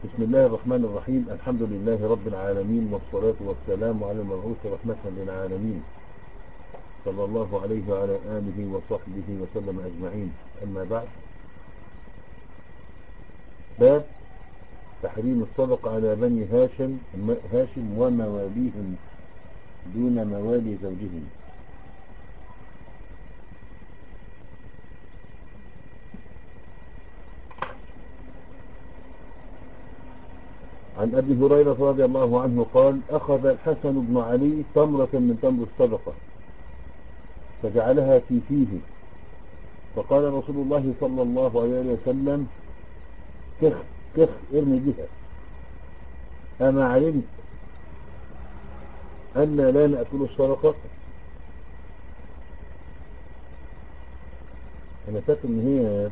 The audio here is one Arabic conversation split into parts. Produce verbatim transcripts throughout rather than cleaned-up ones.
بسم الله الرحمن الرحيم. الحمد لله رب العالمين، والصلاة والسلام على المبعوث رحمة للعالمين صلى الله عليه وعلى آله وصحبه وسلم أجمعين. أما بعد، باب تحريم الصدقة على بني هاشم هاشم ومواليهم دون موالي زوجهم. عن أبي هريرة رضي الله عنه قال: أخذ الحسن بن علي تمرة من تمر الصدقة فجعلها في فيه، فقال رسول الله صلى الله عليه وسلم: كخ كخ ارمي بها، أما علمت أن لا نأكل الصدقة؟ أنا فاكر إن هي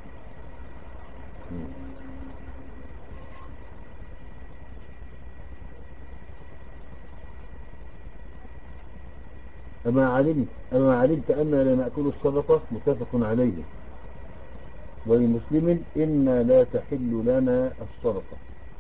أما علمت أما علمت أن لا نأكل الصدقة، متفق عليه. ولمسلم: إن لا تحل لنا الصدقة.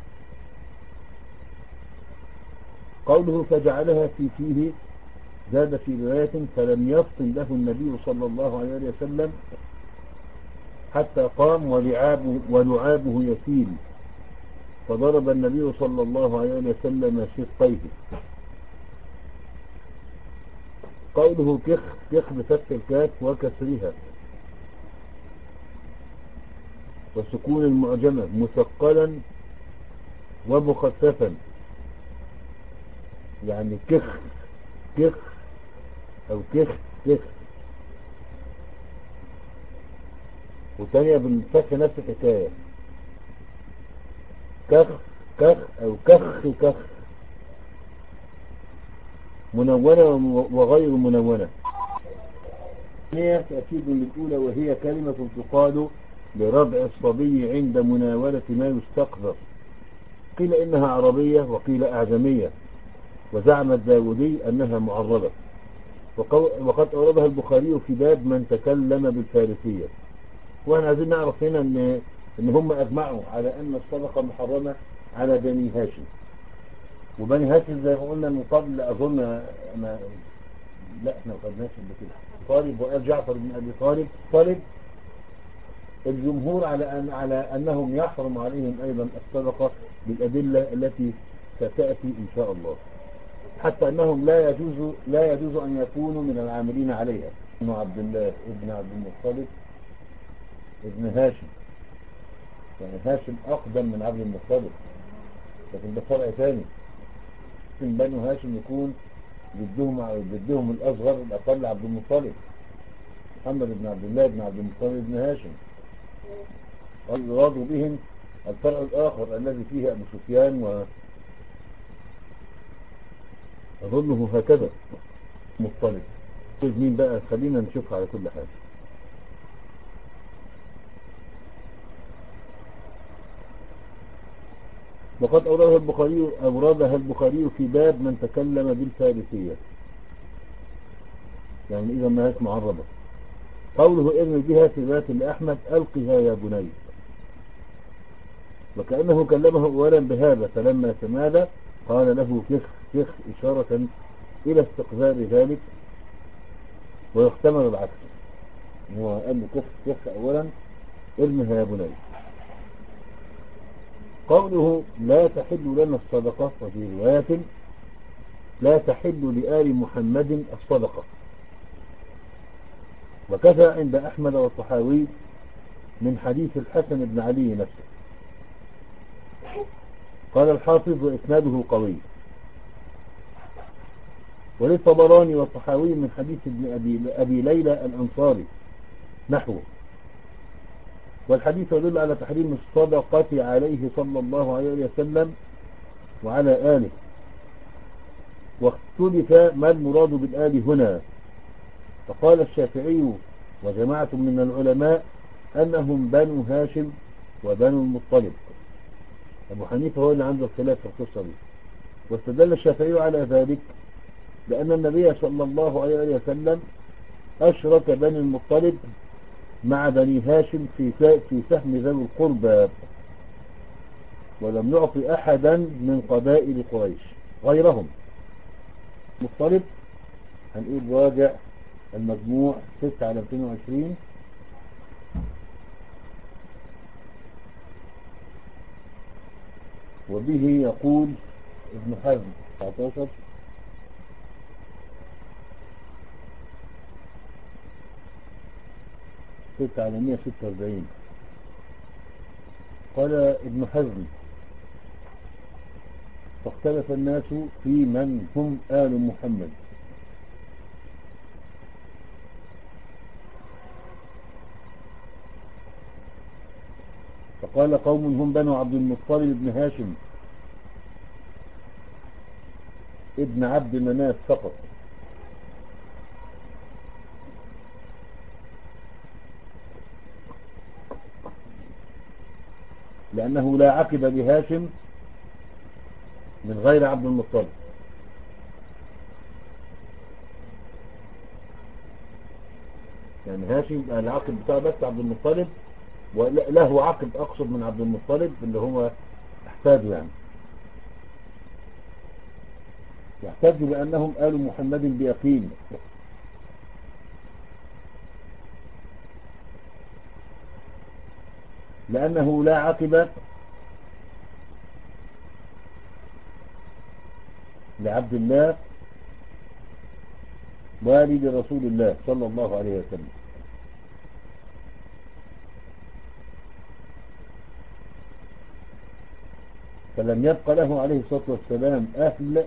قوله فجعلها في فيه، زاد في رواية: فلم يفطن له النبي صلى الله عليه وسلم حتى قام ولعابه, ولعابه يسيل، فضرب النبي صلى الله عليه وسلم شقيه. قوله كخ كخ بفتح الكاف وكسرها وسكون المعجمة مثقلا ومخففا، يعني كخ كخ أو كخ كخ. وثانية بالفتح نفس الحكاية، كخ كخ أو كخ كخ، منونة وغير منونة. ثانية تأكيد للأولى، وهي كلمة تقال لربع الصبي عند مناولة ما يستقذر. قيل إنها عربية وقيل أعجمية، وزعم الداودي أنها معربة. وقد أوردها البخاري في باب من تكلم بالفارسية. وأنا عايزين نعرف هنا إن, إن هم أجمعوا على أن الصدقة محرمة على بني هاشم. وبني هاشم زي ما قلنا من قبل، أظن أنا لا احنا ما قلناش كده. طالب وقال جعفر بن أبي طالب طالب الجمهور على أن على أنهم يحرم عليهم أيضا الصدقة بالأدلة التي ستأتي إن شاء الله، حتى أنهم لا يجوز لا يجوز أن يكونوا من العاملين عليها. ابن عبد الله ابن عبد المطلب ابن هاشم، يعني هاشم أقدم من عبد المطلب، لكن ده فرع ثاني. من بنو هاشم يكون جدهم جدهم الأصغر الأقل عبد المطلب، محمد بن عبد الله بن عبد المطلب بن هاشم. والمراد بهم الفرع الآخر الذي فيه أبو سفيان، وأظنه هكذا مطلب. مين بقى؟ خلينا نشوف على كل حال. وقد أوردها البخاري أوردها البخاري في باب من تكلم بالفارسية، يعني إذا ما هيش معربة. قوله ارمي بها في رواية لأحمد: ألقها يا بني، وكأنه كلمه أولا بهذا، فلما تمادى قال له كخ كخ، إشارة إلى استقذار ذلك، ويحتمل العكس. هو قال له كخ كخ أولا، ارمها يا بني. قوله لا تحل لنا الصدقة، وفي رواية لا تحل لآل محمد الصدقة. وكذا عند أحمد والطحاوي من حديث الحسن بن علي نفسه. قال الحافظ: وإسناده قوي. وللطبراني والطحاوي من حديث ابن أبي, أبي ليلى الأنصاري نحوه. والحديث يدل على تحريم الصدقة عليه صلى الله عليه وسلم وعلى آله. واختلف ما المراد بالآل هنا، فقال الشافعي وجماعة من العلماء أنهم بنو هاشم وبنو المطلب. أبو حنيفة هو اللي عنده الخلاف في القصة دي. واستدل الشافعي على ذلك لأن النبي صلى الله عليه وسلم أشرك بني المطلب مع بني هاشم في في سهم ذوي القربى، ولم يعطي أحدا من قبائل قريش غيرهم. مطلب هنقول راجع المجموع ستة على مئتين وعشرين. وبه يقول ابن حزم تسعة عشر. ستة على مئة وستة وأربعين. قال ابن حزم فاختلف الناس في من هم آل محمد، فقال قوم هم بنو عبد المطلب بن هاشم ابن عبد مناف فقط، لأنه لا عقب بهاشم من غير عبد المطلب. يعني هاشم العقب بتاعه بس عبد المطلب، وله عقب أقصد من عبد المطلب اللي هو احتاجه، يعني يحتاج بأنهم آل محمد بيقين، لأنه لا عقب لعبد الله والد رسول الله صلى الله عليه وسلم. فلم يبق له عليه الصلاة والسلام أهل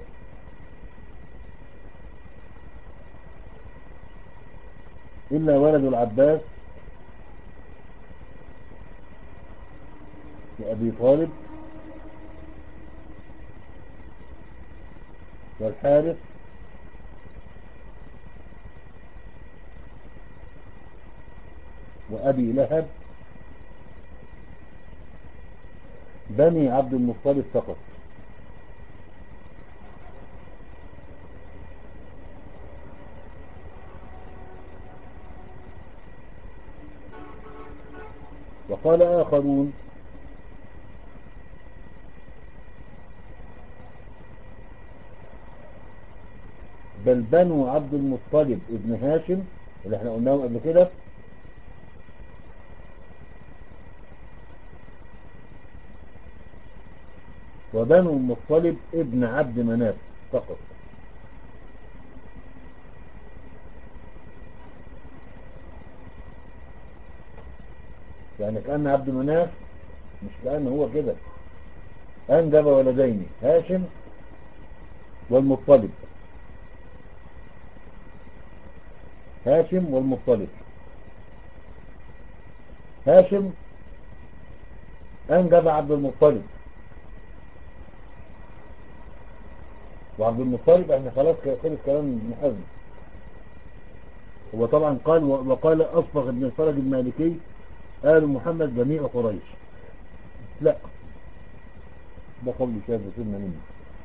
إلا ولد العباس وأبي طالب والحارث وأبي لهب بني عبد المطلب فقط. وقال آخرون بل بنو عبد المطلب ابن هاشم اللي احنا قلناهم قبل كده وبنو المطلب ابن عبد مناف فقط. يعني كأن عبد مناف مش كأن هو كده أنجب ولدين هاشم والمطلب، هاشم والمطلب. هاشم أنجب عبد المطلب، وعبد المطلب احنا خلاص خلص كلام ابن حزم. هو طبعا قال وقال أصبغ ابن الفرج المالكي آل محمد جميع قريش، لا ده قول شاذ سنة منه.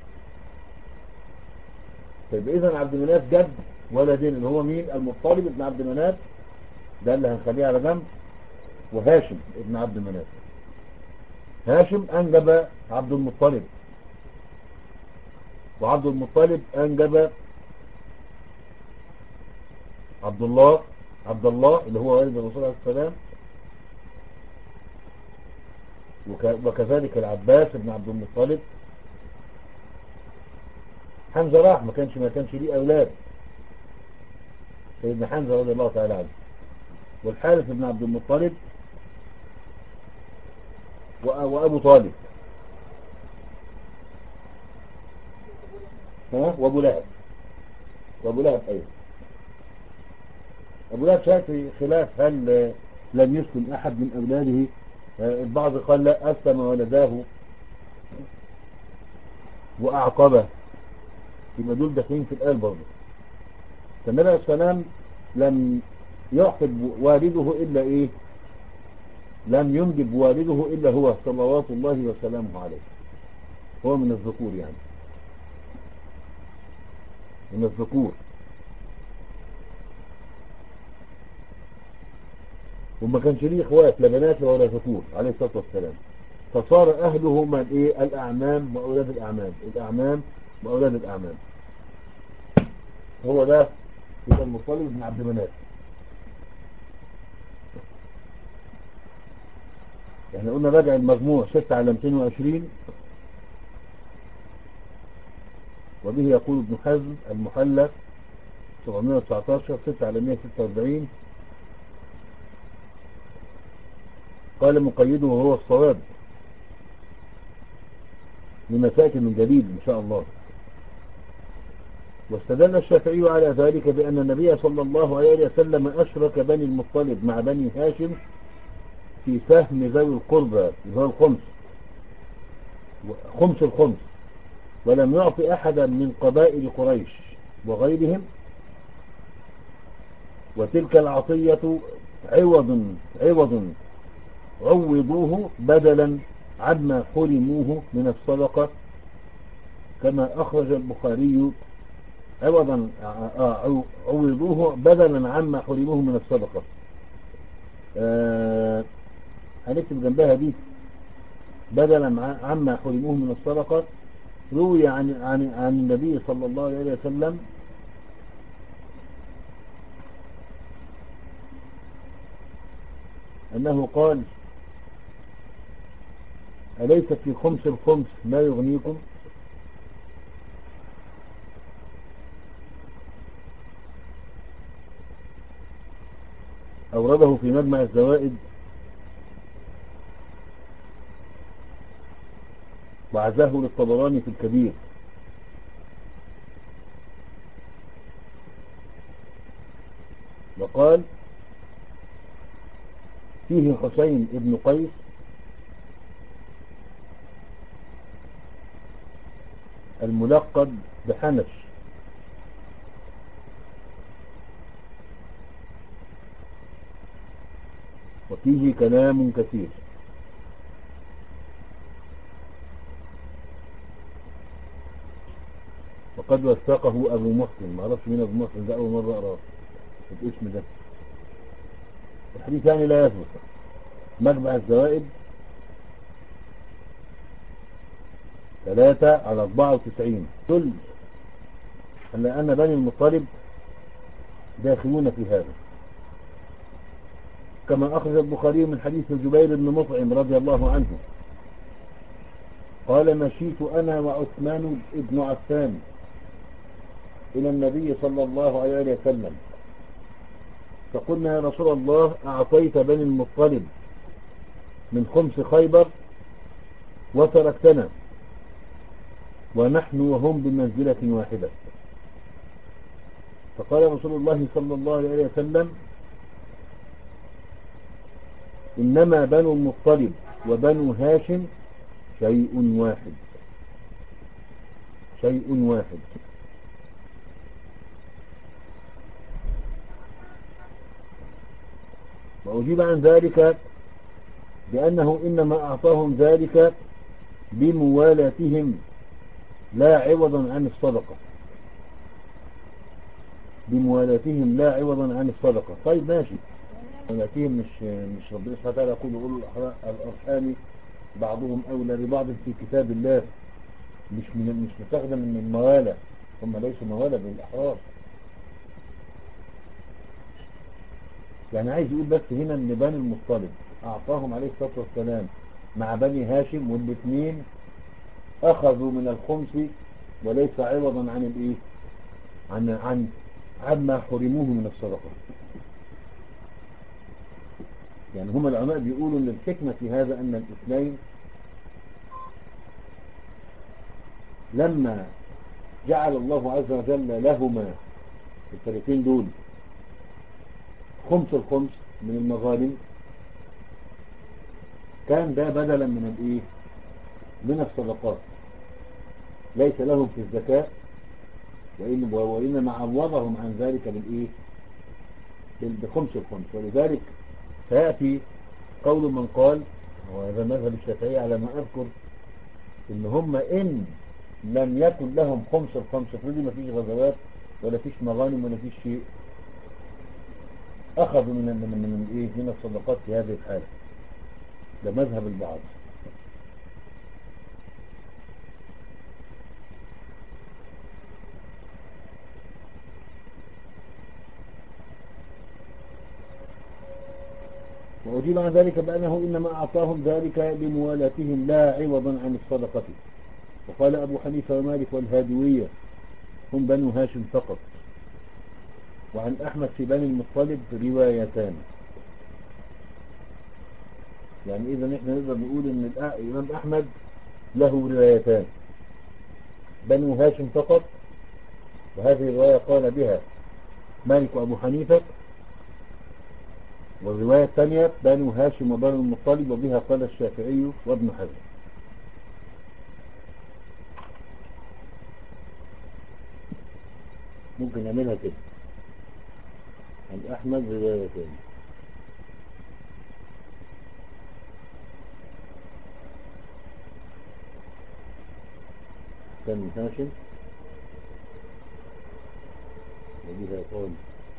طيب إذا عبد مناف جد ولدين اللي هو مين؟ المطلب ابن عبد مناف، ده اللي هنخليه على جنب، وهاشم ابن عبد مناف. هاشم أنجب عبد المطلب، وعبد المطلب أنجب عبد الله عبد الله اللي هو والد الرسول عليه السلام، وكذلك العباس ابن عبد المطلب. حمزة راح ما كانش ما كانش ليه أولاد، سيدنا حمزة رضي الله تعالى عنه. والحارث ابن عبد المطلب وأبو طالب ها وأبو لهب وأبو لهب أيضا. أبو لهب شاف خلاف هل لم يسلم أحد من أولاده. البعض قال لا أسلم ولداه وأعقبه، يبقى دول داخلين في الآل برضه. فالنبي عليه السلام لم يعقب والده إلا إيه؟ لم ينجب والده إلا هو صلوات الله وسلامه عليه. هو من الذكور، يعني من الذكور، وما كانش ليه اخوات لا بنات ولا ذكور عليه الصلاة والسلام. فصار أهله من إيه؟ الأعمام وأولاد الأعمام، الأعمام وأولاد الأعمام. هو ده يبقى المطلب بن عبد مناف. احنا قلنا راجع المجموع ستة على مئتين وعشرين، وبه يقول ابن حزم المحلى سبعمائة وتسعة عشر ستة على مئة وستة وأربعين. قال مقيده وهو الصواب لما سيأتي من جديد إن شاء الله. واستدل الشافعي على ذلك بأن النبي صلى الله عليه وسلم أشرك بني المطلب مع بني هاشم في سهم ذوي القربى اللي هو الخمس، خمس الخمس، ولم يعطي أحدا من قبائل قريش وغيرهم، وتلك العطية عوض عوض عوضوه بدلا عما حرموه من الصدقة، كما أخرج البخاري عوضا عوضوه بدلا عما حرموه من الصدقة. آه هنكتب جنبها دي بدلا عما حرموه من الصدقة. روي عن, عن, عن النبي صلى الله عليه وسلم أنه قال أليس في خمس الخمس ما يغنيكم؟ أورده في مجمع الزوائد وعزاه للطبراني في الكبير. وقال فيه حسين ابن قيس الملقب بحنش، وفيه كلام كثير. وقد وثقه أبو محسن، ما أعرفش مين أبو محسن ده، أول مرة أراه الاسم ده. الحديث يعني لا يثبت. مجمع الزوائد ثلاثة على أربعة وتسعين كل أن بني المطلب داخلون في هذا، كما أخرج البخاري من حديث جبير بن مطعم رضي الله عنه قال مشيت أنا وعثمان ابن عفان إلى النبي صلى الله عليه وسلم فقلنا يا رسول الله أعطيت بني المطلب من خمس خيبر وتركتنا ونحن وهم بمنزلة واحدة. فقال رسول الله صلى الله عليه وسلم إنما بنو المطلب وبنو هاشم شيء واحد، شيء واحد. وأجيب عن ذلك بأنه إنما أعطاهم ذلك بموالاتهم لا عوضا عن الصدقة، بموالاتهم لا عوضا عن الصدقة. طيب ماشي، موالاتهم مش مش ربنا سبحانه وتعالى يقول أولو الأرحام بعضهم أولى ببعض في كتاب الله، مش من مش مستخدم من الموالى، هم ليسوا موالى بالأحرار. يعني عايز يقول بس هنا ان بني المطلب أعطاهم عليه الصلاة والسلام مع بني هاشم، والاثنين أخذوا من الخمس وليس عوضا عن الايه عن عن عما حرموه من الصدقة. يعني هم العلماء بيقولوا ان الحكمة في هذا ان الاثنين لما جعل الله عز وجل لهما الفريقين دول خمس الخمس من المغانم، كان ده بدلا من الايه من الصدقات، ليس لهم في الزكاة، وإن وإنما عوضهم عن ذلك بالايه بخمس الخمس. ولذلك سيأتي قول من قال، وهذا مذهب الشافعي على ما أذكر، إن هم إن لم يكن لهم خمس الخمس، فردي ما فيش غزوات ولا فيش مغانم ولا فيش شيء، أخذوا من من من إيه من الصدقات في هذه الحالة. ده مذهب البعض. وأجيب عن ذلك بأنه إنما أعطاهم ذلك لموالاتهم لا عوضا عن الصدقة. وقال أبو حنيفة ومالك والهادوية هم بنو هاشم فقط. وعن أحمد في بني المطلب روايتان. يعني إذا نحن نقدر نقول إن الإمام أحمد له روايتان، بنو هاشم فقط، وهذه الرواية قال بها مالك وأبو حنيفة، والرواية الثانية بنو هاشم وبنو المطلب وبها قال الشافعي وابن حزم. ممكن نعملها كده، عند أحمد روايتين. بنو هاشم وبها قال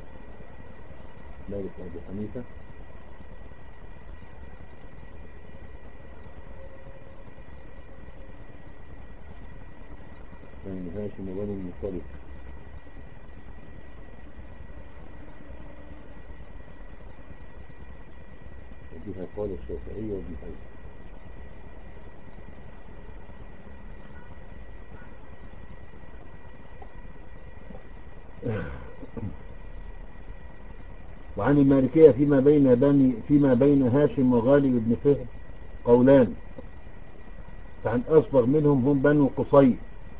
مالك وأبو حنيفة بنو هاشم وبنو المطلب وبها قال الشافعي وابن حزم. وعن المالكية فيما بين بني فيما بين هاشم وغالب بن فهر قولان، فعن أصبغ منهم هم بنو قصي،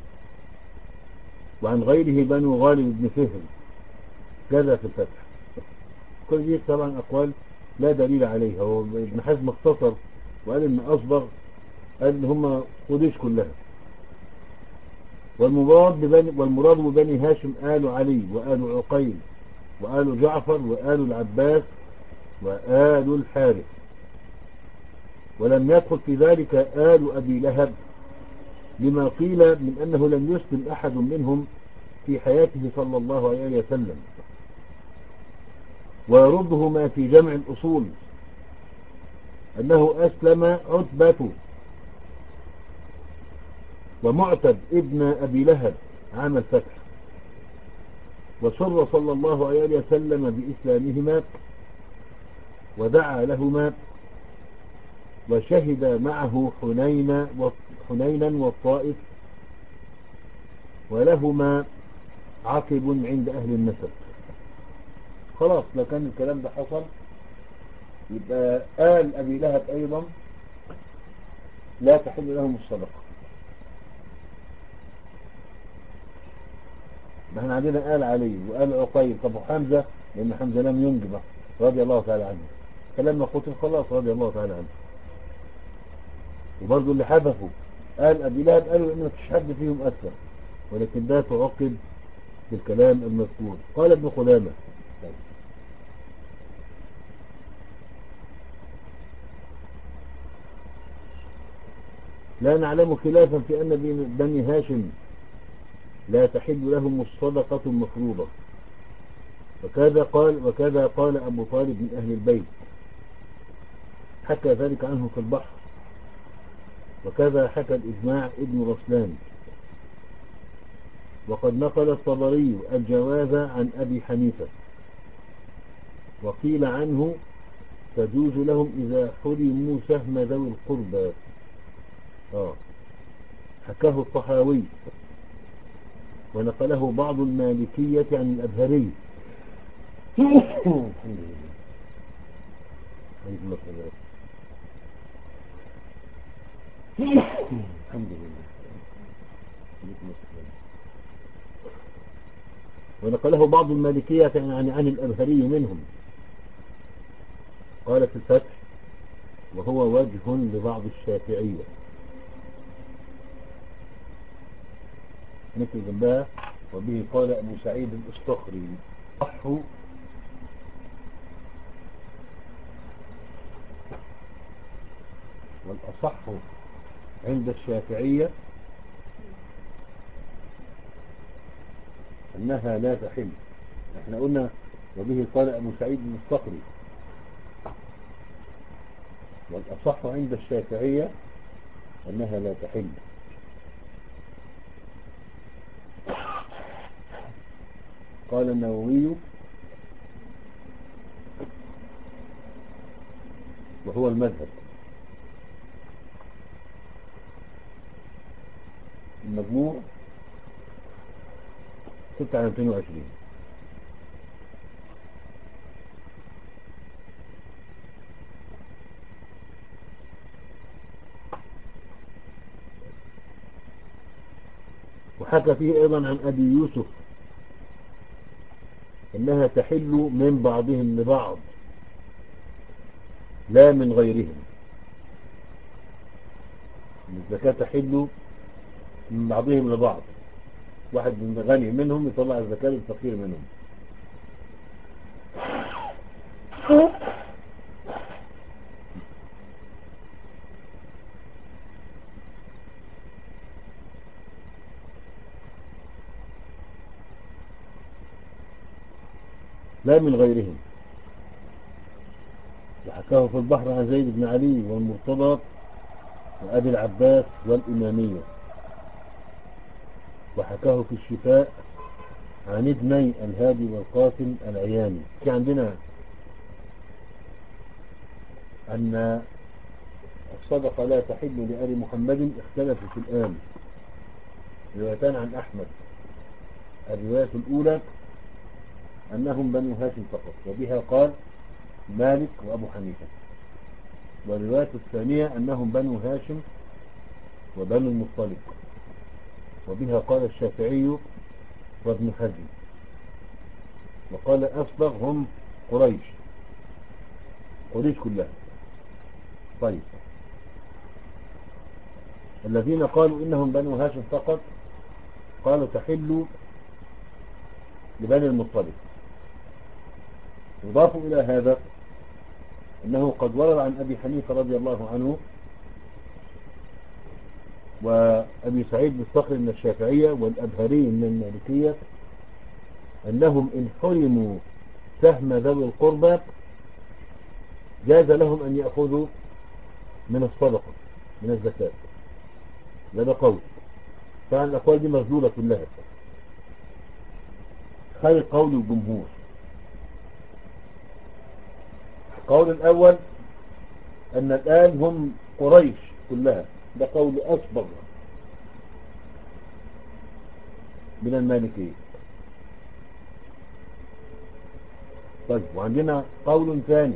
وعن غيره بنو غالب بن فهر كذا في الفتح. كل دي طبعا أقوال لا دليل عليها. هو ابن حزم اختصر وقال إن أصبغ قال إن هم قديش كلها. والمراد ببني, والمراد ببني هاشم آل علي وآل عقيل وآل جعفر وآل العباس وآل الحارث، ولم يدخل في ذلك آل أبي لهب لما قيل من أنه لم يسلم أحد منهم في حياته صلى الله عليه وسلم. ويرده ما في جمع الأصول أنه أسلم عتبة ومعتب ابن أبي لهب عام الفتح، وسر صلى الله عليه وسلم بإسلامهما ودعا لهما وشهد معه حنين حنينا والطائف، ولهما عقب عند أهل النسب. خلاص لو كان الكلام ده حصل يبقى آل أبي لهب أيضا لا تحل لهم الصدقة. نحن عندنا آل علي وآل عقيل. طب وحمزة، لأن حمزة لم ينجب رضي الله تعالى عنه، فلما قتل خلاص رضي الله تعالى عنه. وبرضو اللي حذفوا آل أبي لهب قالوا إن مفيش حد فيهم أسلم، ولكن ده تعقب بالكلام المذكور. قال ابن خدامة لا نعلم خلافا في أن بني هاشم لا تحل لهم الصدقة المفروضة، وكذا قال وكذا قال أبو طالب من أهل البيت، حكى ذلك عنه في البحر، وكذا حكى الإجماع ابن رسلان. وقد نقل الطبري الجواز عن أبي حنيفة، وقيل عنه تجوز لهم إذا حرموا سهم ذوي القربى. آه. حكاه الطحاوي ونقله بعض المالكية عن الأبهري. الحمد لله. ونقله بعض المالكية عن عن الأبهري منهم، قال في الفتح وهو وجه لبعض الشافعية. نكتب جنبها وبه قال أبو سعيد الأسطخري صحوا والأصح عند الشافعية أنها لا تحل. احنا قلنا وبه قال أبو سعيد الأسطخري، والأصح عند الشافعية أنها لا تحل. قال النووي وهو المذهب. المجموع ستة على مئتين وعشرين. وحكى فيه أيضا عن أبي يوسف أنها تحل من بعضهم لبعض لا من غيرهم. الزكاة تحل من بعضهم لبعض، واحد من غني منهم يطلع الزكاة للفقير منهم. لا من غيرهم. وحكاه في البحر عن زيد بن علي والمرتضى وأبي العباس والإمامية. وحكاه في الشفاء عن ابني الهادي والقاسم العياني. في عندنا أن الصدقة لا تحل لآل محمد اختلفوا في الآن. روايتان عن أحمد. الرواية الأولى أنهم بنو هاشم فقط، وبها قال مالك وأبو حنيفة. والرواية الثانية أنهم بنو هاشم وبنو المطلب، وبها قال الشافعي وابن حزم. وقال أصبغ هم قريش، قريش كلها. طيب، الذين قالوا إنهم بنو هاشم فقط قالوا تحل لبني المطلب. يضافوا إلى هذا أنه قد ورد عن أبي حنيفة رضي الله عنه وأبي سعيد بالصخر من الشافعية والأبهري من المالكية أنهم إن حرموا سهم ذوي القربى جاز لهم أن يأخذوا من الصدقة من الزكاة. هذا قول. طبعا الأقوال دي مردودة كلها، خير قول الجمهور. القول الأول أن الآن هم قريش كلها، ده قول أصبغ من المالكية. طيب، وعندنا قول ثاني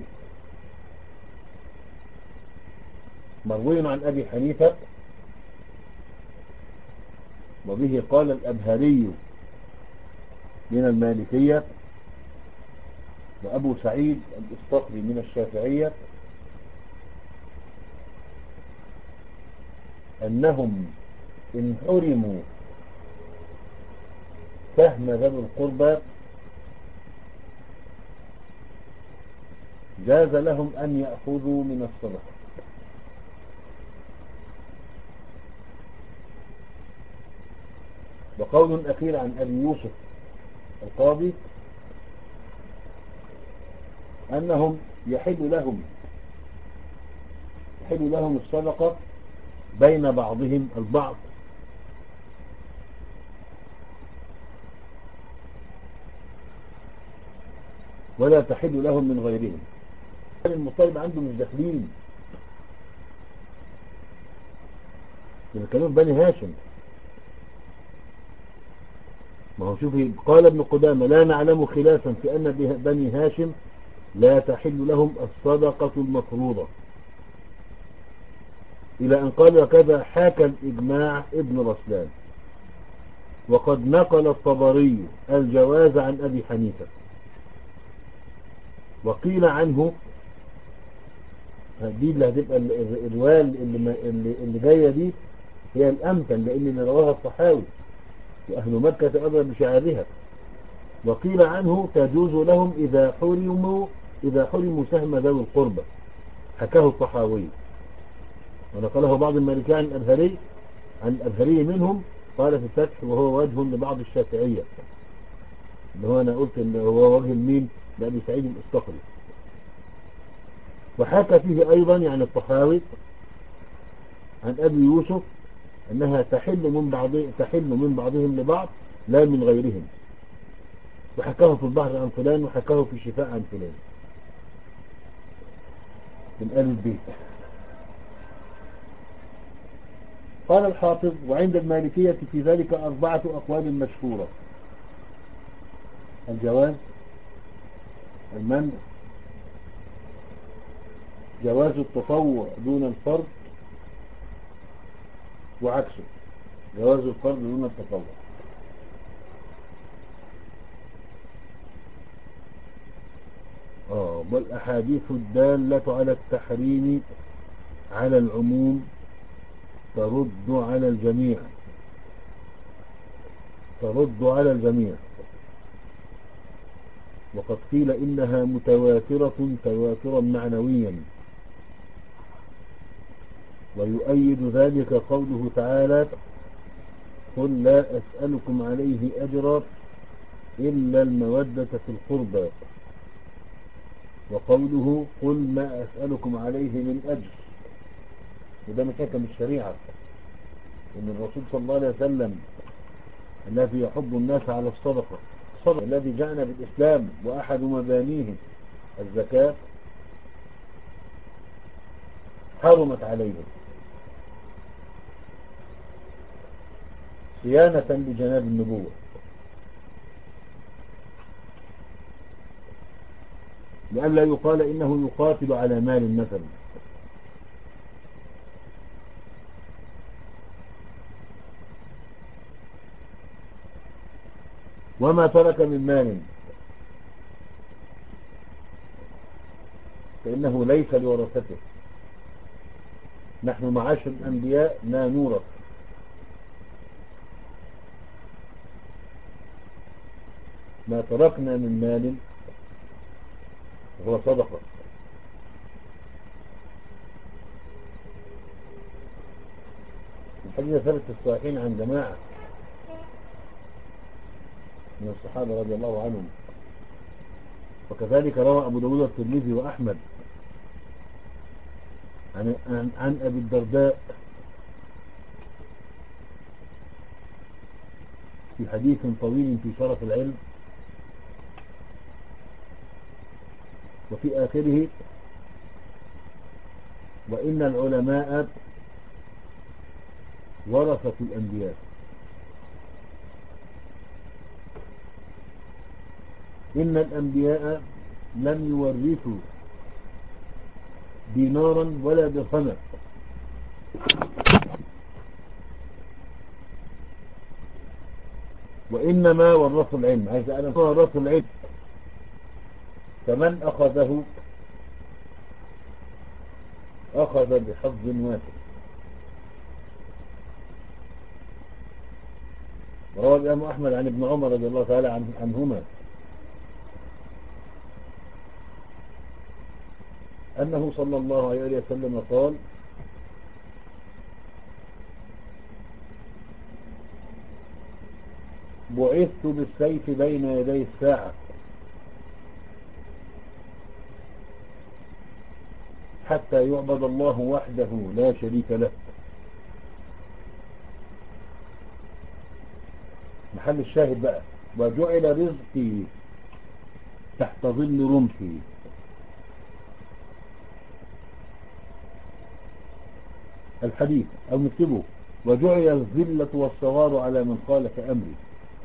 مروي عن أبي حنيفة وبه قال الأبهري من المالكية وأبو سعيد الإسطقري من الشافعية أنهم إن حرموا سهم ذوي القربى جاز لهم أن يأخذوا من الصدقة. وقول أخير عن أبي يوسف القاضي أنهم يحل لهم يحل لهم الصدقة بين بعضهم البعض ولا تحل لهم من غيرهم. المطلب عنده مش داخلين، بنتكلم بني هاشم. ما هو شوفي، قال ابن قدامة لا نعلم خلافا في أن بني هاشم لا تحل لهم الصدقة المفروضة، إلى أن قال وكذا حاكى الإجماع ابن رسلان. وقد نقل الطبري الجواز عن أبي حنيفة، وقيل عنه دي اللي هتبقى الرواية اللي, اللي, اللي جاية دي هي الأمثل، لأن اللي رواها الصحاوي وأهل مكة أدرى بشعارها. وقيل عنه تجوز لهم إذا حرموا إذا حرموا سهم ذوي القربى، حكاه الصحاوي ونقله بعض المالكية عن الأبهري عن الأبهري منهم قال في الفتح وهو وجه لبعض الشافعية، اللي هو أنا قلت اللي هو وجه المين لأبي سعيد الإسطقري. وحكى فيه أيضا يعني الطحاوي عن أبي يوسف أنها تحل من بعض تحل من بعضهم لبعض لا من غيرهم. وحكاه في البحر عن فلان وحكاه في الشفاء عن فلان. بالألف ب. قال الحافظ: وعند المالكية في ذلك أربعة أقوال مشهورة: الجواز، المنع، جواز التطوع دون الفرض، وعكسه جواز الفرض دون التطوع. آه والأحاديث الدالة على التحريم على العموم ترد على الجميع ترد على الجميع وقد قيل إنها متواترة تواترا معنويا، ويؤيد ذلك قوله تعالى: قل لا أسألكم عليه أجرا إلا المودة في القربى، وقوله: قل ما أسألكم عليه من أجر. وده مش حكم الشريعة، إن الرسول صلى الله عليه وسلم الذي يحض الناس على الصدقة، الصدقة الذي جاءنا بالإسلام وأحد مبانيه الزكاة، حرمت عليهم صيانة لجناب النبوة، لئلا يقال إنه يقاتل على مال مثلا. وما ترك من مال فإنه ليس لورثته. نحن معاشر الأنبياء لا نورث، ما تركنا من مال هو صدقة. الحديث ثبت في الصحيحين عن جماعة من الصحابة رضي الله عنهم، وكذلك روى أبو داود الترمذي وأحمد عن, عن, عن أبي الدرداء في حديث طويل في شرف العلم، وفي آخره: وإن العلماء ورثة الأنبياء. إن الأنبياء لم يورثوا دينارا ولا درهما، وإنما ورثوا العلم. عايز أنا ورثوا العلم، فمن أخذه أخذ بحظ وافر. وروى الإمام أحمد عن ابن عمر رضي الله تعالى عنهما أنه صلى الله عليه وسلم قال: بعثت بالسيف بين يدي الساعة حتى يعبد الله وحده لا شريك له. محل الشاهد بقى: وجعل رزقي تحت ظل رمحي. الحديث أو نكتبه: وجعل الذلة والصغار على من خالف أمري.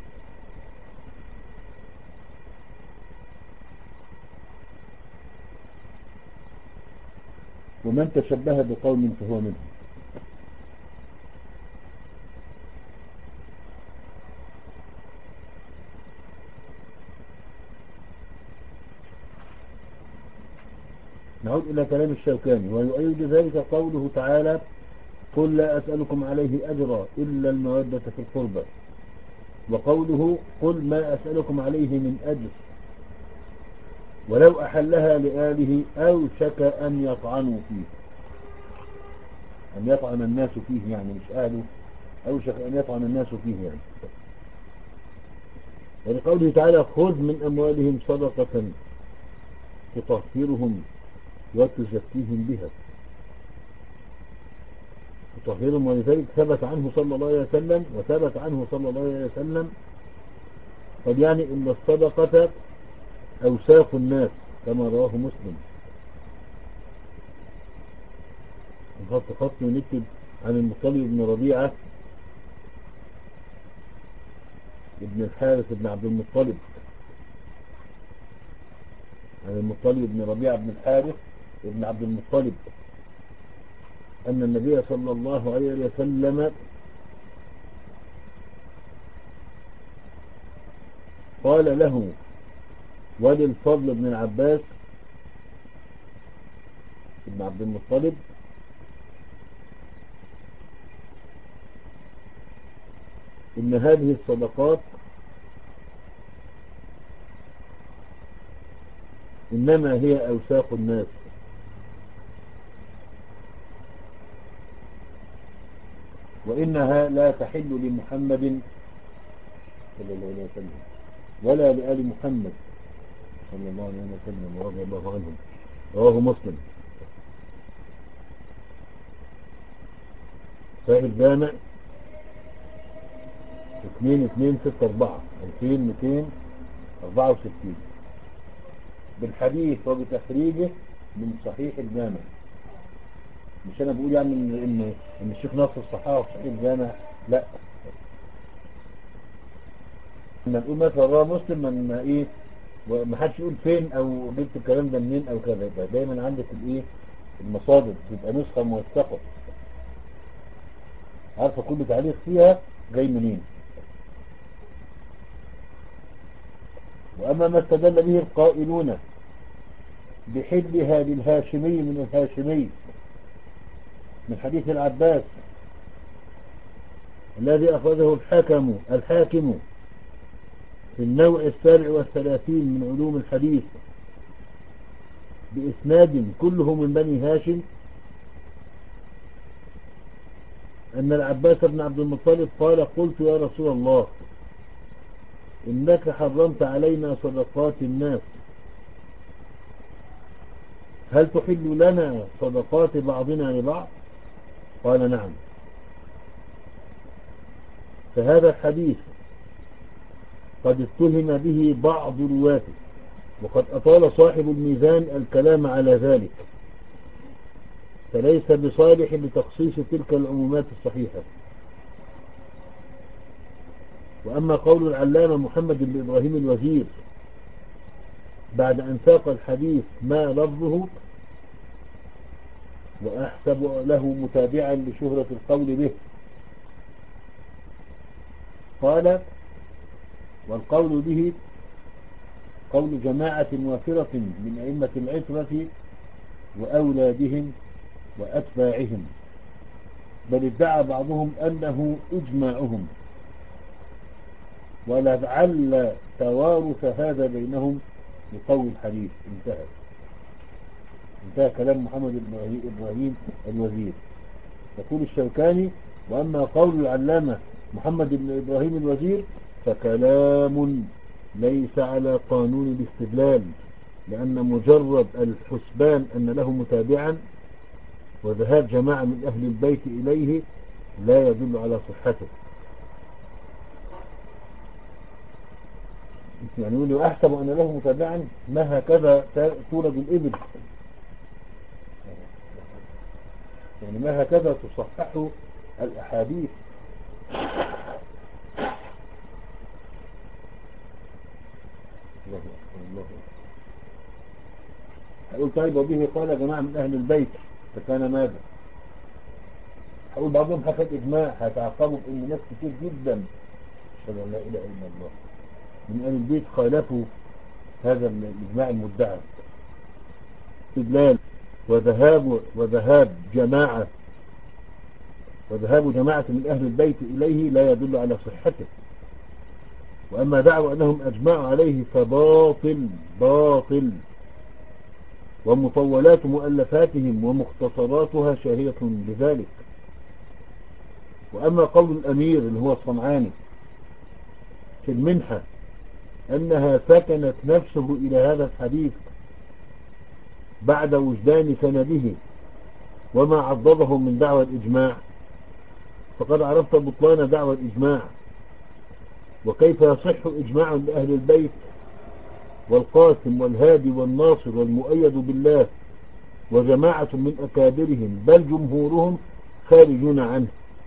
ومن تشبه بقوم فهو منهم. نعود إلى كلام الشوكاني: ويؤيد ذلك قوله تعالى: قل لا أسألكم عليه أجرا إلا المودة في القربى، وقوله: قل ما أسألكم عليه من أجر ولو أحلها لآله أوشك أن يطعنوا فيه. أن يطعن الناس فيه يعني، مش أهله، أوشك أن يطعن الناس فيه يعني. ولقوله تعالى: خذ من أموالهم صدقة تطهرهم وتزكيهم بها. تطهرهم، ولذلك ثبت عنه صلى الله عليه وسلم وثبت عنه صلى الله عليه وسلم قد يعني إن الصدقة أوساخ الناس، كما رواه مسلم. نحط خط ونكتب عن المطلب بن ربيعة ابن الحارث بن عبد المطلب، عن المطلب بن ربيعة بن الحارث ابن عبد المطلب أن النبي صلى الله عليه وسلم قال له وللفضل بن العباس ابن عبد المطلب إن هذه الصدقات إنما هي أوساخ الناس، وإنها لا تحل لمحمد صلى الله عليه وسلم ولا لآل محمد صلى الله عليه وسلم ورضي الله عنهم. رواه مسلم. صحيح الجامع اثنين اثنين ستة اربعة الفين مئتين واربعة وستين بالحديث وبتخريجه من صحيح الجامع. مش انا بقول يعني ان ان, إن الشيخ ناصر الصحاح في صحيح الجامع، لا، لما نقول مثلا رواه مسلم من ايه وما حدش يقول فين او جبت الكلام ده منين او كذا، يبقى دايما عندك الايه المصادر تبقى نسخه موثقه عارفه كل تعليق فيها جاي منين. واما ما استدل به القائلون بحلها للهاشمي من الهاشمي من حديث العباس الذي أخذه الحاكم الحاكم في النوع السابع والثلاثين من علوم الحديث بإسناد كله من بني هاشم أن العباس بن عبد المطلب قال قلت يا رسول الله إنك حرمت علينا صدقات الناس، هل تحل لنا صدقات بعضنا لبعض؟ قال نعم. فهذا الحديث قد اتهم به بعض رواته، وقد أطال صاحب الميزان الكلام على ذلك، فليس بصالح لتخصيص تلك العمومات الصحيحة. وأما قول العلامة محمد بن إبراهيم الوزير بعد أن ساق الحديث ما لفظه وأحسب له متابعا لشهرة القول به، قال والقول به قول جماعة وافرة من أئمة العترة وأولادهم وأتباعهم، بل ادعى بعضهم أنه إجماعهم، ولعل توارث هذا بينهم لقول الحديث. انتهى انتهى كلام محمد بن إبراهيم الوزير. يقول الشوكاني وأما قول العلامة محمد بن إبراهيم الوزير فكلام ليس على قانون الاستدلال، لأن مجرد الحسبان أن له متابعا وذهاب جماعة من أهل البيت إليه لا يدل على صحته. يعني يقول أحسب أن له متابعا، ما هكذا تولد الإبل، يعني ما هكذا تصحح الأحاديث. الله الله هقول طيب وبه قال جماعة من أهل البيت فكان ماذا؟ هقول بعضهم حكت إجماع، هتعقبوا بأن ناس كتير جدا أشهد أن لا إله إلا الله من أهل البيت خالفوا هذا الإجماع المدعى. استدلال وذهاب وذهاب جماعة وذهاب جماعة من أهل البيت إليه لا يدل على صحته. وأما دعوا أنهم أجمعوا عليه فباطل باطل، ومطولات مؤلفاتهم ومختصراتها شاهدة بذلك. وأما قول الأمير اللي هو الصنعاني في المنحة أنها سكنت نفسه إلى هذا الحديث بعد وجدان سنده وما عضده من دعوى الإجماع، فقد عرفت بطلان دعوى الإجماع، وكيف يصح إجماع لأهل البيت والقاسم والهادي والناصر والمؤيد بالله وجماعة من أكابرهم بل جمهورهم خارجون عنه.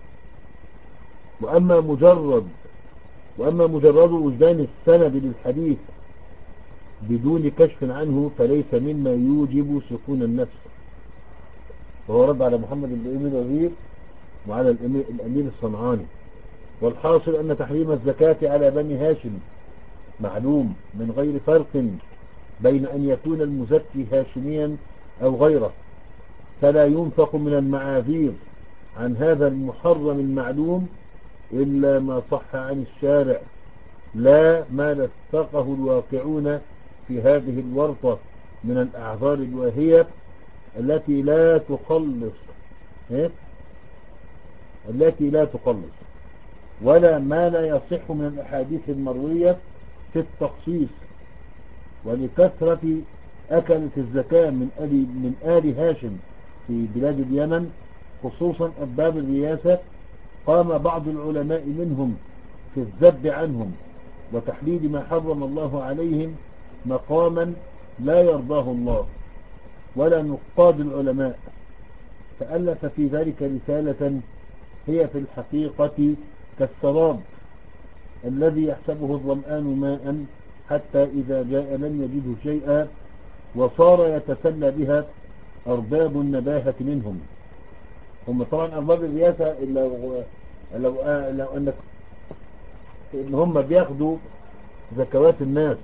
وأما مجرد وأما مجرد وجدان السند للحديث بدون كشف عنه فليس مما يوجب سكون النفس. وهو رد على محمد بن أمير الوزير وعلى الأمير الصنعاني. والحاصل أن تحريم الزكاة على بني هاشم معلوم من غير فرق بين أن يكون المزكي هاشميا أو غيره، فلا ينفق من المعاذير عن هذا المحرم المعلوم إلا ما صح عن الشارع، لا ما لثقه الواقعون في هذه الورطة من الأعذار الواهية التي لا تخلص إيه؟ التي لا تخلص، ولا ما لا يصح من الأحاديث المروية في التخصيص. ولكثرة أكلة الزكاة من آل من آل هاشم في بلاد اليمن خصوصا أبواب الرياسة، قام بعض العلماء منهم في الذب عنهم وتحليل ما حرم الله عليهم مقاما لا يرضاه الله ولا نقاد العلماء، فألف في ذلك رسالة هي في الحقيقة كالسراب الذي يحسبه الظمآن ماء حتى إذا جاء لم يجده شيئا، وصار يتسلى بها أرباب النباهة منهم. هم طبعا أرباب الرياسة لو, لو, لو أنك إن هم بياخدوا زكوات الناس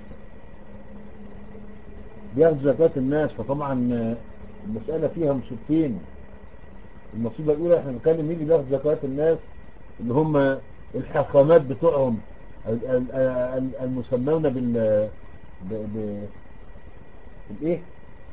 بياخدوا زكوات الناس فطبعا المسألة فيها مصيبتين. المصيبة الأولى احنا بنتكلم مين اللي بياخد زكوات الناس، اللي هم الحاخامات بتوعهم المسمون بال ب... ب... بالايه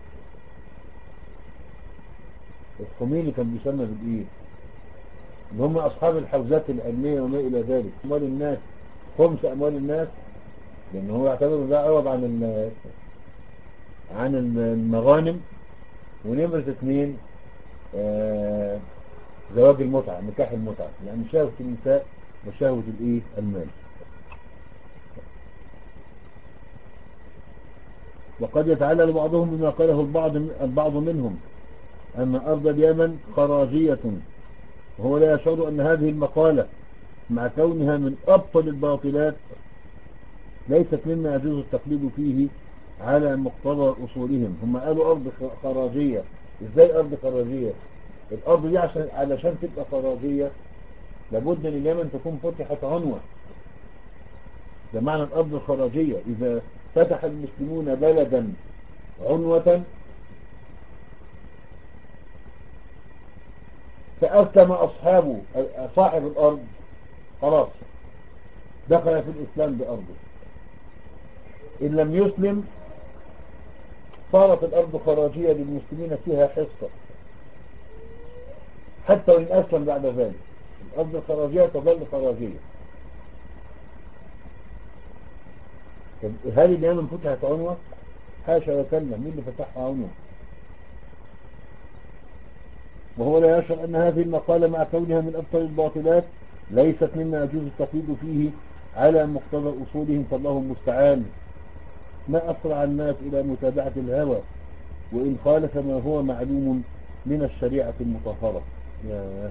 الخميني كان بيسمى بالايه، اللي هم اصحاب الحوزات العلميه وما الى ذلك، اموال الناس، خمس اموال الناس، لان هو يعتبر ده عوض عن ال... عن المغانم. ونمرة اثنين آه... زواج المتعة، نكاح المتعة، يعني شهوة النساء وشهوة الايه المال. وقد يتعلل بعضهم بما قاله البعض البعض منهم أن أرض اليمن خراجية، وهو لا يشعر أن هذه المقالة مع كونها من أبطل الباطلات ليست مما يجوز التقليد فيه على مقتضى أصولهم. هم قالوا أرض خراجية. إزاي أرض خراجية؟ الأرض دي عشان علشان تبقى خراجية لابد أن اليمن تكون فتحت عنوة. ده معنى الأرض الخراجية. إذا فتح المسلمون بلدا عنوة فأسلم أصحابه صاحب الأرض خلاص دخل في الإسلام بأرضه. إن لم يسلم صارت الأرض خراجية للمسلمين فيها حصة حتى وإن أسلم بعد ذلك. الأرض الخراجية تظل خراجية. هل اليمن فتحت عنوة؟ حاشا وكلا، مين اللي فتحها عنوة؟ وهو لا يشعر أن هذه المقالة مع كونها من أبطل الباطلات ليست مما يجوز التقليد فيه على مقتضى أصولهم، فالله المستعان. ما أسرع الناس إلى متابعة الهوى وإن خالف ما هو معلوم من الشريعة المطهرة. يا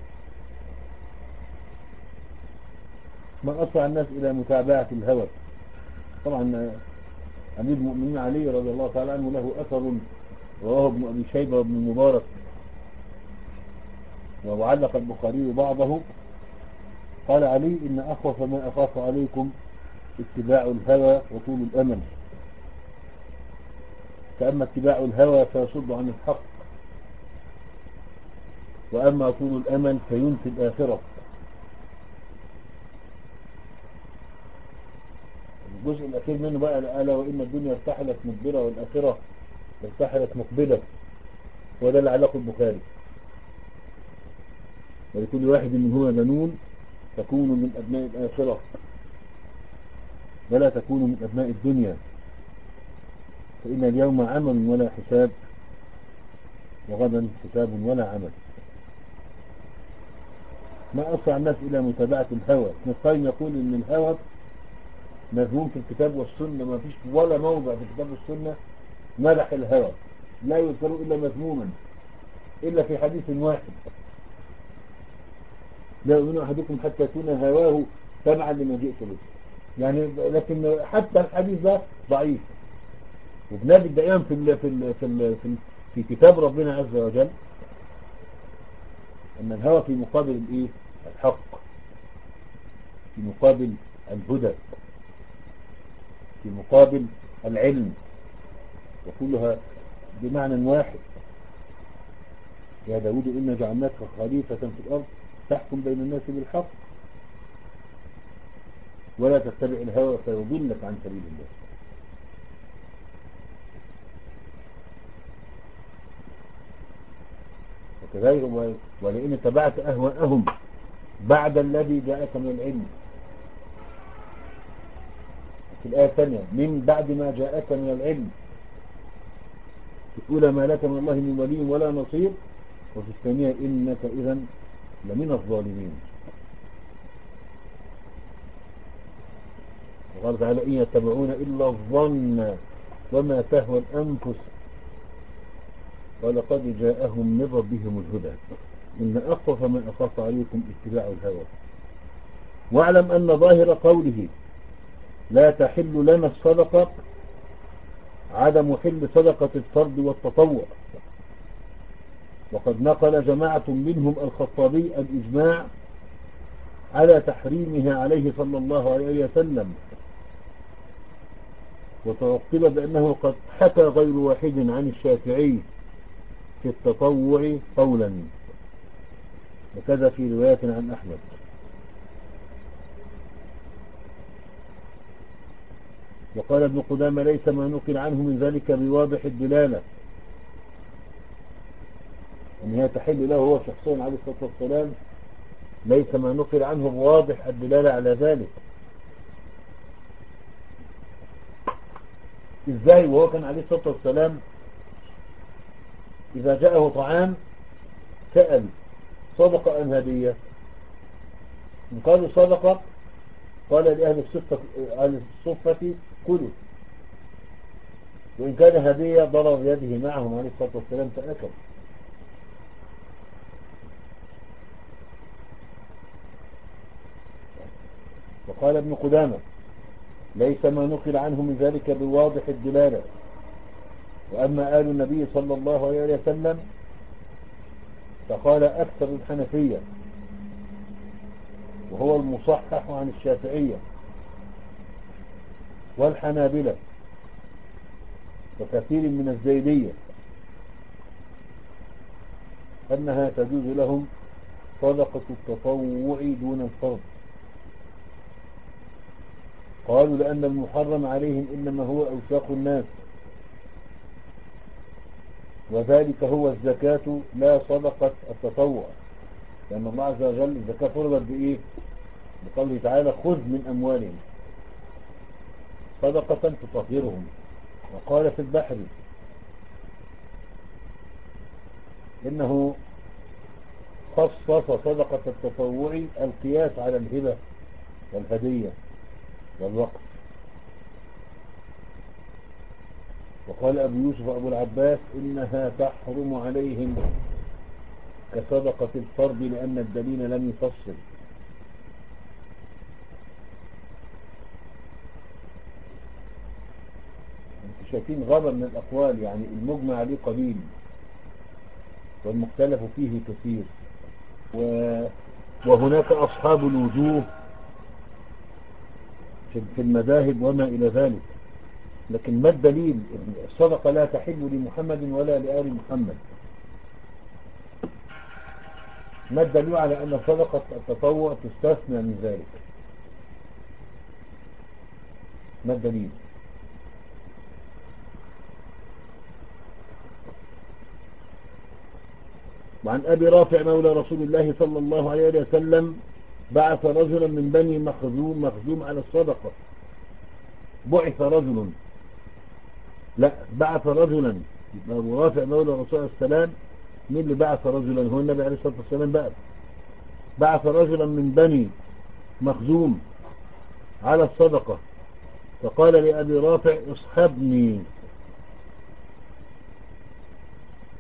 ما أسرع الناس إلى متابعة الهوى. طبعا أمير المؤمنين علي رضي الله تعالى عنه له أثر رواه ابن أبي شيبة وابن المبارك، وعلق البخاري بعضه. قال علي: إن أخوف ما أخاف عليكم اتباع الهوى وطول الأمل، فأما اتباع الهوى فيصد عن الحق، وأما طول الأمل فينفي الآخرة. الجزء الأخير منه بقى ألا وإن الدنيا ارتحلت مدبرة والآخرة ارتحلت مقبلة، وده اللي علقه البخاري. ولكل واحد منهما بنون تكون من أبناء الآخرة ولا تكون من أبناء الدنيا، فإن اليوم عمل ولا حساب وغدا حساب ولا عمل. ما أسرع الناس إلى متابعة الهوى. ابن القيم يقول إن الهوى مذموم في الكتاب والسنة، ما فيش ولا موضع في الكتاب والسنة مدح الهوى. لا يذكر إلا مذموما إلا في حديث واحد: لا يؤمن أحدكم حتى يكون هواه تبعا لما جئت به. يعني لكن حتى الحديث ده ضعيف. وبنجد دائما في ال في ال في ال في, ال في كتاب ربنا عز وجل أن الهوى في مقابل الإيه؟ الحق، في مقابل الهدى، في مقابل العلم، وكلها بمعنى واحد. يا داود إنا جعلناك خليفة في الأرض تحكم بين الناس بالحق ولا تتبع الهوى فيضلك عن سبيل الله. وكذلك ولئن اتبعت أهواءهم بعد الذي جاءك من العلم، في الآية الثانية من بعد ما جاءك من العلم تقول ما لك من الله من ولي ولا نصير، وفي الثانية إنك إذا لمن الظالمين. وقال تعالى إن يتبعون إلا الظن وما تهوى الأنفس ولقد جاءهم من ربهم الهدى إن أخوف من أخاف عليكم اتباع الهوى. واعلم أن ظاهر قوله لا تحل لنا الصدقة عدم حل صدقة الفرد والتطوع، وقد نقل جماعة منهم الخطابي الإجماع على تحريمها عليه صلى الله عليه وسلم، وتعقب بأنه قد حكى غير واحد عن الشافعي في التطوع قولا، وكذا في رواية عن أحمد. وقال ابن قدامة ليس ما نقل عنه من ذلك بواضح الدلالة أن هي تحل له هو شخصيا عليه الصلاة والسلام، ليس ما نقل عنه بواضح الدلالة على ذلك. إزاي وهو كان عليه الصلاة والسلام إذا جاءه طعام سأل صدقة أم هدية؟ إن قالوا صدقة قال لأهل الصفة, أهل الصفة كلوا، وإن كان هدية ضرب يده معهم عليه الصلاة والسلام فأكل. وقال ابن قدامة ليس ما نقل عنه من ذلك بواضح الدلالة، وأما آل النبي صلى الله عليه وسلم فقال أكثر الحنفية وهو المصحح عن الشافعية والحنابلة وكثير من الزيدية أنها تجوز لهم صدقة التطوع دون الفرض. قالوا لأن المحرم عليهم إنما هو أوساق الناس، وذلك هو الزكاة لا صدقة التطوع، لأن الله عز وجل الزكاة فرضت بإيه؟ بقوله تعالى خذ من أموالهم صدقة تطهرهم. وقال في البحر إنه خصص صدقة التطوع القياس على الهبة والهدية والوقف. وقال أبو يوسف أبو العباس إنها تحرم عليهم كصدقة الفرض لأن الدليل لم يفصل. انتم شايفين غابة من الأقوال، يعني المجمع عليه قليل والمختلف فيه كثير، وهناك أصحاب الوجوه في المذاهب وما إلى ذلك. لكن ما الدليل؟ الصدقة لا تحل لمحمد ولا لآل محمد. ما الدليل على أن صدقة التطوع تستثنى من ذلك؟ ما الدليل؟ وعن أبي رافع مولى رسول الله صلى الله عليه وسلم بعث رجلا من بني مخزوم مخزوم على الصدقة. بعث رجل لا بعث رجلا. أبو رافع مولى رسول الله السلام مين اللي بعث رجلا؟ هو النبي عليه الصلاة والسلام. بقى بعث رجلا من بني مخزوم على الصدقة، فقال لأبي رافع اصحبني.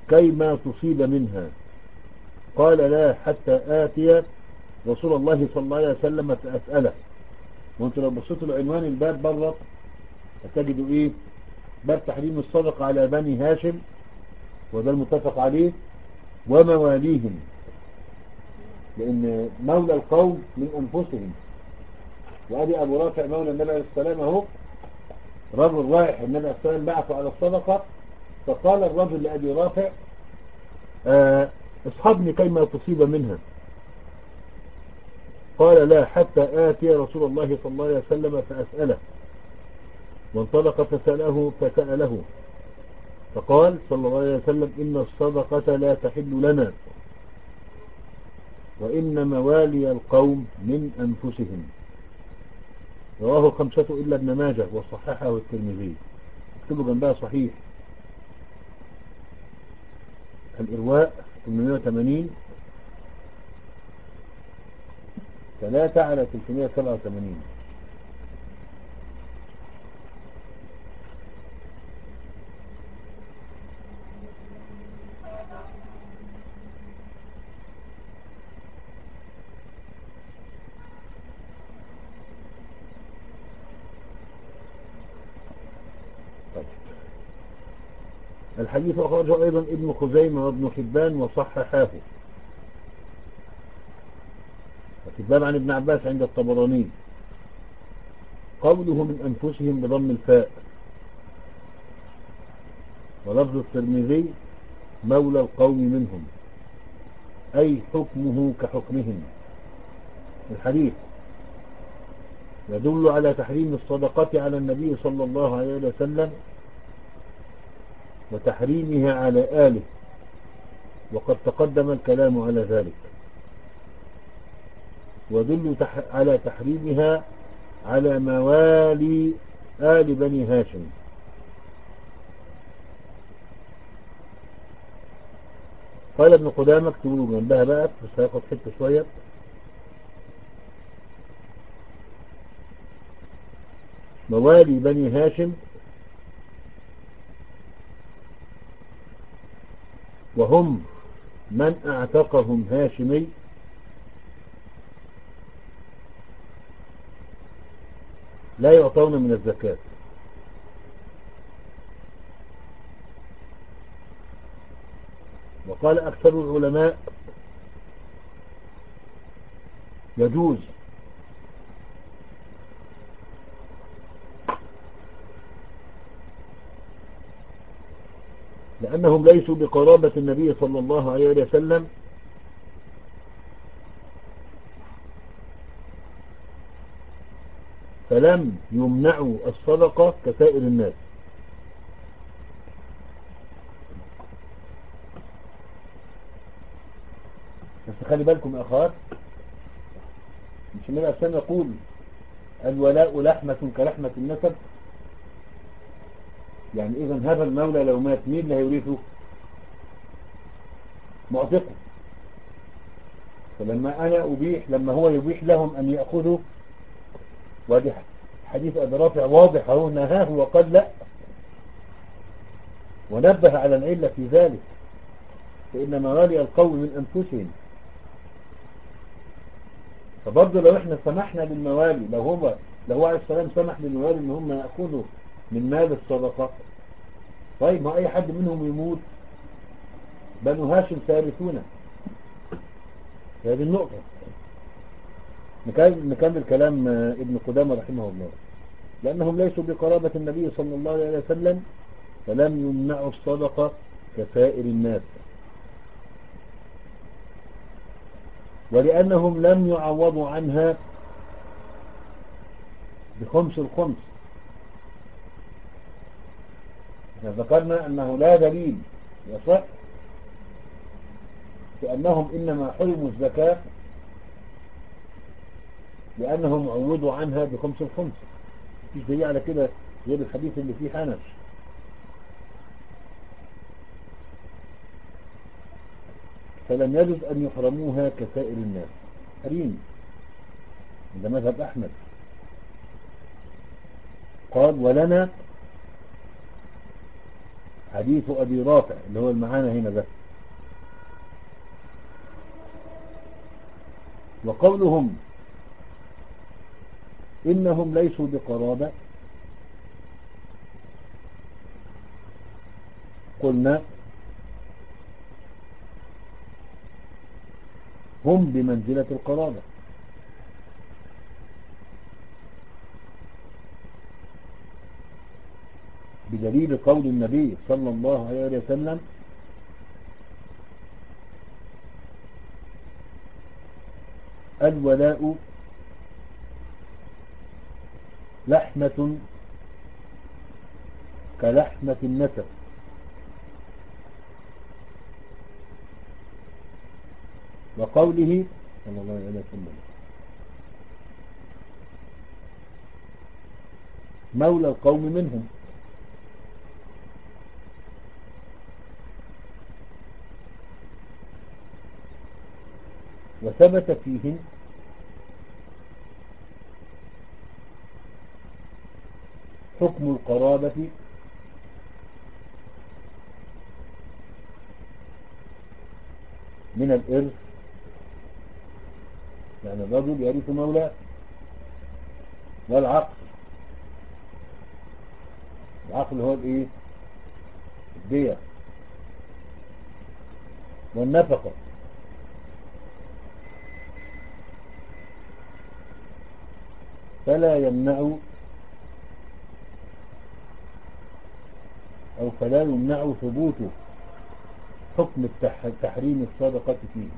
كيما تصيب منها. قال لا حتى آتي رسول الله صلى الله عليه وسلم فأسأله. وانت لو بصيتوا العنوان الباب بره هتجدوا ايه؟ باب تحريم الصدقة على بني هاشم، وده المتفق عليه، ومواليهم، لأن مولى القوم من أنفسهم. وأدي أبو رافع مولى النبي عليه السلام أهو، رجل رايح النبي عليه السلام بعثه على الصدقة، فقال الرجل لأبي رافع آه اصحبني كيما تصيب منها. قال لا حتى آتي رسول الله صلى الله عليه وسلم فأسأله. وانطلق فسأله فسأله فقال صلى الله عليه وسلم إن الصدقة لا تحل لنا، وإن موالي القوم من أنفسهم. رواه الخمسة إلا ابن ماجه وصححه الترمذي. اكتبوا جنبها صحيح. الإرواء ثمانمائة وثمانين ثلاثة على ثلاثمائة وسبعة وثمانين. الحديث أخرجه أيضا ابن خزيمة وابن حبان وصححاه. وفي الباب عن ابن عباس عند الطبراني قوله من أنفسهم بضم الفاء. ولفظ الترمذي مولى القوم منهم، أي حكمه كحكمهم. الحديث يدل على تحريم الصدقة على النبي صلى الله عليه وسلم وتحريمها على آله، وقد تقدم الكلام على ذلك. ودل تح على تحريمها على موالي آل بني هاشم. قال ابن قدامة اكتبوا جنبها بقى بس هياخد حته شوية. موالي بني هاشم وهم من اعتقهم هاشمي لا يعطون من الزكاة. وقال أكثر العلماء يجوز لأنهم ليسوا بقرابة النبي صلى الله عليه وسلم، فلم يمنعوا الصدقة كسائر الناس. بس خلي بالكم يا أخوات، مش النبي عليه السلام يقول الولاء لحمة كلحمة النسب؟ يعني إذا هذا المولى لو مات مين اللي هيورثه؟ معتقه. فلما أنا أبيح، لما هو يبيح لهم أن يأخذوا، ودي حديث أبي رافع واضح اهو نهاه وقال لا، ونبه على العلة في ذلك، فإن موالي القوم من أنفسهم. فبرضه لو احنا سمحنا للموالي، لو هو لو هو عليه السلام سمح للموالي ان هم يأخذوا من مال الصدقة، طيب ما أي حد منهم يموت بنو هاشم سيرثونه. هذه النقطة. نكمل كلام ابن قدامة رحمه الله. لأنهم ليسوا بقرابة النبي صلى الله عليه وسلم فلم يمنعوا الصدقة كسائر الناس، ولأنهم لم يعوضوا عنها بخمس الخمس. ذكرنا أنه لا دليل يصح بأنهم إنما حرموا الزكاة لأنهم عوضوا عنها بخمس الخمس. مفيش دليل على كده غير الحديث اللي فيه حنش. فلم يجد أن يحرموها كسائر الناس. حريم عند مذهب أحمد. قال ولنا حديث أبي رافع اللي هو المعانا هنا ده. وقولهم إنهم ليسوا بقرابة، قلنا هم بمنزلة القرابة، بدليل قول النبي صلى الله عليه وسلم الولاء لحمة كلحمة النسب، وقوله صلى الله عليه وسلم مولى القوم منهم، وثبت فيهم حكم القرابة من الإرث، يعني الرجل يرث مولاه، والعقل، العقل هو الايه؟ الدية، والنفقة، فلا يمنع أو فلا يمنع ثبوت حكم التح... تحريم الصدقة فيه.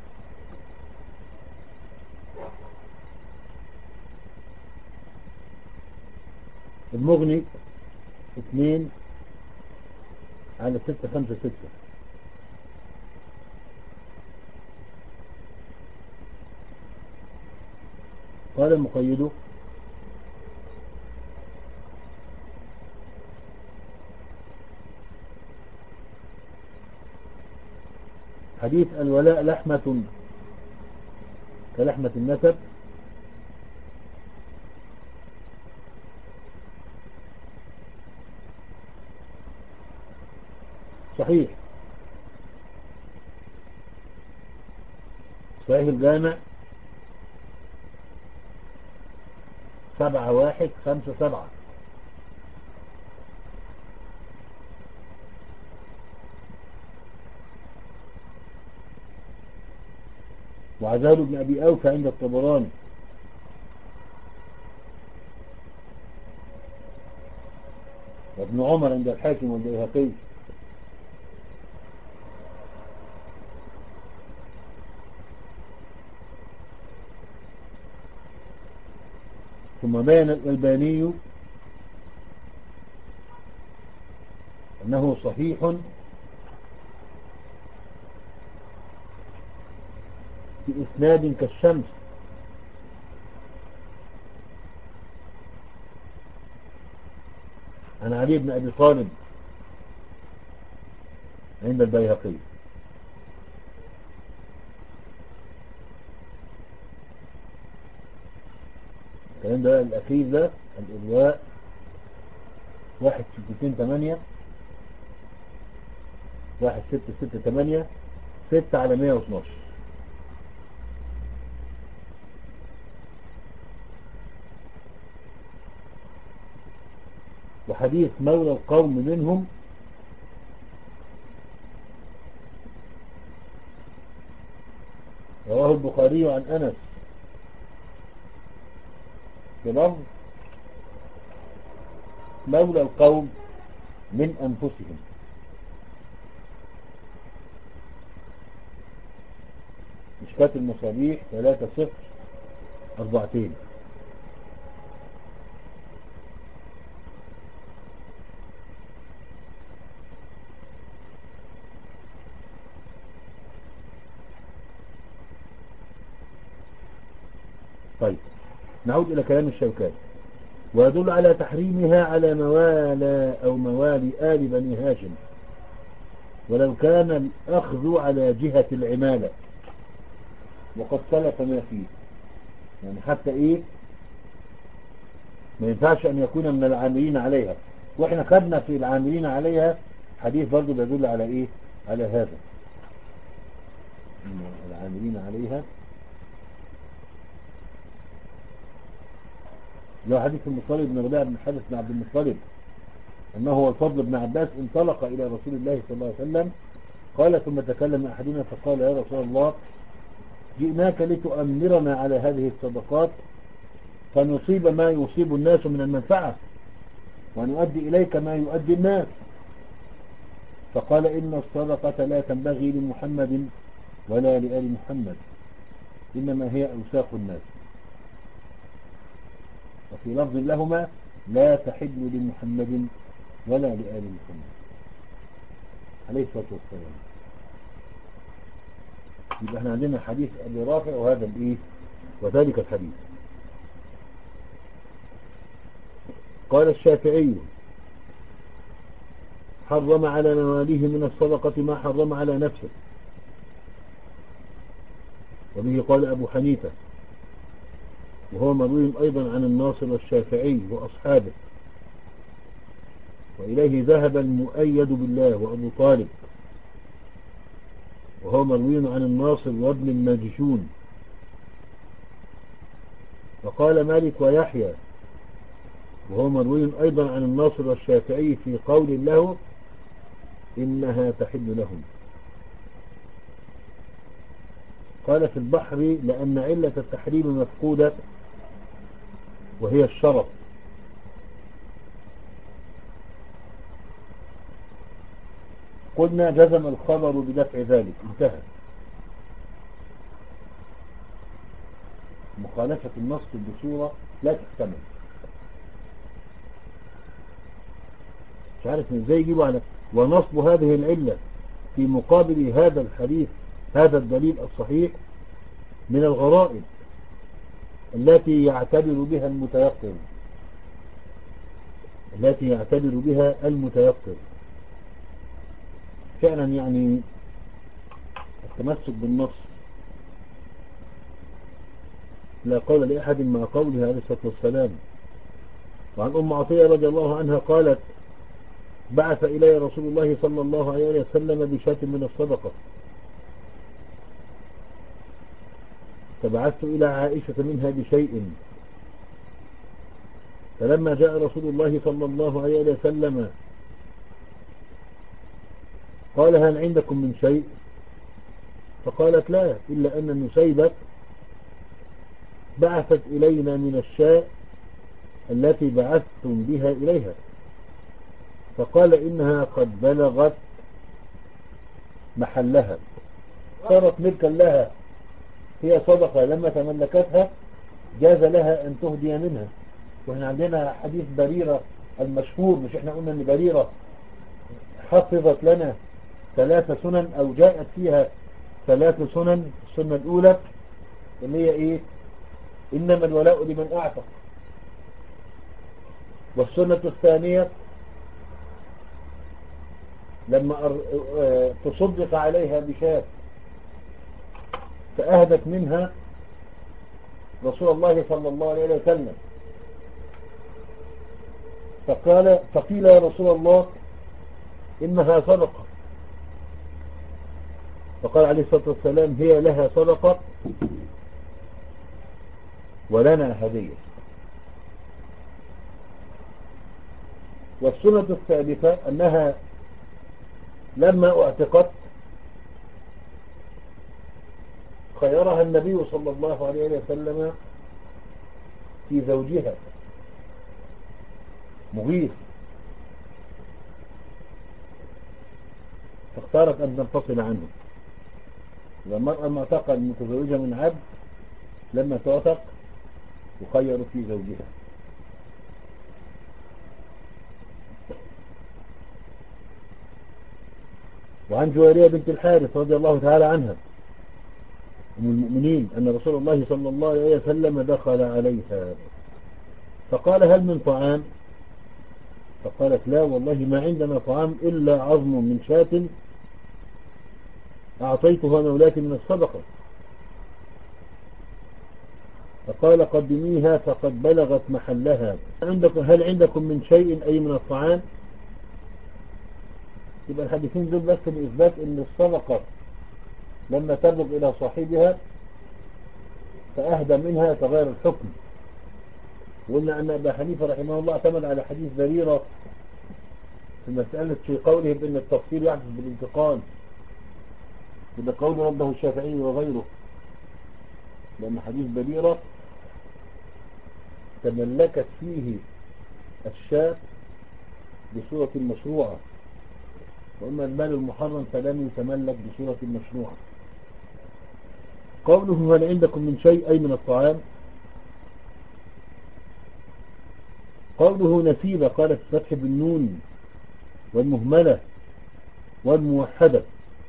المغني اثنين على ستة خمسة ستة. قال المقيد حديث الولاء لحمة كلحمة النسب صحيح، صحيح الجامع سبعة واحد خمسة سبعة. وعزال بن أبي أوفى عند الطبراني، وابن عمر عند الحاكم والبيهقي، ثم بين الألباني أنه صحيح بإسناد كالشمس عن علي بن أبي طالب عند البيهقي. الكلام ده الأخير ده الإلواء واحد ستتين تمانية واحد ستة ستة تمانية ستة على مية واتناشر. وحديث مولى القوم منهم رواه البخاري عن أنس بلفظ مولى القوم من أنفسهم. مشكاة المصابيح ثلاثة صفر أربعتين. طيب نعود إلى كلام الشوكاني. ويدل على تحريمها على موالى أو موالي آل بني هاشم ولو كان الأخذ على جهة العمالة، وقد سلف ما فيه. يعني حتى إيه ما ينفعش أن يكون من العاملين عليها، وإحنا خدنا في العاملين عليها حديث برضه بيدل على ايه؟ على هذا العاملين عليها، اللي هو حديث المطلب بن ربيعة بن حارث بن عبد المطلب أنه هو الفضل بن عباس انطلق إلى رسول الله صلى الله عليه وسلم قال ثم تكلم أحدنا فقال يا رسول الله جئناك لتؤمرنا على هذه الصدقات فنصيب ما يصيب الناس من المنفعة ونؤدي إليك ما يؤدي الناس. فقال إن الصدقة لا تنبغي لمحمد ولا لآل محمد إنما هي أوساخ الناس. وفي لفظ لهما لا تحل لمحمد ولا لآل محمد عليه الصلاة والسلام. يبقى احنا عندنا حديث أبي رافع وهذا الإيه وذلك الحديث. قال الشافعي حرم على مواليه من الصدقة ما حرم على نفسه، وبه قال أبو حنيفة وهو مروي أيضا عن الناصر والشافعي وأصحابه، وإليه ذهب المؤيد بالله وأبو طالب وهو مروي عن الناصر وابن الماجشون. وقال مالك ويحيى وهو مروي أيضا عن الناصر والشافعي في قول له إنها تحل لهم. قال في البحر لأن علة التحريم مفقودة وهي الشرف، قلنا جزم الخبر بدفع ذلك انتهى. مخالفة النص بصورة لا تحتمل. مش عارف ازاي يجيبوا على ونصب هذه العلة في مقابل هذا الحديث هذا الدليل الصحيح من الغرائب التي يعتبر بها المتيقن التي يعتبر بها المتيقن فعلا. يعني التمسك بالنص لا قول لأحد مع قوله عليه الصلاة والسلام. وعن أم عطية رضي الله عنها قالت بعث إلي رسول الله صلى الله عليه وسلم بشاة من الصدقة فبعثت إلى عائشة منها بشيء، فلما جاء رسول الله صلى الله عليه وسلم قال هل عندكم من شيء؟ فقالت لا إلا أن نسيبة بعثت إلينا من الشاء التي بعثتم بها إليها، فقال إنها قد بلغت محلها صارت ملكا لها، هي صدقة لما تملكتها جاز لها أن تهدي منها. وإحنا عندنا حديث بريرة المشهور، مش إحنا قلنا أن بريرة حفظت لنا ثلاث سنن أو جاءت فيها ثلاث سنن. السنة الأولى اللي هي إيه؟ إنما الولاء لمن أعتق. والسنة الثانية لما تصدق عليها بشاة فأهدت منها رسول الله صلى الله عليه وسلم، فقال فقيل يا رسول الله إنها صدقة، فقال عليه الصلاة والسلام هي لها صدقة ولنا هدية. والسنة الثالثة أنها لما اعتقت خيرها النبي صلى الله عليه وسلم في زوجها مغيث، فاختارت أن تنفصل عنه. والمرأة المعتقة المتزوجة من عبد لما تعتق تخير في زوجها. وعن جويرية بنت الحارث رضي الله تعالى عنها أم المؤمنين أن رسول الله صلى الله عليه وسلم دخل عليها فقال هل من طعام؟ فقالت لا والله ما عندنا طعام إلا عظم من شاة أعطيتها مولاتي من الصدقة. فقال قدميها فقد بلغت محلها. عندكم هل عندكم من شيء أي من الطعام؟ يبقى الحديثين دول بس لإثبات ان الصدقة لما تبلغ الى صاحبها فأهدى منها تغير الحكم. وقلنا ان ابا حنيفة رحمه الله اعتمد على حديث بريرة في مسألة في قوله بان التفصيل يحدث بالانتقال، وده قول ربه الشافعي وغيره، لأن حديث بريرة تملكت فيه الشاة بصورة مشروعة، وأما المال المحرم فلم يتملك بصورة مشروعة. قوله هل عندكم من شيء أي من الطعام، قوله نسيبة قالت فتح بالنون والمهملة والموحدة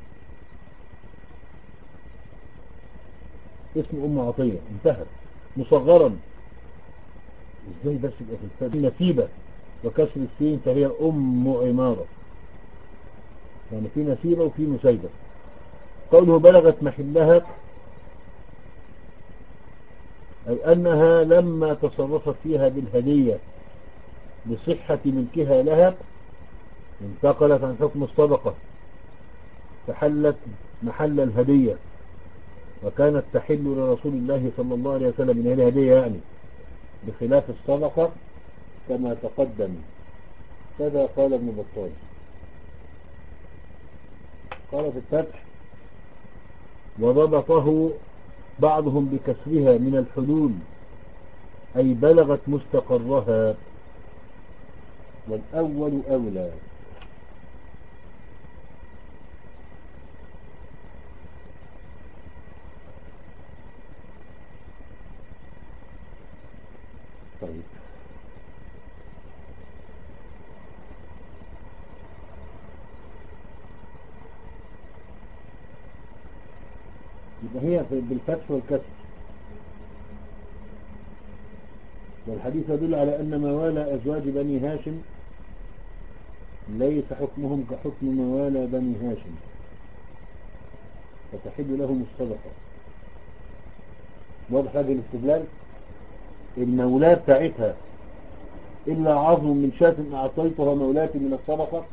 اسم أم عطية انتهت مصغرا. ازاي بس يبقى في الفتح نسيبة وكسر السين فهي أم عمارة، يعني في نسيبة وفي نسيبة. قوله بلغت محلها أي أنها لما تصرفت فيها بالهدية بصحة ملكها لها انتقلت عن حكم الصدقة فحلت محل الهدية، وكانت تحل لرسول الله صلى الله عليه وسلم من هذه الهدية يعني بخلاف الصدقة كما تقدم. كذا قال ابن بطال. قال في الفتح وضبطه بعضهم بكسرها من الحلول أي بلغت مستقرها، والأول أولى. طيب يبقى هي بالفتح والكسر. والحديث يدل على أن موالى أزواج بني هاشم ليس حكمهم كحكم موالى بني هاشم فتحل لهم الصدقة. واضح هذه الاستدلال؟ المولاة بتاعتها إلا عظم من شاة أعطيتها مولاتي من الصدقة.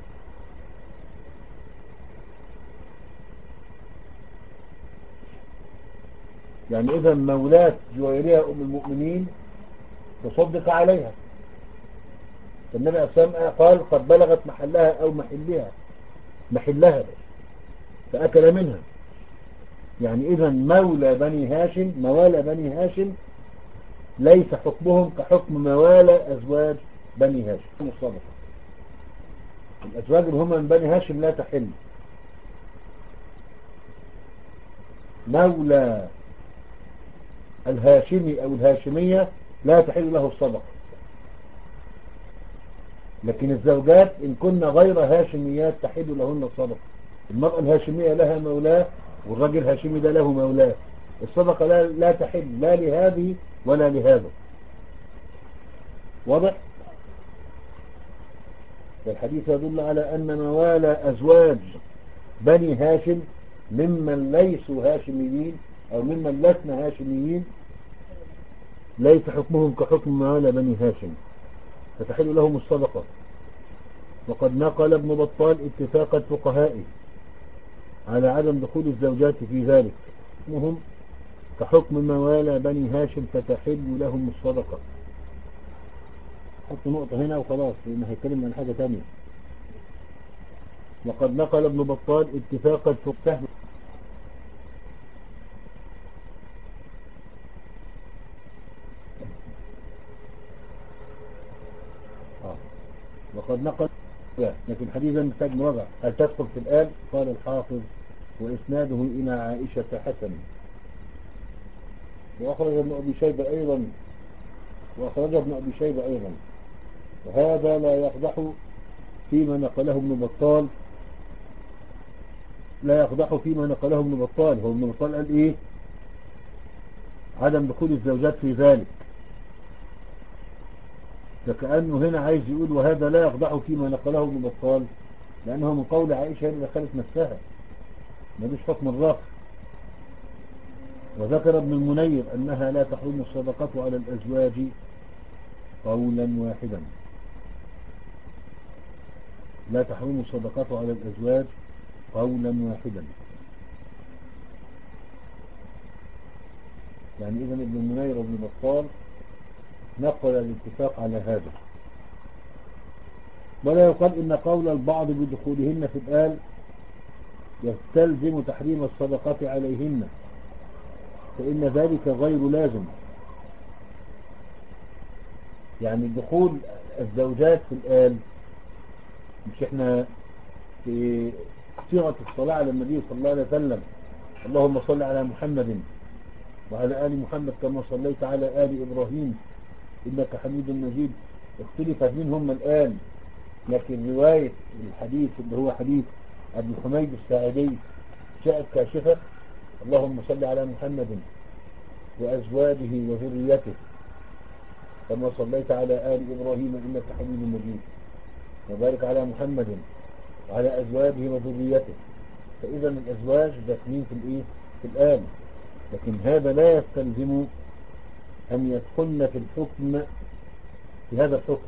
يعني إذا مولاة جويرية أم المؤمنين تصدق عليها، فالنبي عليه الصلاة والسلام قال قد بلغت محلها أو محلها محلها فأكل منها. يعني إذا مولى بني هاشم موالى بني هاشم ليس حكمهم كحكم موالى أزواج بني هاشم الصدقة. الأزواج اللي هم من بني هاشم لا تحل. مولى الهاشمي أو الهاشمية لا تحل له الصدقة، لكن الزوجات إن كن غير هاشميات تحل لهن الصدقة. المرأة الهاشمية لها مولاه والرجل الهاشمي ده له مولاه، الصدقة لا, لا تحل لا لهذه ولا لهذا. واضح؟ والحديث يدل على أن موالى أزواج بني هاشم ممن ليسوا هاشميين أو ممن لسنا هاشميين ليس حكمهم كحكم موالى بني هاشم فتحل لهم الصدقة. وقد نقل ابن بطال اتفاق الفقهاء على عدم دخول الزوجات في ذلك، حكمهم كحكم موالى بني هاشم فتحل لهم الصدقة. حط نقطة هنا وخلاص لأنه هيتكلم عن حاجة تانية. وقد نقل ابن بطال اتفاق الفقهاء آه. وقد نقل لكن حديثا محتاج مراجعة. هل تدخل في الآن؟ قال الحافظ وإسناده إلى عائشة حسن. وأخرج ابن أبي شيبة أيضا وأخرج ابن أبي شيبة أيضا وهذا لا يقدح فيما نقله ابن بطال لا يقدح فيما نقله ابن بطال. هو ابن بطال قال إيه؟ عدم دخول الزوجات في ذلك، فكأنه هنا عايز يقول وهذا لا يقدح فيما نقله ابن بطال لأنه من قول عائشة اللي دخلت نفسها ملوش حكم الرفض. وذكر ابن المنير أنها لا تحرم الصدقة على الأزواج قولا واحدا. لا تحرم الصدقات على الأزواج قولا واحدا. يعني إذن ابن منير وابن بطال نقل الاتفاق على هذا. ولا يقال إن قول البعض بدخولهن في الآل يستلزم تحريم الصدقات عليهن، فإن ذلك غير لازم. يعني دخول الزوجات في الآل، مش احنا في صيغة الصلاة على النبي صلى الله عليه وسلم اللهم صل على محمد وعلى آل محمد كما صليت على آل إبراهيم إنك حميد مجيد، اختلفت منهم الآن، لكن رواية الحديث اللي هو حديث أبي حميد الساعدي جاءت كاشفة اللهم صل على محمد وأزواجه وذريته كما صليت على آل إبراهيم إنك حميد مجيد وبارك على محمد وعلى أزواجه وذريته. فإذا الأزواج داخلين في الإيه؟ في الآل، لكن هذا لا يستلزم أن يدخلن في الحكم في هذا الحكم.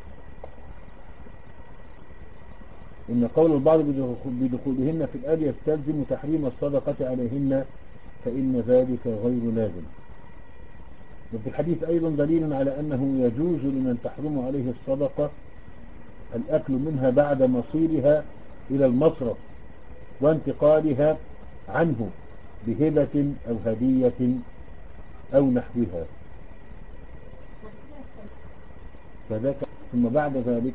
إن قول البعض بدخولهن في الآل يستلزم تحريم الصدقة عليهن، فإن ذلك غير لازم. وفي الحديث أيضا دليل على أنه يجوز لمن تحرم عليه الصدقة الأكل منها بعد مصيرها إلى المصرف وانتقالها عنه بهبة أو هدية أو نحوها. فذاك ثم بعد ذلك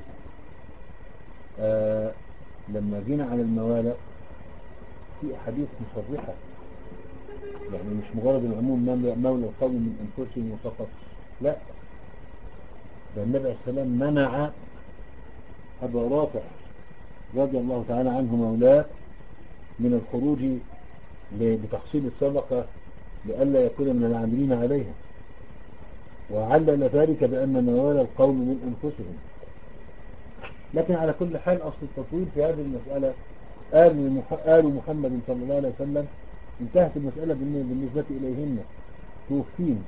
آه لما جينا على الموالى في أحاديث مصرحة، يعني مش مجرد العموم مولى القوم من أنفسهم فقط، لا، ده النبي عليه السلام منع أبا رافع رضي الله تعالى عنه مولاه من الخروج بتحصيل الصدقة لئلا يكون من العاملين عليها، وعلل ذلك بأن موالى القوم من أنفسهم. لكن على كل حال أصل التطويل في هذه المسألة آل, آل محمد صلى الله عليه وسلم انتهت المسألة بالنسبة إليهن توفين.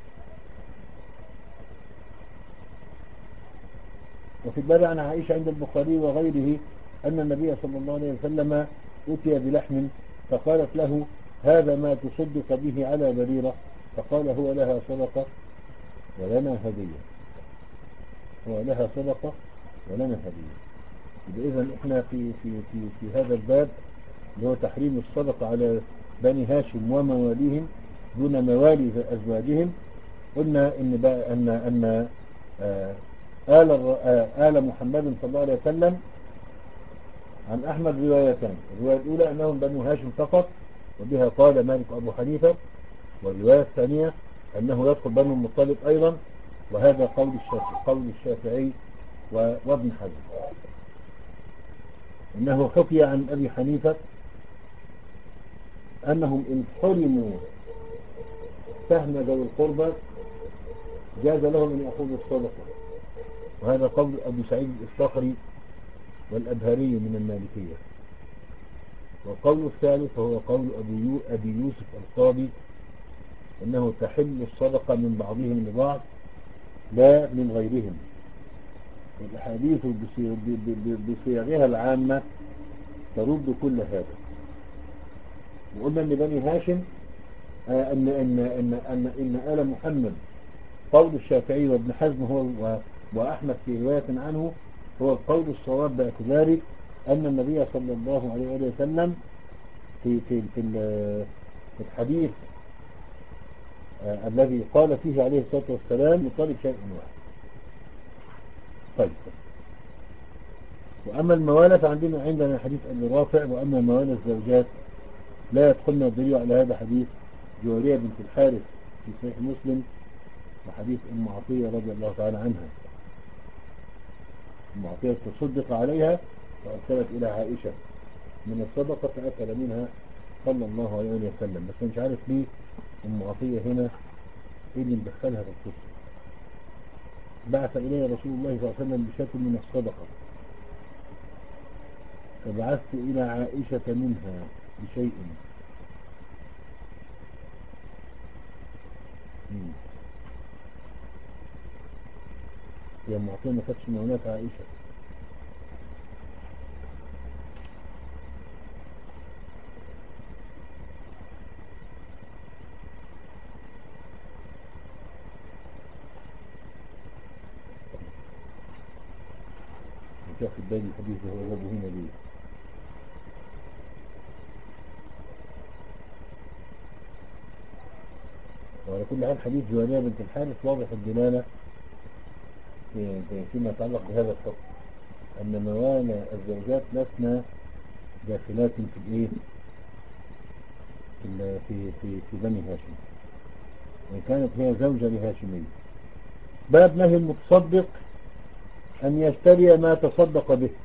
وفي الباب عن عائشة عند البخاري وغيره أن النبي صلى الله عليه وسلم أتي بلحم فقالت له هذا ما تصدق به على بريرة، فقال هو لها صدقة ولنا هدية، هو لها صدقة ولنا هدية. إذن إحنا في, في, في, في هذا الباب اللي هو تحريم الصدقة على بني هاشم ومواليهم دون موالي أزواجهم، قلنا إن, أن, أن آه آل, آه آل محمد صلى الله عليه وسلم عن أحمد روايتان. الرواية الأولى أنهم بنو هاشم فقط وبها قال مالك أبو حنيفة، والرواية الثانية أنه يدخل بنو المطلب أيضا، وهذا قول الشافعي, قول الشافعي وابن حزم. إنه حكي عن أبي حنيفة أنهم إن حرموا سهم ذوي القربى جاز لهم أن يأخذوا الصدقة، وهذا قول أبو سعيد الصخري والأبهري من المالكية. والقول الثالث هو قول أبي يوسف القاضي أنه تحل الصدقة من بعضهم لبعض لا من غيرهم. الأحاديث بصيغها العامة ترد كل هذا. وقلنا أن بني هاشم أن, أن, أن, أن, إن آل محمد قول الشافعي وابن حزم هو وأحمد في رواية عنه هو القول الصواب، باعتبار أن النبي صلى الله عليه وسلم في, في, في, في الحديث آه الذي قال فيه عليه الصلاة والسلام يطالب شيء واحد. طيب، وأما الموالى فعندنا عندنا حديث أبي رافع، وأما موالى الزوجات لا يدخلنا الدليل على هذا حديث جوارية بنت الحارث في صحيح مسلم، وحديث أم عطية رضي الله تعالى عنها. أم عطية تصدق عليها وأرسلت إلى عائشة من الصدقة فأكل منها صلى الله عليه وسلم، بس مش عارف ليه أم عطية هنا إيه اللي مدخلها في القصة. بعث إلي رسول الله صلى الله عليه وسلم بشاة من الصدقة فبعثت إلى عائشة منها بشيء. هي أم عطية ما كانتش مولات عائشة. واخد بالي الحديث هو جابه هنا ليه. وعلى كل حال حديث جوانية بنت الحارث واضح الدلالة في- في- فيما يتعلق بهذا الحكم، أن موانع الزوجات لسنا داخلات في الإيه في ال- في في, في بني هاشم، وإن كانت هي زوجة لهاشمية. باب نهي المتصدق أن يشتري ما تصدق به.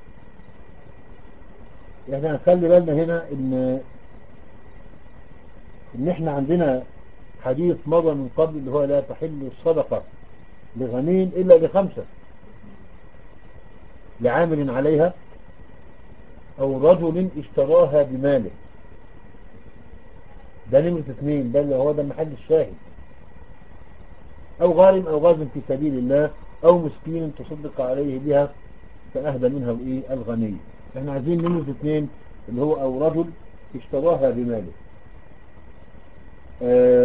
احنا هنخلي بالنا هنا ان ان احنا عندنا حديث مضى من قبل اللي هو لا تحل الصدقة لغني الا لخمسة: لعامل عليها، او رجل اشتراها بماله. ده نمرة اثنين، ده اللي هو ده محل الشاهد. او غارم او غازم في سبيل الله، او مسكين تصدق عليه بها فأهدى منها الايه الغني. احنا عايزين نمرة اثنين اللي هو او رجل اشتراها بماله. آه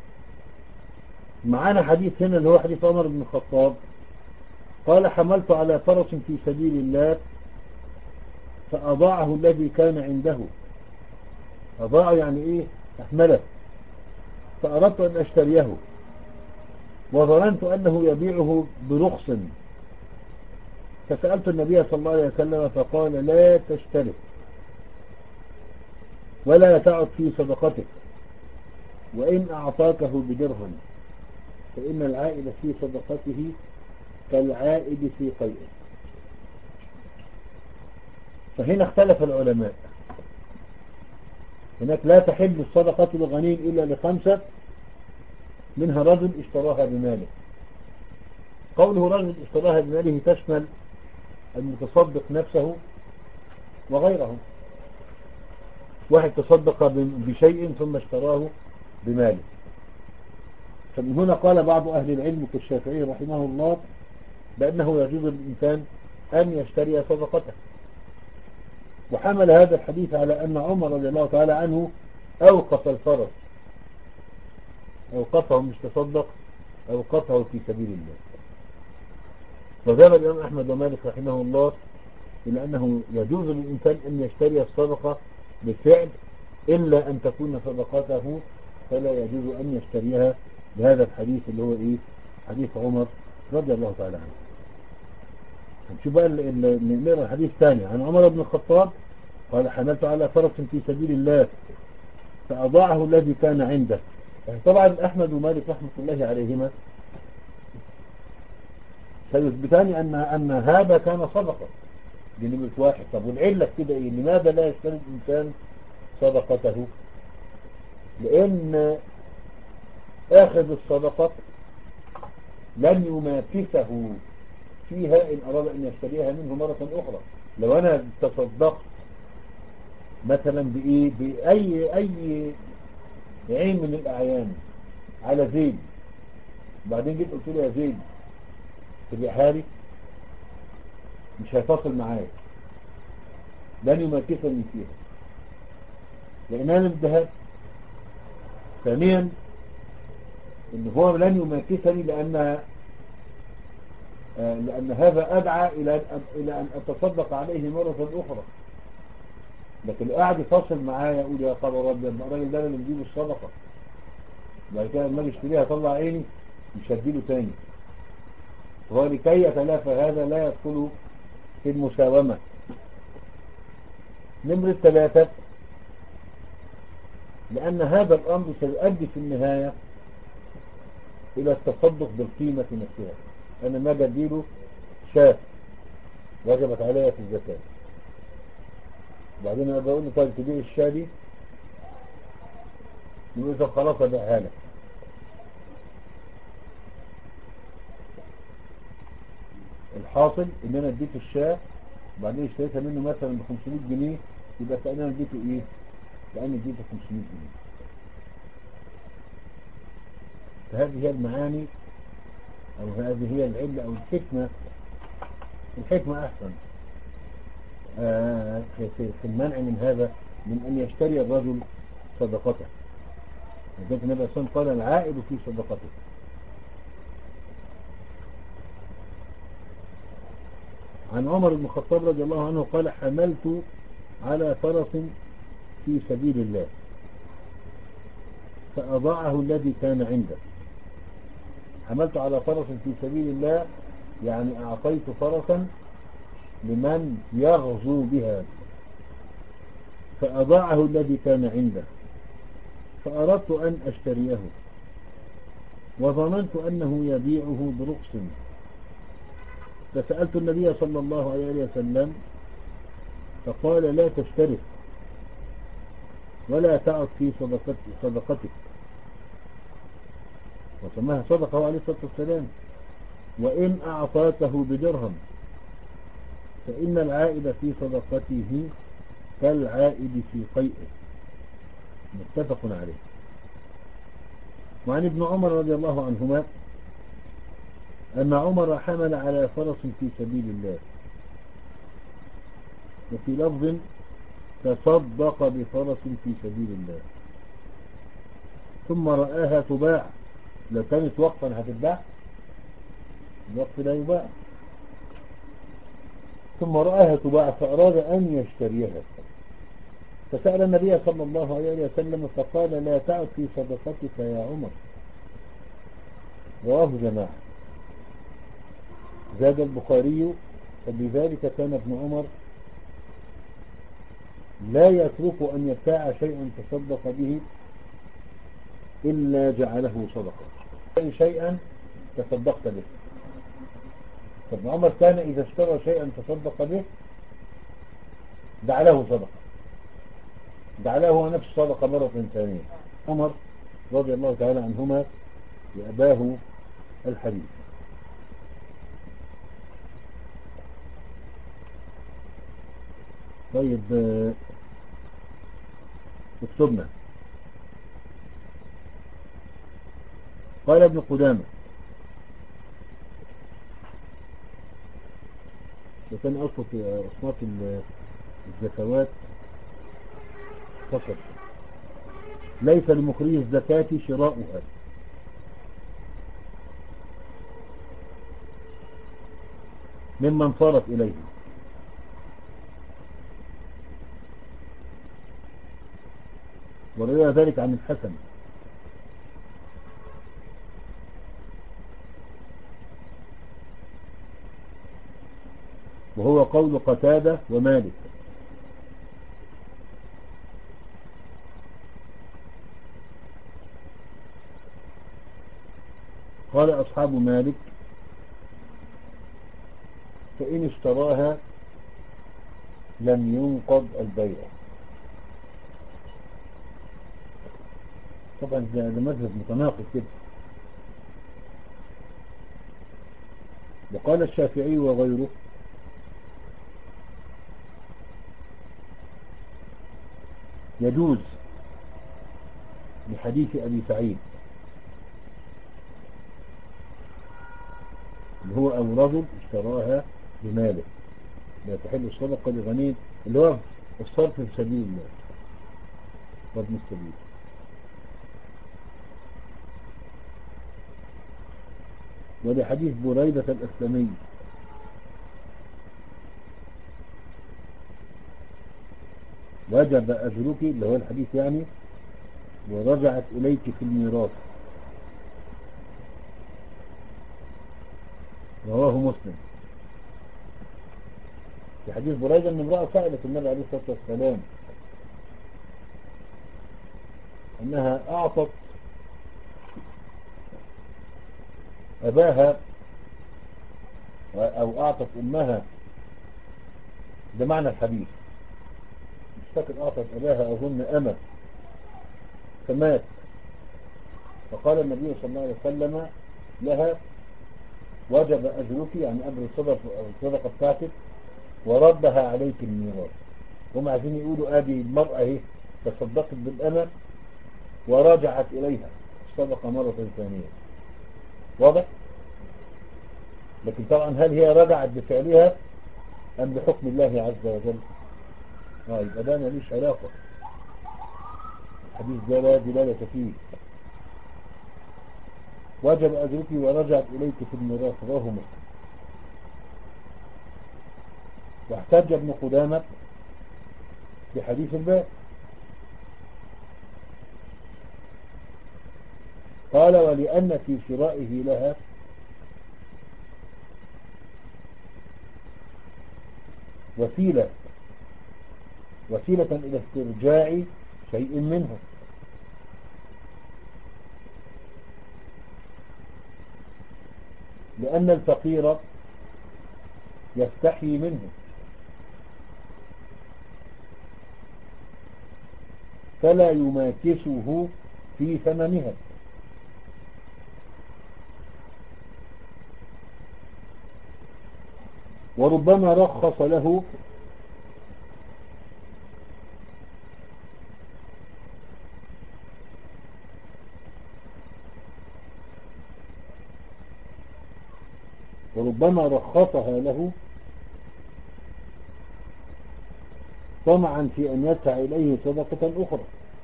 معانا حديث هنا اللي هو حديث عمر بن الخطاب قال: حملت على فرس في سبيل الله فأضاعه الذي كان عنده. أضاع يعني ايه؟ أحمله. فأردت أن أشتريه وظننت أنه يبيعه برخص، فسألت النبي صلى الله عليه وسلم فقال: لا تشتري ولا تعد في صدقتك، وإن أعطاكه بدرهم فإن العائد في صدقته كالعائد في قيئه. فهنا اختلف العلماء، هناك لا تحل الصدقة لغني إلا لخمسة، منها رجل اشتراها بماله. قوله رجل اشتراها بماله تشمل المتصدق نفسه وغيره. واحد تصدق بشيء ثم اشتراه بماله. فمن هنا قال بعض أهل العلم كالشافعي رحمه الله بأنه يجوز للإنسان أن يشتري صدقته، وحمل هذا الحديث على أن عمر رضي الله تعالى عنه أوقف الفرس، أوقفه مش تصدق، أوقفه في سبيل الله. وذهب الإمام أحمد ومالك رحمه الله إلى أنه يجوز للإنسان أن يشتري الصدقة بالفعل، إلا أن تكون صدقته فلا يجوز أن يشتريها، بهذا الحديث اللي هو إيه؟ حديث عمر رضي الله تعالى عنه. نشوف بقى نقرأ الحديث الثاني عن عمر بن الخطاب قال: حملت على فرس في سبيل الله فأضاعه الذي كان عنده. طبعا أحمد ومالك رحمة الله عليهما سيثبتان أن أن هذا كان صدقة بنمرة واحد. طب والعلة كده إيه؟ لماذا لا يشتري الإنسان صدقته؟ لأن آخذ الصدقة لن يماكسه فيها إن أراد أن يشتريها منه مرة أخرى. لو أنا تصدقت مثلا بإيه؟ بأي أي عين من الأعيان على زيد، وبعدين جيت قلت له يا زيد تبيعها لي، مش هيفاصل معايا، لن يماكسني فيها لأن أنا الذهب. ثانيا إن هو لن يماكسني لأن لأن هذا أدعى إلى إلى أن أتصدق عليه مرة أخرى. لكن قاعد يفاصل معايا يقول يا خبر ربي الراجل ده اللي بيجيب الصدقة، بعد كده لما اجي اشتريها اطلع عيني مش هديله تاني. وهو لكي يتلافى هذا لا يدخل في المساومة. نمرة ثلاثة، لأن هذا الأمر سيؤدي في النهاية إلى التصدق بالقيمة نفسها. أنا ما بديله شاة وجبت عليها في الزكاة، وبعدين أنا بقول له طيب تبيع الشاة دي، يقول طب خلاص أبيعها لك. الحاصل إن أنا اديته الشاة وبعدين اشتريتها منه مثلا ب خمسمائة جنيه، يبقى كأني أنا اديته إيه؟ كأني اديته خمسمائة جنيه. فهذه هي المعاني أو هذه هي العلة أو الحكمة. الحكمة أحسن آه في, في, في المنع من هذا، من أن يشتري الرجل صدقته. لذلك النبي صلى الله عليه وسلم قال: العائد في صدقته. عن عمر بن الخطاب رضي الله عنه قال حملت على فرس في سبيل الله فأضاعه الذي كان عنده. حملت على فرس في سبيل الله يعني أعطيت فرسا لمن يغزو بها فأضاعه الذي كان عنده، فأردت أن أشتريه وظننت أنه يبيعه برخص، فسألت النبي صلى الله عليه وسلم فقال لا تشتري ولا تعد في صدقتك، وسماها صدقه عليه الصلاة والسلام، وإن أعطاته بدرهم فإن العائد في صدقته كالعائد في قيئه. متفق عليه. وعن ابن عمر رضي الله عنهما أن عمر حمل على فرس في سبيل الله، وفي لفظ تصدق بفرس في سبيل الله ثم رآها تباع. لو كانت وقفا هتتباع، الوقف لا يباع. ثم رآها تباع فأراد أن يشتريها، فسأل النبي صلى الله عليه وسلم فقال لا تعد في صدقتك يا عمر. رواه جماعة. زاد البخاري فبذلك كان ابن عمر لا يترك أن يبتاع شيئا تصدق به إلا جعله صدقة. أي شيئا تصدقت به. فابن عمر كان إذا اشترى شيئا تصدق به جعله صدقة، جعله هو نفس صدقة مرة ثانية. عمر رضي الله تعالى عنهما وأباه الحديث. طيب اكتبنا. قال ابن قدامة وكان أصل في أصناف الزكوات فقط ليس لمخرج الزكاة شراؤها ممن صارت إليه، وروي ذلك عن الحسن وهو قول قتادة ومالك. قال أصحاب مالك فإن اشتراها لم ينقض البيع. طبعا ده مذهب متناقض كده. وقال الشافعي وغيره يجوز بحديث أبي سعيد اللي هو أو رجل اشتراها بماله لا تحل الصدقة لغني، اللي هو الصرف في سبيل الله وابن السبيل. ولحديث بريدة الأسلمي وجب أجرك اللي هو الحديث يعني ورجعت إليك في الميراث. رواه مسلم. في حديث بريدة أن امرأة سألت النبي عليه الصلاة والسلام أنها أعطت أباها أو أعطت أمها، ده معنى الحديث، مش فاكر أعطت أباها أظن أمة فمات، فقال النبي صلى الله عليه وسلم لها وجب أجرك يعني أجر الصدقة بتاعتك وردها عليك الميراث. هم عايزين يقولوا ادي المرأة اهي تصدقت بالأمة ورجعت إليها الصدقة مرة ثانية. واضح؟ لكن طبعا هل هي رجعت بفعلها أم بحكم الله عز وجل؟ اه يبقى ده ملوش علاقة، الحديث ده لا دلالة فيه. وجب أجرك ورجعت إليك في الميراث. رواه مسلم. واحتج ابن قدامة بحديث الباب، قال ولأن في شرائه لها وسيلة وسيلة إلى استرجاع شيء منه، لأن الفقير يستحي منه فلا يماكسه في ثمنها، وربما رخص له وربما رخصها له طمعا في أن يدفع إليه صدقة أخرى.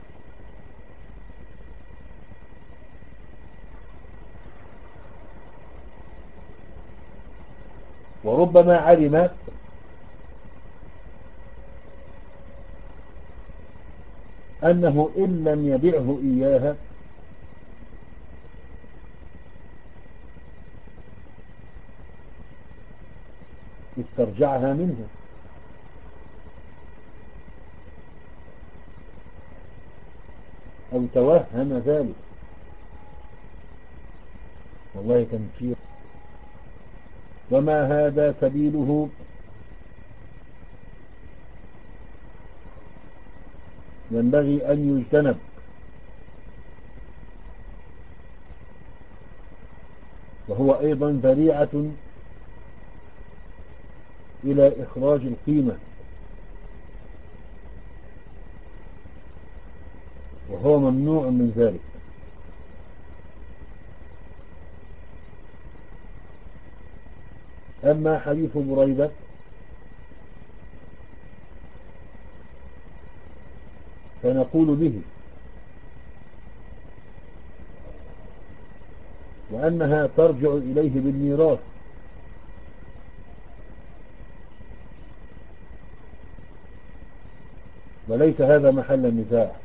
وربما علم أنه إن لم يبعه إياها استرجعها منه، أو توهم ذلك. والله كان فيه. وما هذا سبيله ينبغي أن يجتنب، وهو أيضا ذريعة إلى إخراج القيمة، وهو ممنوع من ذلك. أما حديث بريدة فنقول به وأنها ترجع إليه بالميراث، وليس هذا محل النزاع.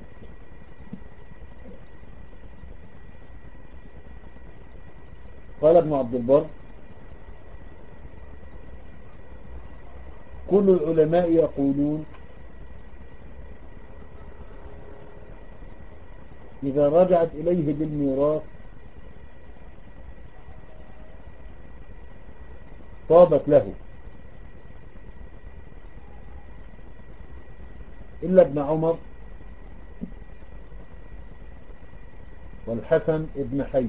قال ابن عبد البر كل العلماء يقولون إذا رجعت إليه بالميراث طابت له، إلا ابن عمر والحسن ابن حي.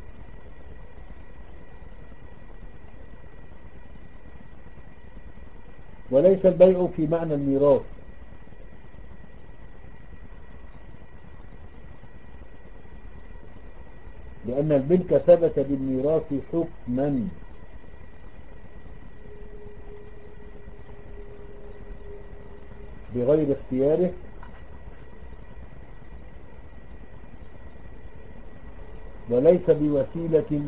وليس البيع في معنى الميراث، لأن الملك ثبت بالميراث حكما، بغير اختياره، وليس بوسيلة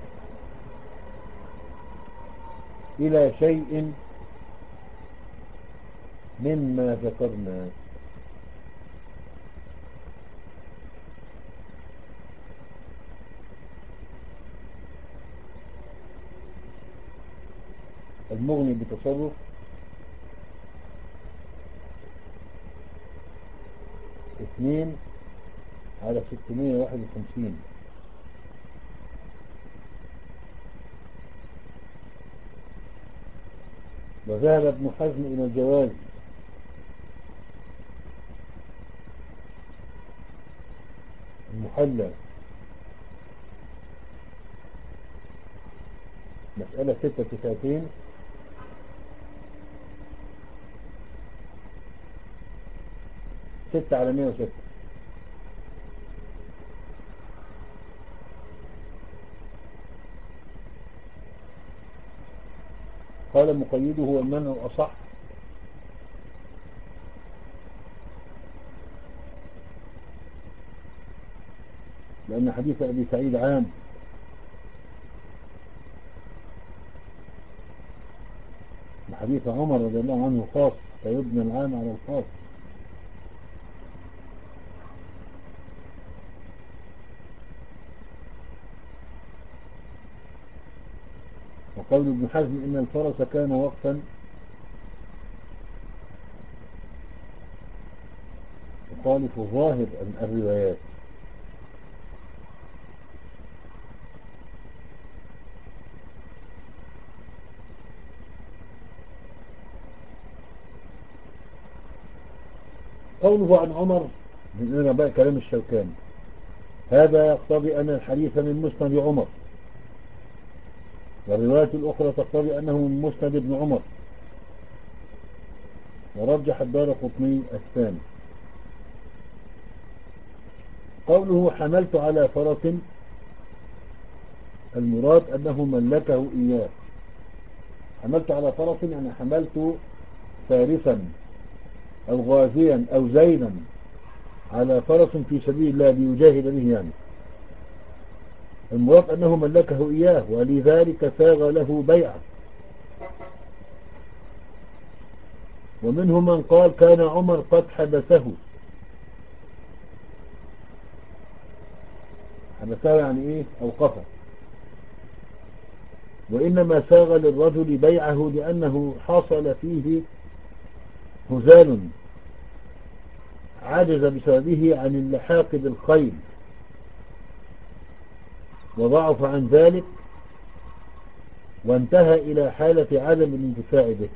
إلى شيء مما ذكرنا. المغني بتصرف اثنين على ستمائة وواحد وخمسين. وذهب ابن حزم إلى الجواز، المحلى مسألة ستة وتسعين ستة على مئة وستة. قال مقيده والمنع أصح، لأن حديث أبي سعيد عام، حديث عمر رضي الله عنه خاص، فيبنى العام على الخاص. وقول ابن حزم إن الفرس كان وقفا يخالف ظاهر الروايات. قوله عن عمر من هنا بقى كلام الشوكاني، هذا يقتضي أن الحديث من مسند عمر، والرواية الأخرى تقتضي أنه من مسند ابن عمر، ورجح الدارقطني الثاني. قوله حملت على فرس، المراد أنه ملكه إياه. حملت على فرس يعني حملت فارسا أو غازيا أو زينا على فرس في سبيل الله ليجاهد به، يعني المراد أنه ملكه إياه، ولذلك ساغ له بيعة. ومنهم من قال كان عمر قد حبسه. حبسه يعني إيه؟ أوقفه. وإنما ساغ للرجل بيعه لأنه حصل فيه هزال عجز بسببه عن اللحاق بالخيل، وضعف عن ذلك، وانتهى إلى حالة عدم الانتفاع به.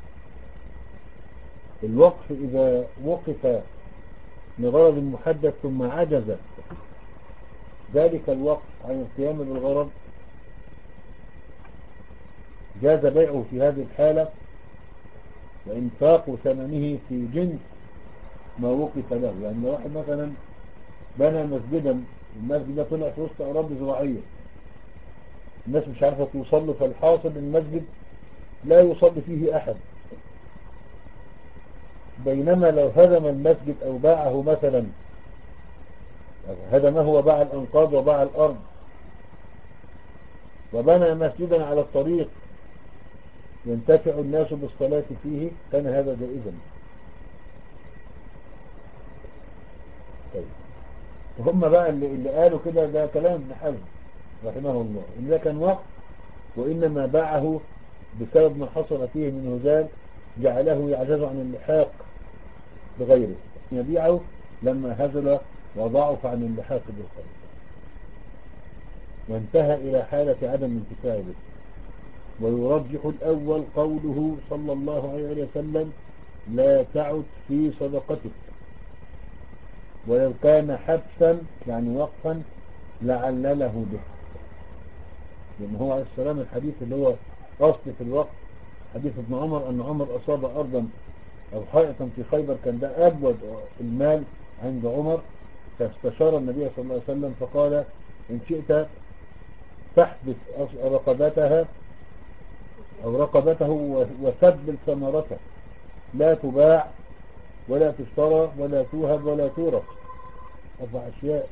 الوقف إذا وقف لغرض محدد ثم عجز ذلك الوقف عن القيام بالغرض، جاز بيعه في هذه الحالة وإنفاق ثمنه في جنس ما وقف له. يعني لو واحد مثلا بنى مسجدا، المسجد ده طلع في وسط أراضي زراعية، الناس مش عارفة توصل له، فالحاصل المسجد لا يصلي فيه أحد. بينما لو هدم المسجد أو باعه مثلا، هدمه وباع الأنقاض وباع الأرض وبنى مسجدا على الطريق ينتفع الناس بالصلاة فيه، كان هذا جائزا. طيب، وهم بقى اللي, اللي قالوا كده ده كلام ابن حزم رحمه الله، إن ده كان وقف وإنما باعه بسبب ما حصل فيه من هزال جعله يعجز عن اللحاق بغيره، يبيعه لما هزل وضعف عن اللحاق بالخير، وانتهى إلى حالة عدم الانتفاع به. ويرجح الأول قوله صلى الله عليه وسلم لا تعد في صدقتك، ولو كان حبسا يعني وقفا لعلله به، لأن هو عليه السلام الحديث اللي هو أصل في الوقت حديث ابن عمر أن عمر أصاب أرضا أو حائطا في خيبر كان ده أبود المال عند عمر، فاستشار النبي صلى الله عليه وسلم فقال إن شئت تحبس رقبتها أو رقبته وسبل ثمرته، لا تباع ولا تشترى ولا توهب ولا تورث، أربع أشياء.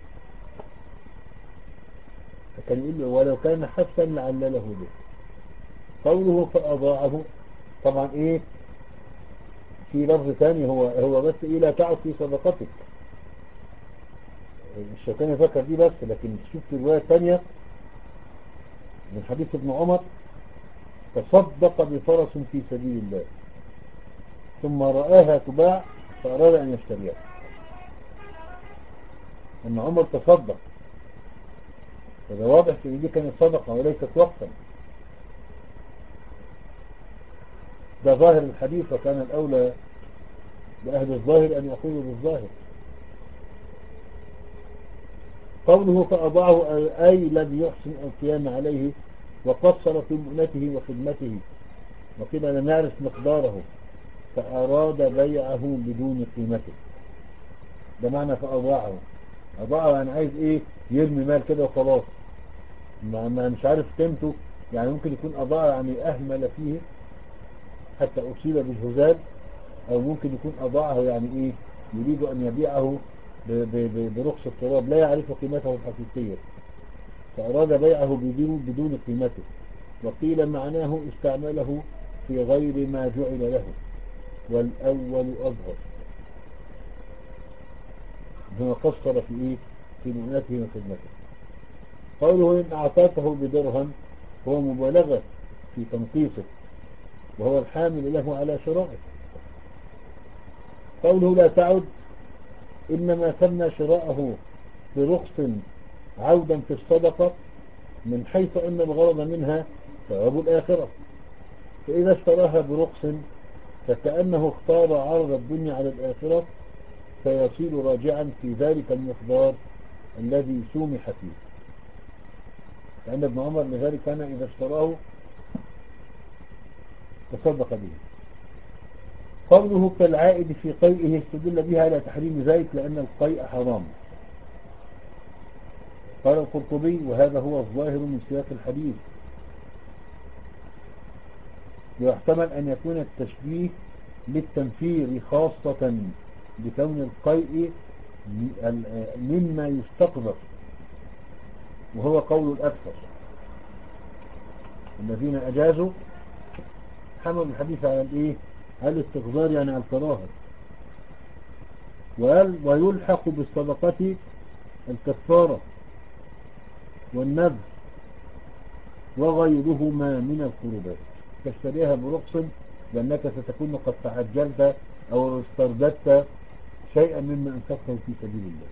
فكان يقول له ولو كان حبسا لعلله به. قوله فأضاعه، طبعا إيه في لفظ ثاني هو هو بس إيه لا تعد في صدقتك، الشيطان فكر دي بس، لكن شوف في الرواية الثانية من حديث ابن عمر تصدق بفرس في سبيل الله ثم رآها تباع فأراد أن يشتريها، أن عمر تصدق، فده واضح في دي كانت صدقة وليست وقفا. ده ظاهر الحديث، وكان الأولى بأهل الظاهر أن يأخذوا بالظاهر. قوله فأضاعه أي لم يحسن القيام عليه وقصر في مؤنته وخدمته، وكذا لم يعرف مقداره فأراد بيعه بدون قيمته. ده معنى فأضاعه. أضاعه يعني عايز إيه؟ يرمي مال كده وخلاص، ما ما مش عارف قيمته. يعني ممكن يكون أضاع يعني أهمل فيه حتى أصيب بالهزال، أو ممكن يكون أضاعه يعني إيه يريد أن يبيعه برخص التراب لا يعرف قيمته الحقيقية، فأراد بيعه بدون بدون قيمته. وقيل معناه استعمله في غير ما جعل له، والأول أظهر. هو قصر في إيه؟ في مؤنته وخدمته. قوله إن أعطاته بدرهم هو مبالغة في تنقيصه، وهو الحامل له على شرائه. قوله لا تعد إنما سمى شراءه برخص عودا في الصدقة من حيث أن الغرض منها ثواب الآخرة، فإذا اشتراها برخص فكأنه اختار عرض الدنيا على الآخرة، فيصير راجعا في ذلك المقدار الذي سومح فيه. لأن ابن عمر لذلك كان إذا اشتراه تصدق به. قوله كالعائد في قيئه استدل بها على تحريم ذلك لأن القيء حرام. قال القرطبي وهذا هو الظاهر من سياق الحديث، ويحتمل أن يكون التشبيه للتنفير خاصة بكون القيء مما يستقذر، وهو قول الأكثر الذين أجازوا حملوا الحديث على الإيه؟ على الاستقذار، يعني على الكراهة. ويلحق بالصدقة الكفارة والنذر وغيرهما من القربات. تشتريها برخص لأنك ستكون قد تعجلت أو استرددت شيئا مما أنفقته في سبيل الله.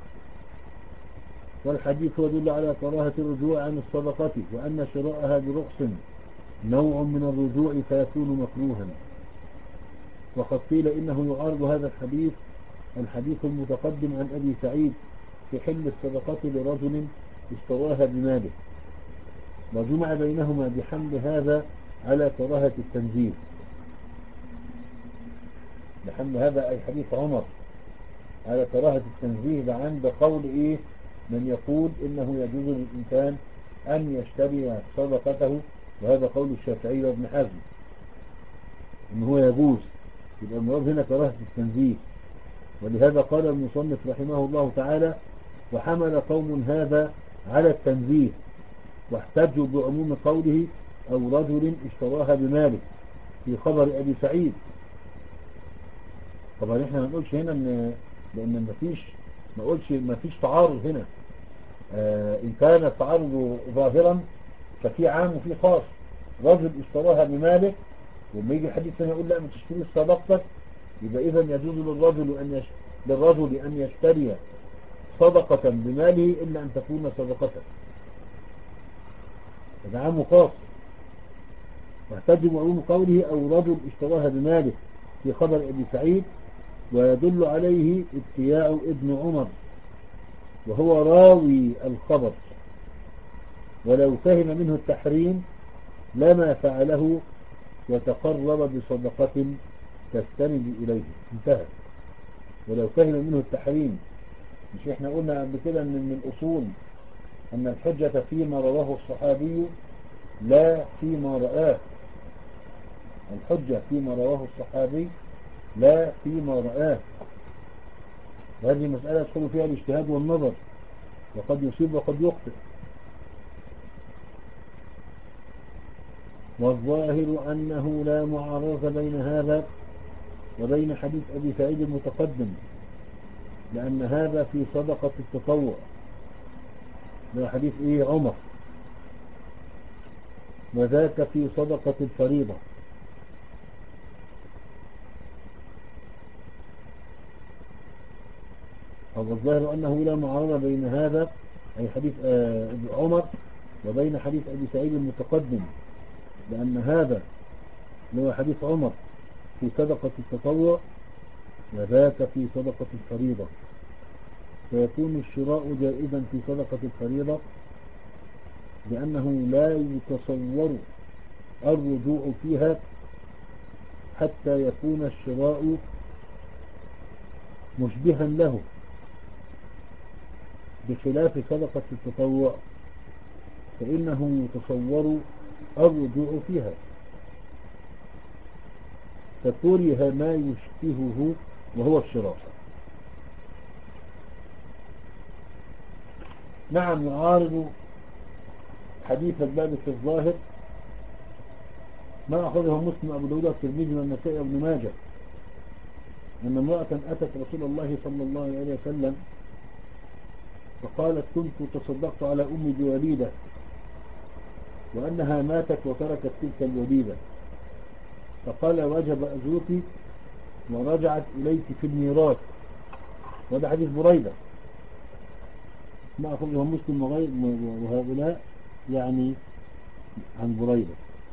والحديث يدل على كراهة الرجوع عن الصدقة، وأن شراءها برخص نوع من الرجوع فيكون مكروها. وقد قيل إنه يعارض هذا الحديث الحديث المتقدم عن أبي سعيد في حل الصدقة لرجل اشتراها بماله، وجمع بينهما بحمل هذا على كراهة التنزيل. بحمل هذا أي حديث عمر على كراهة التنزيه عند قول إيه من يقول إنه يجوز للإنسان أن يشتري صدقته، وهذا قول الشافعي وابن حزم إن هو يجوز. يبقى المراد هنا كراهة التنزيه. ولهذا قال المصنف رحمه الله تعالى وحمل قوم هذا على التنزيه، واحتجوا بعموم قوله أو رجل اشتراها بماله في خبر أبي سعيد. طبعا احنا ما نقولش هنا ان لان ما فيش ما نقولش ما فيش تعارض هنا. آه ان كان التعارض ظاهرا ففي عام وفي خاص. رجل اشتراها بماله، وما يجي الحديث هنا يقول لا ما تشتريش صدقتك، يبقى اذا يجوز للرجل ان يش... للرجل ان يشتري صدقة بماله الا ان تكون صدقة. هذا عام وخاص. واحتج بعموم قوله او رجل اشتراها بماله في خبر ابي سعيد، ويدل عليه ابتياع ابن عمر وهو راوي الخبر، ولو فهم منه التحريم لما فعله وتقرب بصدقة تستند إليه. انتهى. ولو فهم منه التحريم، مش احنا قلنا قبل كده ان من الأصول أن الحجة فيما رواه الصحابي لا فيما رآه. الحجة فيما رواه الصحابي لا فيما رآه. وهذه مسألة يدخل فيها الاجتهاد والنظر، وقد يصيب وقد يخطئ. والظاهر أنه لا معارضة بين هذا وبين حديث أبي سعيد المتقدم، لأن هذا في صدقة التطوع، ده حديث إيه عمر، وذاك في صدقة الفريضة. والظاهر أنه لا معارضة بين هذا أي حديث ابن عمر وبين حديث أبي سعيد المتقدم، لأن هذا هو حديث عمر في صدقة التطوع، وذاك في صدقة الفريضة، فيكون الشراء جائزا في صدقة الفريضة لأنه لا يتصور الرجوع فيها حتى يكون الشراء مشبها له، بخلاف صدقة التطوع فإنه يتصور الرجوع فيها، فكره ما يشبهه وهو الشراء. نعم يعارض حديث الباب في الظاهر ما أخرجه مسلم أبو داود والترمذي والنسائي وابن ماجه أن امرأة أتت رسول الله صلى الله عليه وسلم فقالت كنت تصدقت على أمي بوليدة وأنها ماتت وتركت تلك الوليدة، فقال وجب أجرك ورجعت إليك في الميراث. وهذا حديث بريدة ما أخرجه مسلم وهؤلاء يعني عن بريدة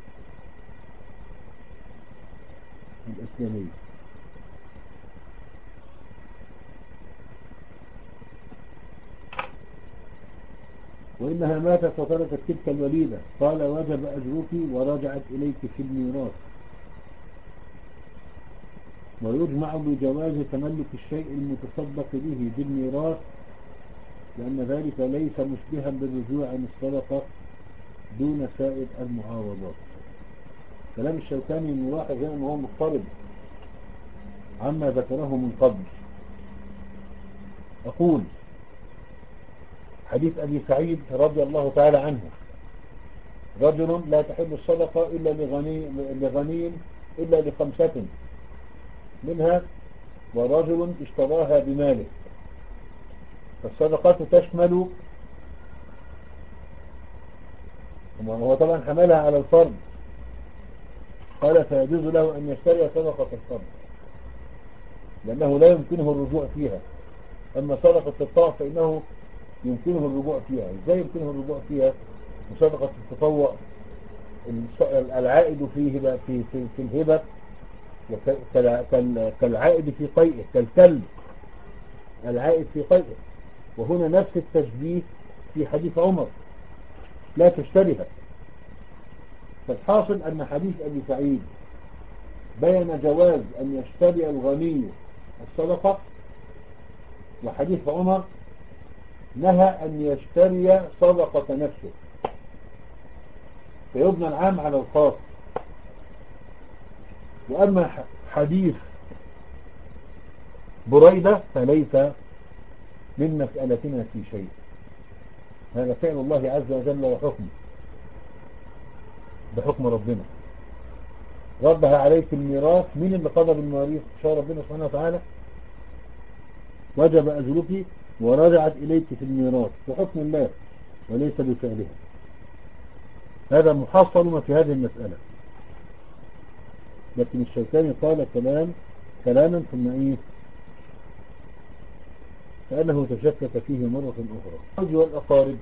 الإسلامية. وإنها ماتت وتركت تلك الوليدة، قال وجب أجرك ورجعت إليك في الميراث. ويجمع بجواز تملك الشيء المتصدق به بالميراث لأن ذلك ليس مشبها بالرجوع عن الصدقة دون سائر المعاوضات. كلام الشوكاني ملاحظ هنا أنه مضطرب عما ذكره من قبل. أقول حديث أبي سعيد رضي الله تعالى عنه رجل لا تحل الصدقة إلا لغني, لغني إلا لخمسة منها ورجل اشتراها بماله. فالصدقات تشمل، هو طبعا حملها على الفرد، قال فيجوز له أن يشتري صدقة الفرد لأنه لا يمكنه الرجوع فيها. أما صدقة التطوع فإنه يمكنه الرجوع فيها. إزاي يمكنه الرجوع فيها؟ وصدقة التطوع العائد في هبة في, في, في الهبة كالعائد في قيئه، كالكلب العائد في قيئه. وهنا نفس التشبيه في حديث عمر لا تشتريها. فالحاصل أن حديث أبي سعيد بين جواز أن يشتري الغني الصدقة، وحديث عمر نهى أن يشتري صدقة نفسه. فيبنى العام على الخاص. وأما حديث بريدة فليس من مسألتنا في شيء، هذا فعل الله عز وجل وحكمه بحكم ربنا. ردها عليك الميراث، مين اللي قضى بالمواريث؟ شاء ربنا سبحانه وتعالى. وجب أجرك ورجعت إليك في الميراث بحكم الله وليس بفعلها. هذا محصل في هذه المسألة. لكن الشوكاني قال كلام كلاما ثم ايه فأنه تشكك فيه مرة أخرى. الزوج والأقارب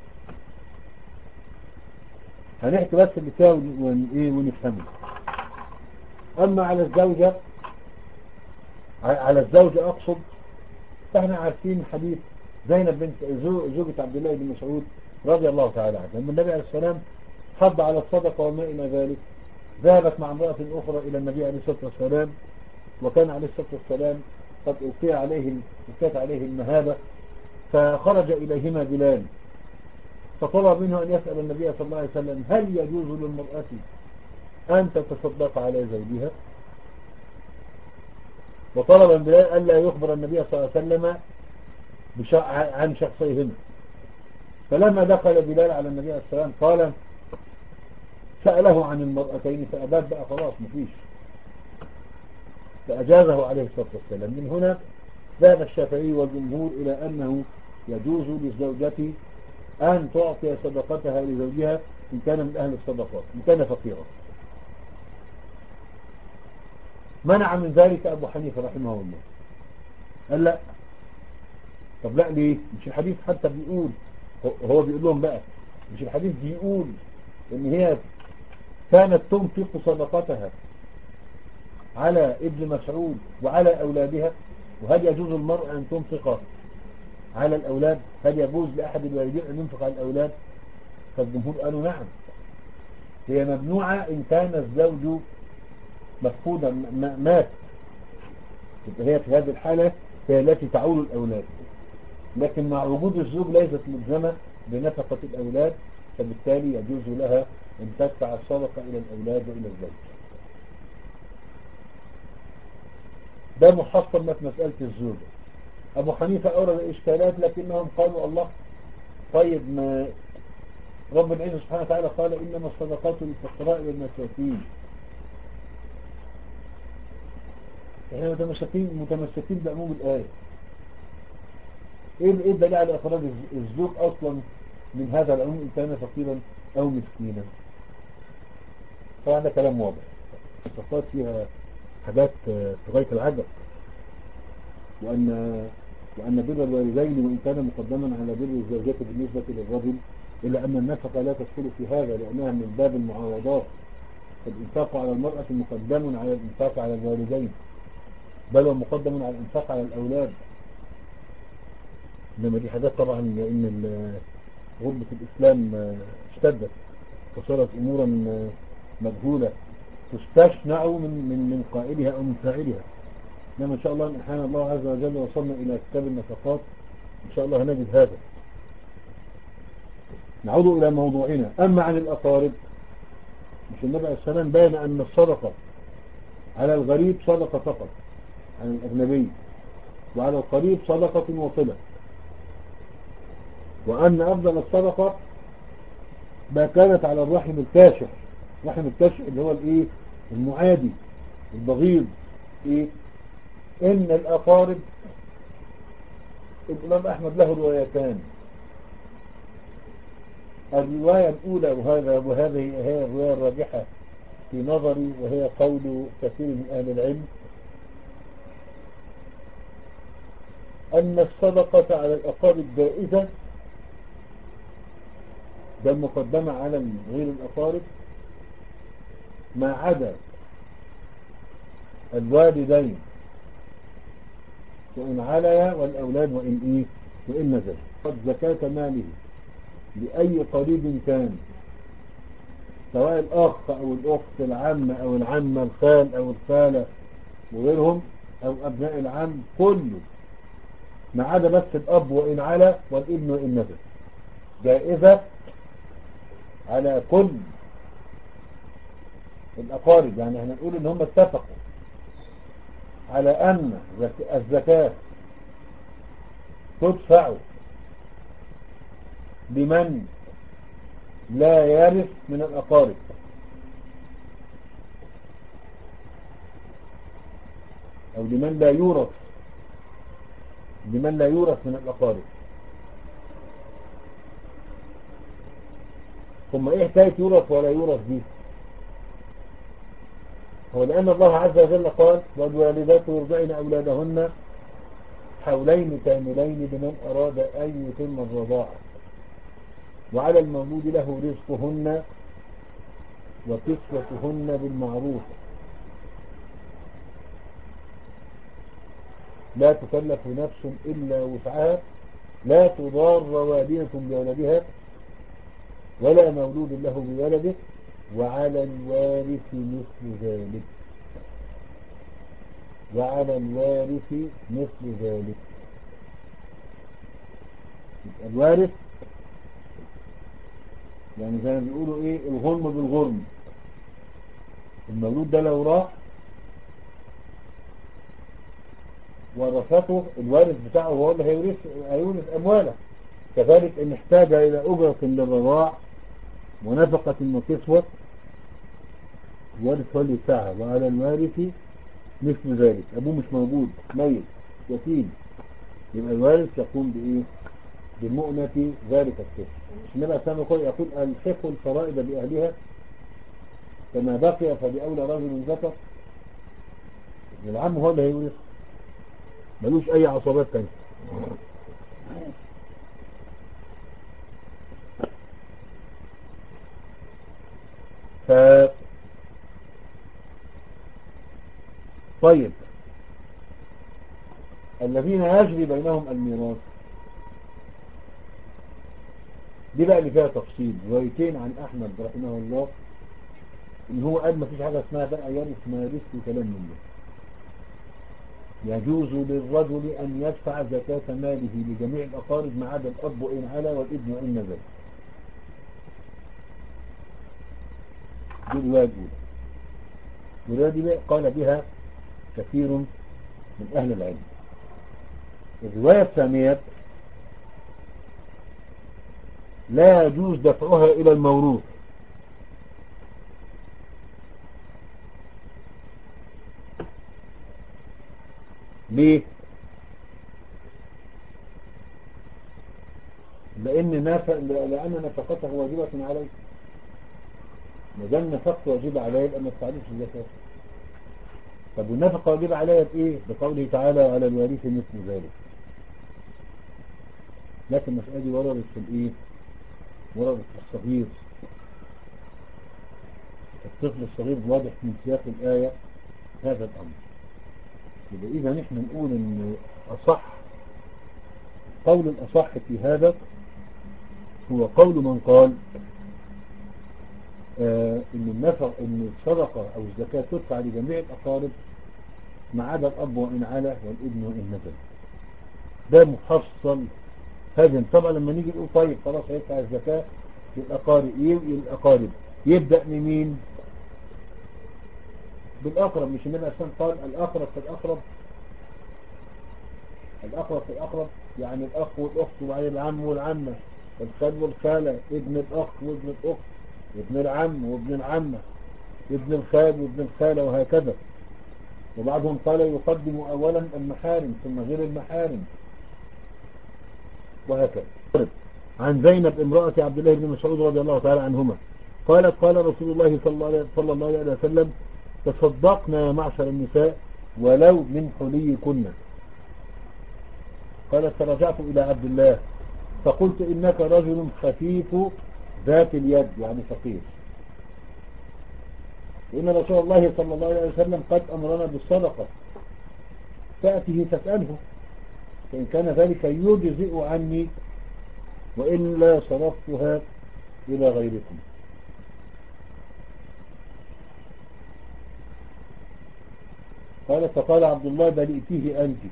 هنحكي بس اللي فيها ونفهمه. أما على الزوجة على الزوجة أقصد، فاحنا عارفين حديث زينب بنت زوجة عبد الله بن مسعود رضي الله تعالى عنها لما النبي عليه السلام حض على الصدقة وما إلى ذلك، ذهبت مع امرأة أخرى إلى النبي عليه الصلاة والسلام، وكان عليه الصلاة والسلام قد ألقي عليه ألقيت عليه المهابة، فخرج إليهما بلال فطلب منه أن يسأل النبي صلى الله عليه وسلم هل يجوز للمرأة أن تتصدق على زوجها؟ وطلب من بلال ألا يخبر النبي صلى الله عليه وسلم عن شخصيهما. فلما دخل بلال على النبي عليه السلام قال سأله عن المرأتين فأباد بقى خلاص مفيش، فأجازه عليه الصلاة والسلام. من هنا ذهب الشافعي والجمهور إلى أنه يجوز للزوجة أن تعطي صدقتها لزوجها إن كان من أهل الصدقات إن كان فقيرا. منع من ذلك أبو حنيفة رحمه الله، قال لا. طب لا ليه؟ مش الحديث حتى بيقول، هو بيقول لهم بقى مش الحديث بيقول ان هي كانت تنفق صدقتها على ابن مسعود وعلى أولادها؟ وهل يجوز المرأة أن تنفق على الأولاد؟ هل يجوز لأحد الوالدين أن ينفق على الأولاد؟ فالجمهور قالوا نعم، هي ممنوعة إن كان الزوج مفقودا مات، هي في هذه الحالة هي التي تعول الأولاد، لكن مع وجود الزوج ليست ملزمة بنفقة الأولاد، فبالتالي يجوز لها أن تدفع الصدقة إلى الأولاد وإلى الزوج. ده محصل في مسألة الزوجة. أبو حنيفة أورد إشكالات لكنهم قالوا الله طيب، ما رب العزة سبحانه وتعالى قال إنما الصدقات للفقراء والمساكين احنا متمسكين متمسكين بعموم الآية. ايه ايه الدليل على اخراج الزوج اصلا من هذا العموم ان كان فقيرا او مسكينا؟ طبعا ده كلام واضح. الصفات فيها حاجات في غاية العجب، وأن وأن بر الوالدين وإن كان مقدما على بر الزوجة بالنسبة للرجل، إلا أن النفقة لا تدخل في هذا لأنها من باب المعاوضات. فالإنفاق على المرأة مقدم على الإنفاق على الوالدين، بل ومقدم على الإنفاق على الأولاد. إنما دي حاجات طبعا لأن غربة الإسلام اشتدت وصارت أمورا مجهولة تستشنع من من من قائلها أو من فاعلها. إنما إن شاء الله إن أحيانا الله عز وجل وصلنا إلى كتاب النفقات إن شاء الله هنجد هذا. نعود إلى موضوعنا. أما عن الأقارب، مش النبي عليه السلام بين أن الصدقة على الغريب صدقة فقط عن الأجنبي، وعلى القريب صدقة وصلة، وأن أفضل الصدقة ما كانت على الرحم الكاشح. الرحم الكاشح اللي هو الإيه؟ المعادي البغيض. إيه؟ إن الأقارب، الإمام أحمد له روايتان. الرواية الأولى وهذا وهذه هي الرواية الراجحة في نظري، وهي قول كثير من أهل العلم، أن الصدقة على الأقارب جائزة، بل مقدمة على غير الأقارب، ما عدا الوالدين وإن عليا، والأولاد وإن إيه وإن نزل. قد زكاة ماله لأي قريب كان، سواء الأخ أو الأخت، العم أو العمة، الخال أو الخالة وغيرهم، أو أبناء العم، كله ما عدا بس الأب وإن على، والابن وإن نزل، جائزة على كل الأقارب. يعني احنا نقول إن هم اتفقوا على أن الزكاة تدفع لمن لا يرث من الأقارب، أو لمن لا يورث لمن لا يورث من الأقارب. ثم إيه حكاية يورث ولا يورث دي؟ هو لأن الله عز وجل قال: والوالدات يرضعن أولادهن حولين كاملين لمن أراد أن يتم الرضاعة، وعلى المولود له رزقهن وكسوتهن بالمعروف، لا تكلف نفس إلا وسعها، لا تضار والدة بولدها ولا مولود له بولده، وعلى الوارث مثل ذلك وعلى الوارث مثل ذلك الوارث يعني زي ما بيقولوا ايه، الغرم بالغرم. المولود ده لو راح ورثته، الوارث بتاعه هو اللي هيورث هيورث امواله. كذلك ان احتاج الى اجرة للرضاع ونفقة وكسوة، الوارث هو اللي يدفعها. وعلى الوارث مثل ذلك. ابوه مش موجود، ميت، يتيم، يبقى الوارث يقوم بايه؟ بمؤنة ذلك الطفل. النبي عليه الصلاة يقول: الحقوا الفرائض باهلها، فما بقي فبأولى رجل ذكر. العم هو اللي هيورث، ملوش اي عصبات تانية. ف طيب، الذين يجري بينهم الميراث، دي بقى اللي فيها تفصيل. روايتين عن احمد رحمه الله ان هو قال ما فيش حاجه اسمها بقى يرث ما يرث وكلام من ده. يجوز للرجل ان يدفع زكاة ماله لجميع الاقارب ما عدا الاب وان على والابن وان نزل. دي الروايه الاولى. الروايه دي بقى قال بها كثير من اهل العلم. الروايه الثانيه: لا يجوز دفعها الى الموروث، ليه؟ لأن نف... لأن نفقته واجبة عليه. ما دام نفقته واجبة عليه يبقى ما تفعلش الزكاة. طب والنفقة واجبة عليها بإيه؟ بقوله تعالى على الوارث مثل ذلك. لكن المسألة دي وردت في الإيه؟ وردت في الصغير. الطفل الصغير واضح من سياق الآية هذا الأمر. يبقى إذا نحن نقول إن أصح قول الأصح في هذا هو قول من قال آه إن النفق إن الصدقة أو الزكاة تدفع لجميع الأقارب ما عدا الأب وإن علا والابن وإن نزل. ده محصل هذا. طبعا لما نيجي نقول طيب خلاص هيدفع الزكاة للأقارب، الأقارب يبدأ من مين؟ بالأقرب. مش النبي أسلام قال الأقرب فالأقرب، الأقرب فالأقرب، يعني الأخ والأخت وبعدين العم والعمة، الخال والخالة، ابن الأخ وابن الأخت، ابن العم وابن العمة، ابن الخال وابن الخالة، وهكذا. وبعضهم قال يقدم أولا المحارم ثم غير المحارم، وهكذا. عن زينب امرأة عبد الله بن مسعود رضي الله تعالى عنهما قالت قال رسول الله صلى الله عليه وسلم تصدقنا يا معشر النساء ولو من حليكن. قالت فرجعت إلى عبد الله فقلت إنك رجل خفيف ذات اليد، يعني فقير، وإن رسول الله صلى الله عليه وسلم قد أمرنا بالصدقة فأته فاسأله فإن كان ذلك يجزئ عني وإلا صرفتها إلى غيركم. قالت فقال عبد الله بل ائتيه أنت.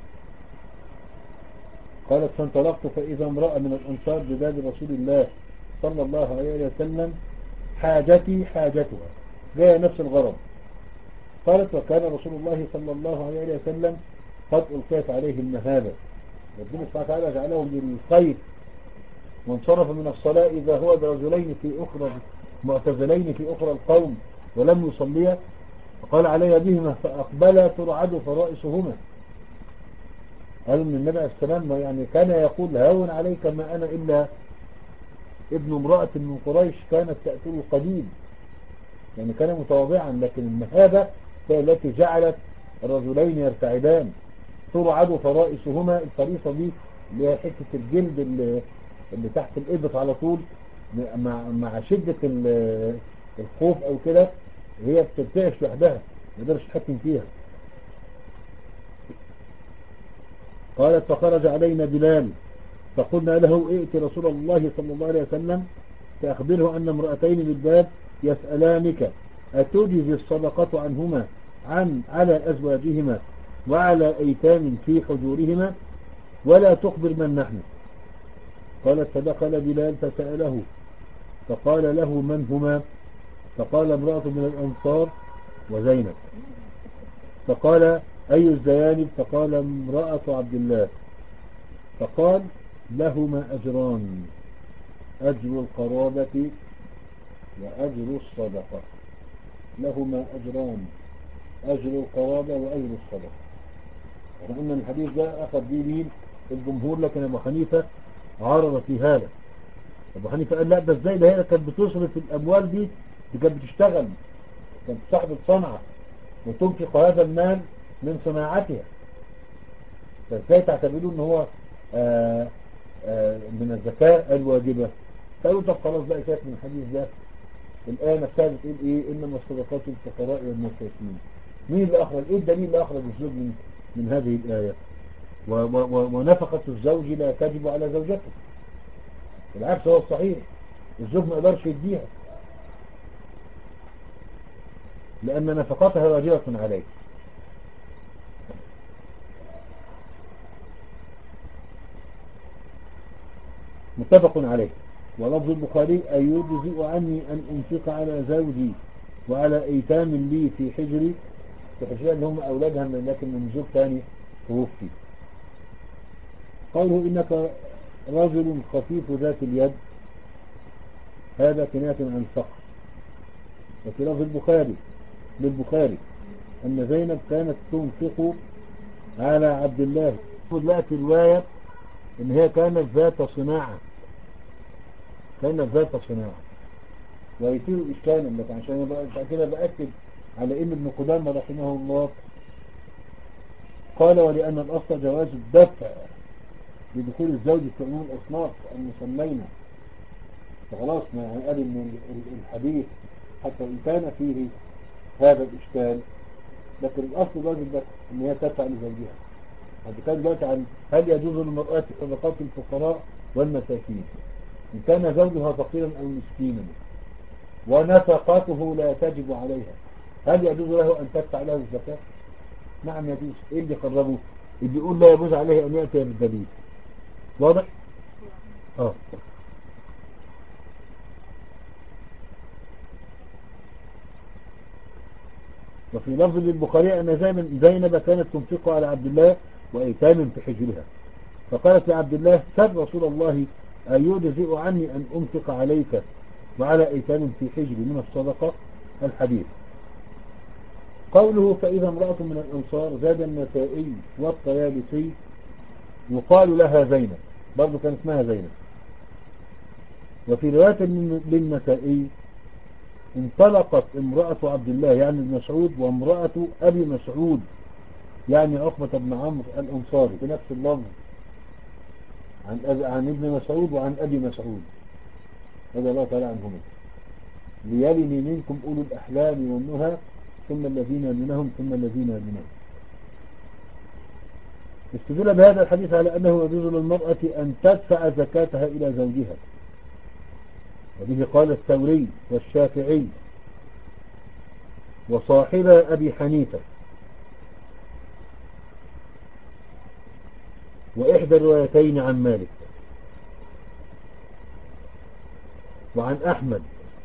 قالت فانطلقت فإذا امرأة من الأنصار بباب رسول الله صلى الله عليه وسلم حاجتي حاجتها، جاء نفس الغرض. قالت وكان رسول الله صلى الله عليه وسلم قد ألقيت عليه المهابة، ربنا سبحانه وتعالى جعله للخير، وانصرف من الصلاة إذا هو برجلين في أخرى معتزلين في أخرى القوم ولم يصليا، فقال علي بهما فأقبلا ترعد فرائسهما. قالوا من النبي عليه السلام يعني كان يقول هون عليك ما أنا إلا ابن امرأة من قريش كانت تأكل قديم، يعني كان متواضعا، لكن المهابة هي التي جعلت الرجلين يرتعدان. ترعد فرائسهما، الفريصة دي اللي هي حتة الجلد اللي, اللي تحت الإبط على طول، مع, مع شدة الخوف أو كده هي بترتعش لوحدها ما يقدرش يتحكم فيها. قالت فخرج علينا بلال فقلنا له ائت رسول الله صلى الله عليه وسلم فأخبره أن امرأتين بالباب يسألانك أتجزي الصدقة عنهما عن على أزواجهما وعلى أيتام في حجورهما ولا تخبر من نحن. قالت فدخل بلال فسأله فقال له من هما؟ فقال امرأة من الأنصار وزينب. فقال أي الزيانب؟ فقال امرأة عبد الله. فقال لهما أجران، أجر القرابة وأجر الصدقة. لهما أجران، أجر القرابة وأجر الصدقة. وأن الحديث ده أخذ به مين؟ الجمهور، لكن أبو حنيفة عارض في هذا. أبو حنيفة قال لا ده ازاي، ده هي كانت بتصرف الأموال دي، دي كانت بتشتغل، كانت صاحبة صنعة وتنفق هذا المال من صناعتها، فازاي تعتبروا ان هو آآ آآ من الزكاة الواجبة؟ فقالوا طب خلاص بقى شايف من الحديث ده الآية نفسها بتقول ايه؟ انما الصدقات للفقراء والمساكين. مين اللي اخرج؟ ايه الدليل اللي اخرج الزوج من, من هذه الآية؟ ونفقة الزوج لا تجب على زوجته، بالعكس هو الصحيح، الزوج ما يقدرش يديها لأن نفقتها واجبة عليه. متفق عليه. ولفظ البخاري أي يجزئ عني أن أنفق على زوجي وعلى أيتام لي في حجري، في حجري اللي هم أولادها لكن من زوج ثاني توفي. قوله إنك رجل خفيف ذات اليد، هذا كناية عن الفقر. وفي لفظ البخاري للبخاري أن زينب كانت تنفق على عبد الله. دلوقتي الرواية ان هي كانت ذات صناعة، كانت ذات صناعة، ويصير اشكالا لك عشان يبقى عشان كده بأكد على ان ابن قدامة رحمه الله قال ولأن الأصل جواز الدفع بدخول الزوج في عموم الأصناف المسمينة. فخلاص ما قال ان الحديث حتى ان كان فيه هذا الاشكال لكن الاصل جواز الدفع ان هي تدفع لزوجها. كان دلوقتي عن هل يجوز للمرأة صدقات الفقراء والمساكين ان كان زوجها فقيرا او مسكينا ونفقته لا تجب عليها، هل يجوز له ان تدفع له الزكاة؟ نعم يجوز. ايه اللي قربه؟ اللي يقول لا يجوز عليه ان يأتي بالدليل. واضح؟ اه وفي لفظ للبخاري أن زينب كانت تنفق على عبد الله وأيتام في حجرها، فقالت لعبد الله سر رسول الله أيجزئ عني أن أنفق عليك وعلى أيتام في حجري من الصدقة؟ الحديث. قوله فإذا امرأة من الأنصار زاد النسائي والطيالسي يقال لها زينب، برضو كان اسمها زينب. وفي رواية للنسائي انطلقت امرأة عبد الله يعني ابن مسعود وامرأة أبي مسعود يعني عقبة بن عمرو الأنصاري بنفس اللفظ عن, عن ابن مسعود وعن أبي مسعود رضي الله تعالى عنهما ليلني منكم أولو الأحلام والنهى ثم الذين يلونهم ثم الذين يلونهم. استدل بهذا الحديث على أنه يجوز للمرأة أن تدفع زكاتها إلى زوجها، وبه قال الثوري والشافعي وصاحب أبي حنيفة، وإحدى الروايتين عن مالك وعن أحمد،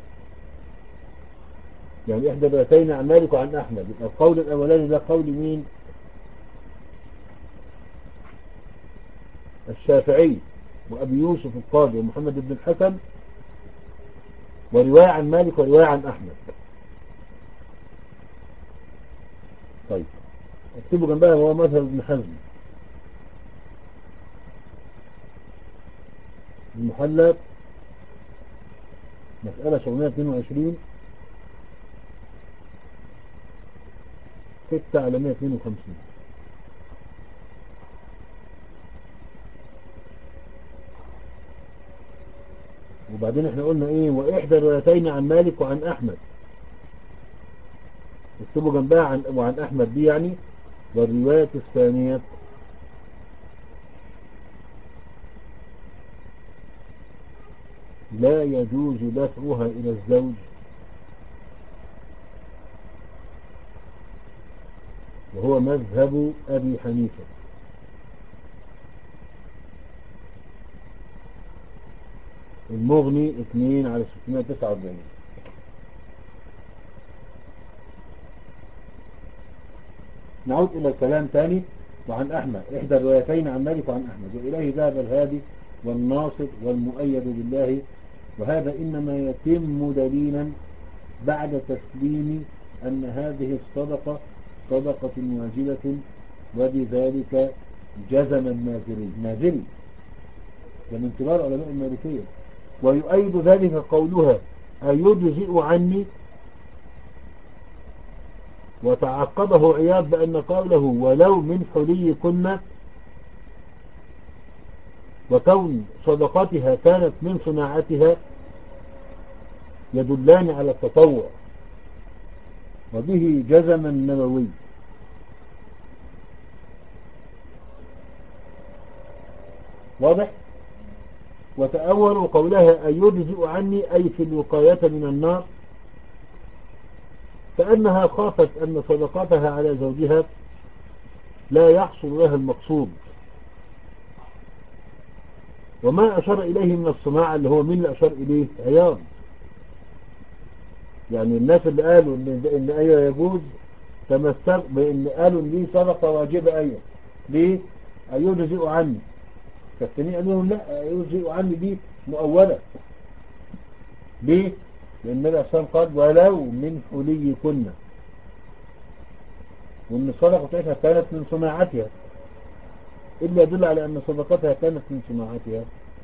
يعني إحدى الروايتين عن مالك وعن أحمد. القول الأولاني ده قول مين؟ الشافعي وأبي يوسف القاضي ومحمد بن الحسن، ورواية عن مالك ورواية عن أحمد. طيب اكتبوا جنبها وهو مذهب ابن حزم المحلى مسألة سبعمائة واثنين وعشرين ستة على مائة واثنين وخمسين. وبعدين احنا قلنا ايه؟ وإحدى الروايتين عن مالك وعن أحمد، اكتبوا جنبها عن وعن أحمد دي يعني. والرواية الثانية لا يجوز دفعها إلى الزوج وهو مذهب أبي حنيفة. المغني اثنين على ستمائة وتسعة وأربعين. نعود إلى الكلام تاني. وعن أحمد إحدى الروايتين عن مالك وعن أحمد وإليه ذهب الهادي والناصر والمؤيد بالله، وهذا إنما يتم دليلا بعد تسليم أن هذه الصدقة صدقة واجبة، وبذلك جزم الناظري ناظري من كبار علماء المالكية. ويؤيد ذلك قولها أيجزئ عني، وتعقبه عياض بأن قوله ولو من حلي كنا وكون صدقاتها كانت من صناعتها يدلان على التطوع، وبه جزم النووي. واضح؟ وتأولوا قولها أيجزئ عني أي في الوقاية من النار، فأنها خافت أن صدقاتها على زوجها لا يحصل لها المقصود. وما أشار إليه من الصناعة اللي هو مين اللي أشار إليه؟ عياض. يعني الناس اللي قالوا إن, إن أيوة يجوز تمسك بإن قالوا إن دي صدقة واجبة. أيوة ليه؟ أيجزئ عني. فالتانيين قالوا لهم لا، أيجزئ عني دي مؤولة. ليه؟ لأن النبي صلى الله عليه وسلم قال ولو من حلي كنا. وأن الصدقة بتاعتها كانت من صناعتها، إلا يدل على أن صدقتها كانت من صناعتها.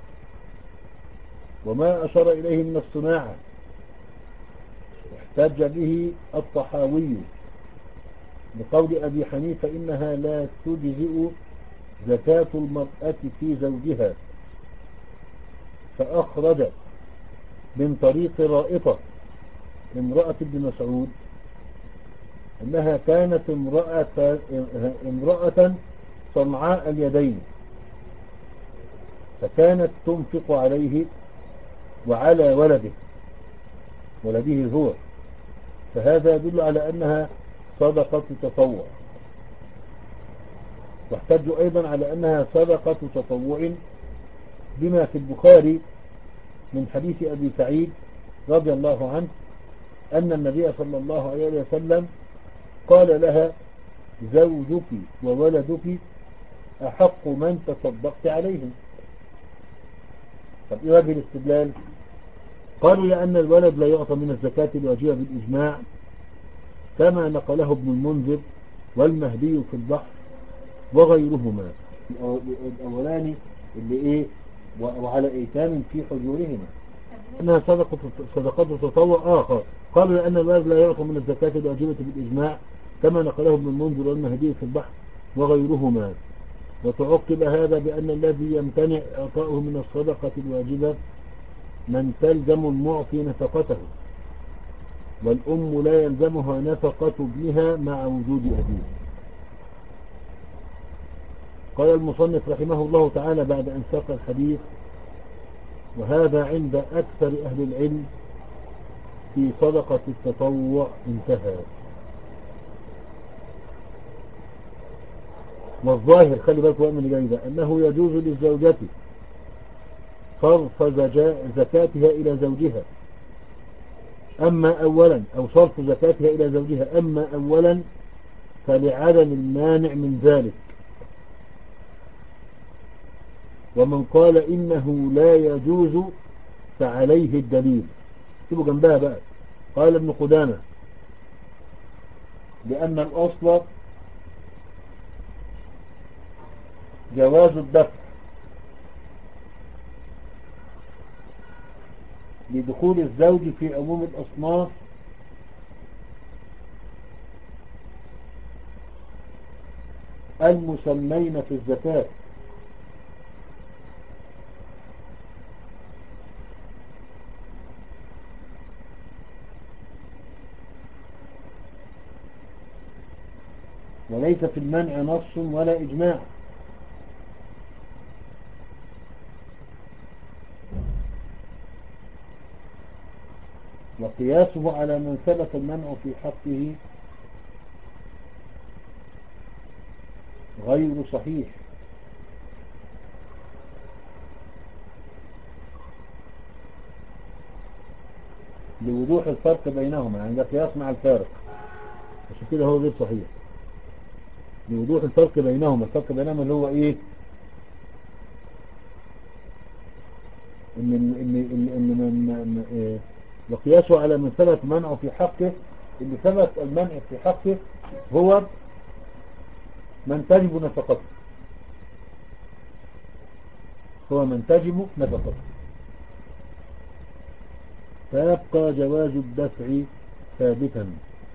وما أشار إليه من الصناعة احتج به الطحاوي بقول أبي حنيفة إنها لا تجزئ زكاة المرأة في زوجها، فأخرج من طريق رائطة امرأة ابن مسعود أنها كانت امرأة, امرأة صنعاء اليدين، فكانت تنفق عليه وعلى ولده ولده هو، فهذا يدل على أنها صدقة تطوع. واحتجوا أيضا على أنها صدقة تطوع بما في البخاري من حديث أبي سعيد رضي الله عنه أن النبي صلى الله عليه وسلم قال لها زوجك وولدك أحق من تصدقت عليهم. طب إيه وجه الاستدلال؟ قالوا لأن الولد لا يعطى من الزكاة الواجبة بالإجماع كما نقله ابن المنذر والمهدي في البحر وغيرهما. الأولاني اللي إيه وعلى إيتام في حجورهما إنها صدقة صدقات تطوع آخر. قالوا لأن الولد لا يعطى من الزكاة الواجبة بالإجماع كما نقله ابن المنذر والمهدي في البحر وغيرهما. وتعقب هذا بأن الذي يمتنع إعطاؤه من الصدقة الواجبة من تلزم المعطي نفقته، والأم لا يلزمها نفقة ابنها مع وجود أبيه. قال المصنف رحمه الله تعالى بعد أن ساق الحديث: وهذا عند أكثر أهل العلم في صدقة التطوع انتهى. والظاهر خلي بالك من اللي جاي ده أنه يجوز للزوجة صرف زكاتها إلى زوجها أما أولا أو صرف زكاتها إلى زوجها أما أولا فلعدم المانع من ذلك. ومن قال إنه لا يجوز فعليه الدليل. اكتبوا جنبها بقى. قال ابن قدامة: لأن الأصل جواز الدفع لدخول الزوج في عموم الأصناف المسمين في الزكاة، وليس في المنع نص ولا إجماع. وقياسه على من ثبت المنع في حقه غير صحيح، لوضوح الفرق بينهما. يعني ده قياس مع الفارق، عشان كده هو غير صحيح، لوضوح الفرق بينهما. الفرق بينهما اللي هو ايه؟ ان ان ان ان من إيه؟ وقياسه على من ثبت منعه في حقه. اللي ثبت المنع في حقه هو من تجب نفقته، هو من تجب نفقته، فيبقى جواز الدفع ثابتا.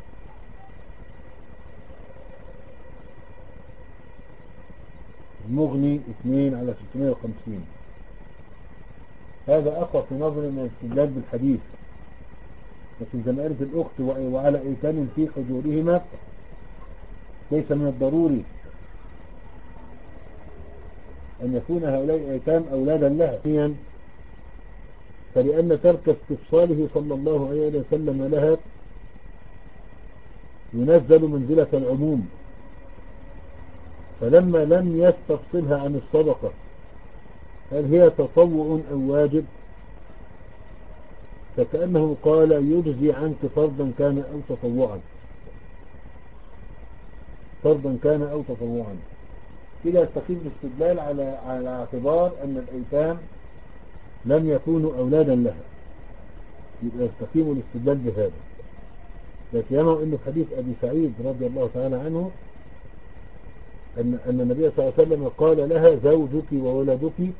المغني اثنين على ستمائة وخمسين. هذا أقوى في نظر من الاستدلال بالحديث، لكن زي ما قالت الأخت: وعلى أيتام في حجورهما، ليس من الضروري أن يكون هؤلاء الأيتام أولادا لها، فلأن ترك استفصاله صلى الله عليه وسلم لها ينزل منزلة العموم، فلما لم يستفصلها عن الصدقة هل هي تطوع أو واجب، فكأنه قال: يجزي عنك فرضا كان أو تطوعا، فرضا كان أو تطوعا. كده يستقيم الاستدلال على على اعتبار أن الأيتام لم يكونوا أولادا لها، يبقى يستقيم الاستدلال بهذا. لا سيما انه في حديث ابي سعيد رضي الله تعالى عنه ان ان النبي صلى الله عليه وسلم قال لها زوجك وولدك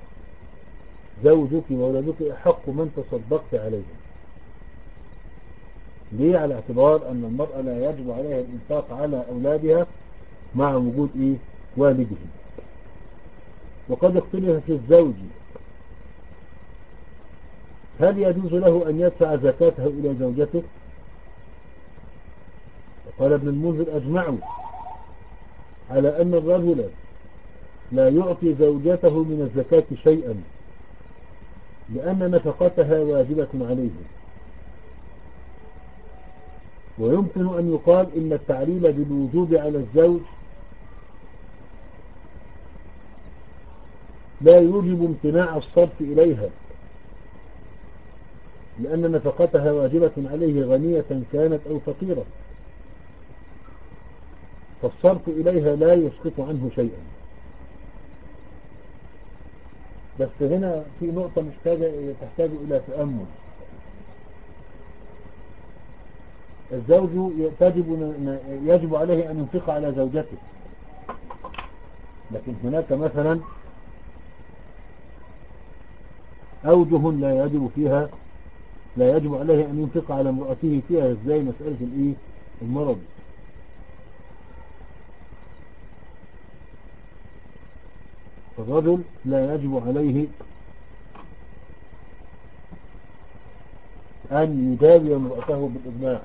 زوجك وولدك احق من تصدقت عليهم. ليه؟ على اعتبار ان المرأة لا يجب عليها الانفاق على اولادها مع وجود ايه والدهم. وقد اختلف في الزوج هل يجوز له ان يدفع زكاته الى زوجته؟ قال ابن المنذر اجمعوا على ان الرجل لا يعطي زوجته من الزكاة شيئا لان نفقتها واجبة عليه. ويمكن ان يقال ان التعليل بالوجوب على الزوج لا يوجب امتناع الصرف اليها لان نفقتها واجبة عليه غنية كانت او فقيرة، فالصرف إليها لا يسقط عنه شيئا. بس هنا في نقطة محتاجة تحتاج إلى تأمل. الزوج تجب يجب عليه أن ينفق على زوجته، لكن هناك مثلا أوجه لا يجب فيها لا يجب عليه أن ينفق على امرأته فيها، ازاي مسألة الإيه المرض. فالرجل لا يجب عليه أن يداوي امرأته بالإجماع،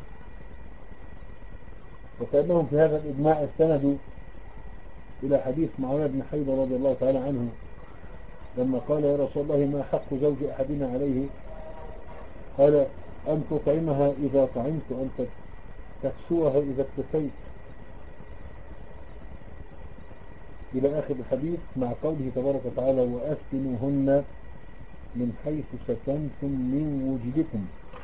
وكأنهم في هذا الإجماع استندوا إلى حديث معاوية بن حيدة رضي الله تعالى عنه لما قال يا رسول الله ما حق زوج أحدنا عليه؟ قال أن تطعمها إذا طعمت وأن تكسوها إذا اكتسيت إلى آخر الحديث، مع قوله تبارك وتعالى وأسكنوهن من حيث سكنتم من وجدكم.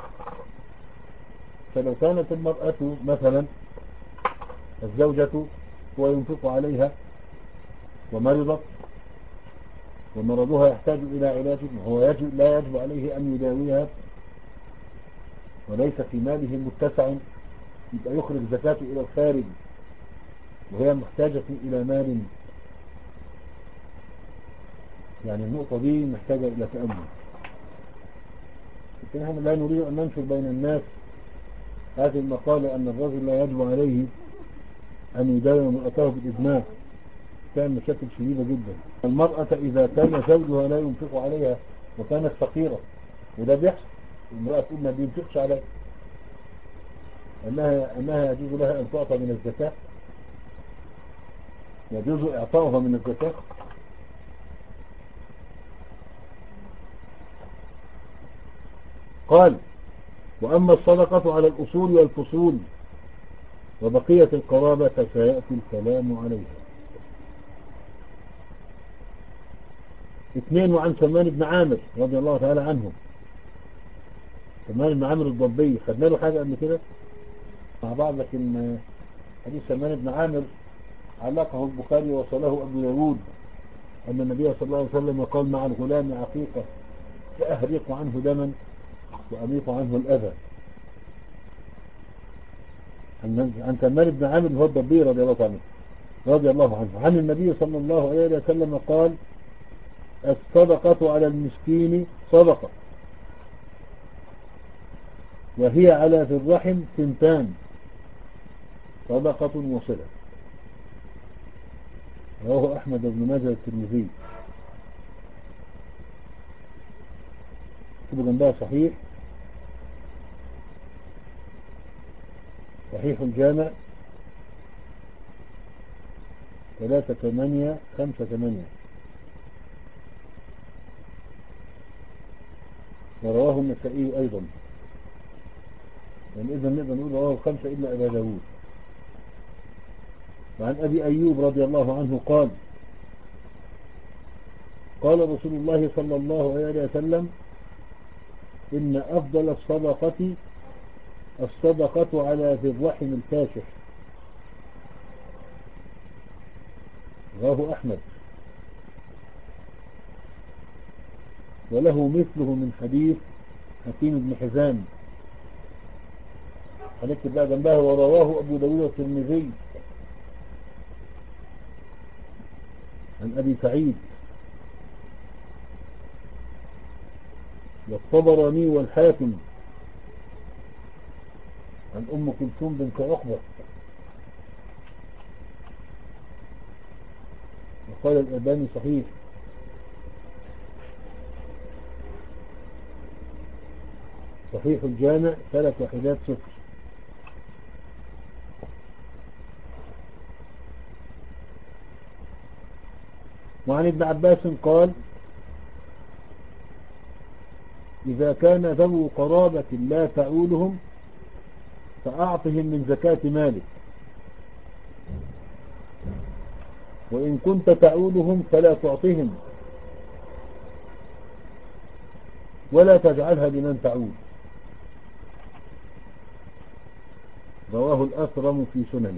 فلو كانت المرأة مثلا الزوجة هو ينفق عليها ومرضت ومرضها يحتاج إلى علاج وهو يجب لا يجب عليه أن يداويها وليس في ماله متسع، يبقى يخرج زكاته إلى الخارج وهي محتاجة إلى مال. يعني النقطة دي محتاجة إلى تأمل. لكن نحن لا نريد أن ننشر بين الناس هذه المقالة أن الرجل لا يجب عليه أن يداوي امرأته بالإجماع. كان مشاكل شديدة جدا. المرأة إذا كان زوجها لا ينفق عليها وكانت فقيرة، وده بيحصل، المرأة تقول ما بينفقش عليها، أنها, أنها يجوز لها أن تعطى من الزكاة، يجوز إعطاؤها من الزكاة. قال وأما الصدقة على الأصول والفصول وبقية القرابة فسيأتي الكلام عليها. اثنين وعن سلمان بن عامر رضي الله تعالى عنه. سلمان بن عامر الضبي خدنا له حاجة قبل كده مع بعض، لكن حديث سلمان بن عامر علقه البخاري وصله أبو داود أن النبي صلى الله عليه وسلم قال مع الغلام عقيقة فأهريق عنه دما وأميق عنه الأذى. عن سلمان بن عامر هو الضبي رضي الله عنه رضي الله عنه عن النبي صلى الله عليه وسلم قال الصدقة على المسكين صدقة وهي على ذي الرحم سنتان صدقة وصلة. رواه أحمد بن ماجه الترمذي. كتب جنبها صحيح صحيح الجامع ثلاثة ثمانية خمسة ثمانية. ورواه النسائي أيضا، يعني إذا نقدر نقول رواه خمسة إلا أبا داود. وعن أبي أيوب رضي الله عنه قال قال رسول الله صلى الله عليه وسلم إن أفضل الصدقة الصدقة على ذي الرحم الكاشح. رواه أحمد وله مثله من حديث حكيم بن حزام هنكتب بقى جنبها ورواه أبو داود والترمذي عن أبي سعيد والطبراني والحاكم عن أم كلثوم بنت عقبة وقال الألباني صحيح. صحيح الجامع ثلاث وحدات صفر. وعن ابن عباس قال إذا كان ذو قرابة لا تعولهم فأعطهم من زكاة مالك، وإن كنت تعولهم فلا تعطهم ولا تجعلها لمن تعول. رواه الأثرم في سننه.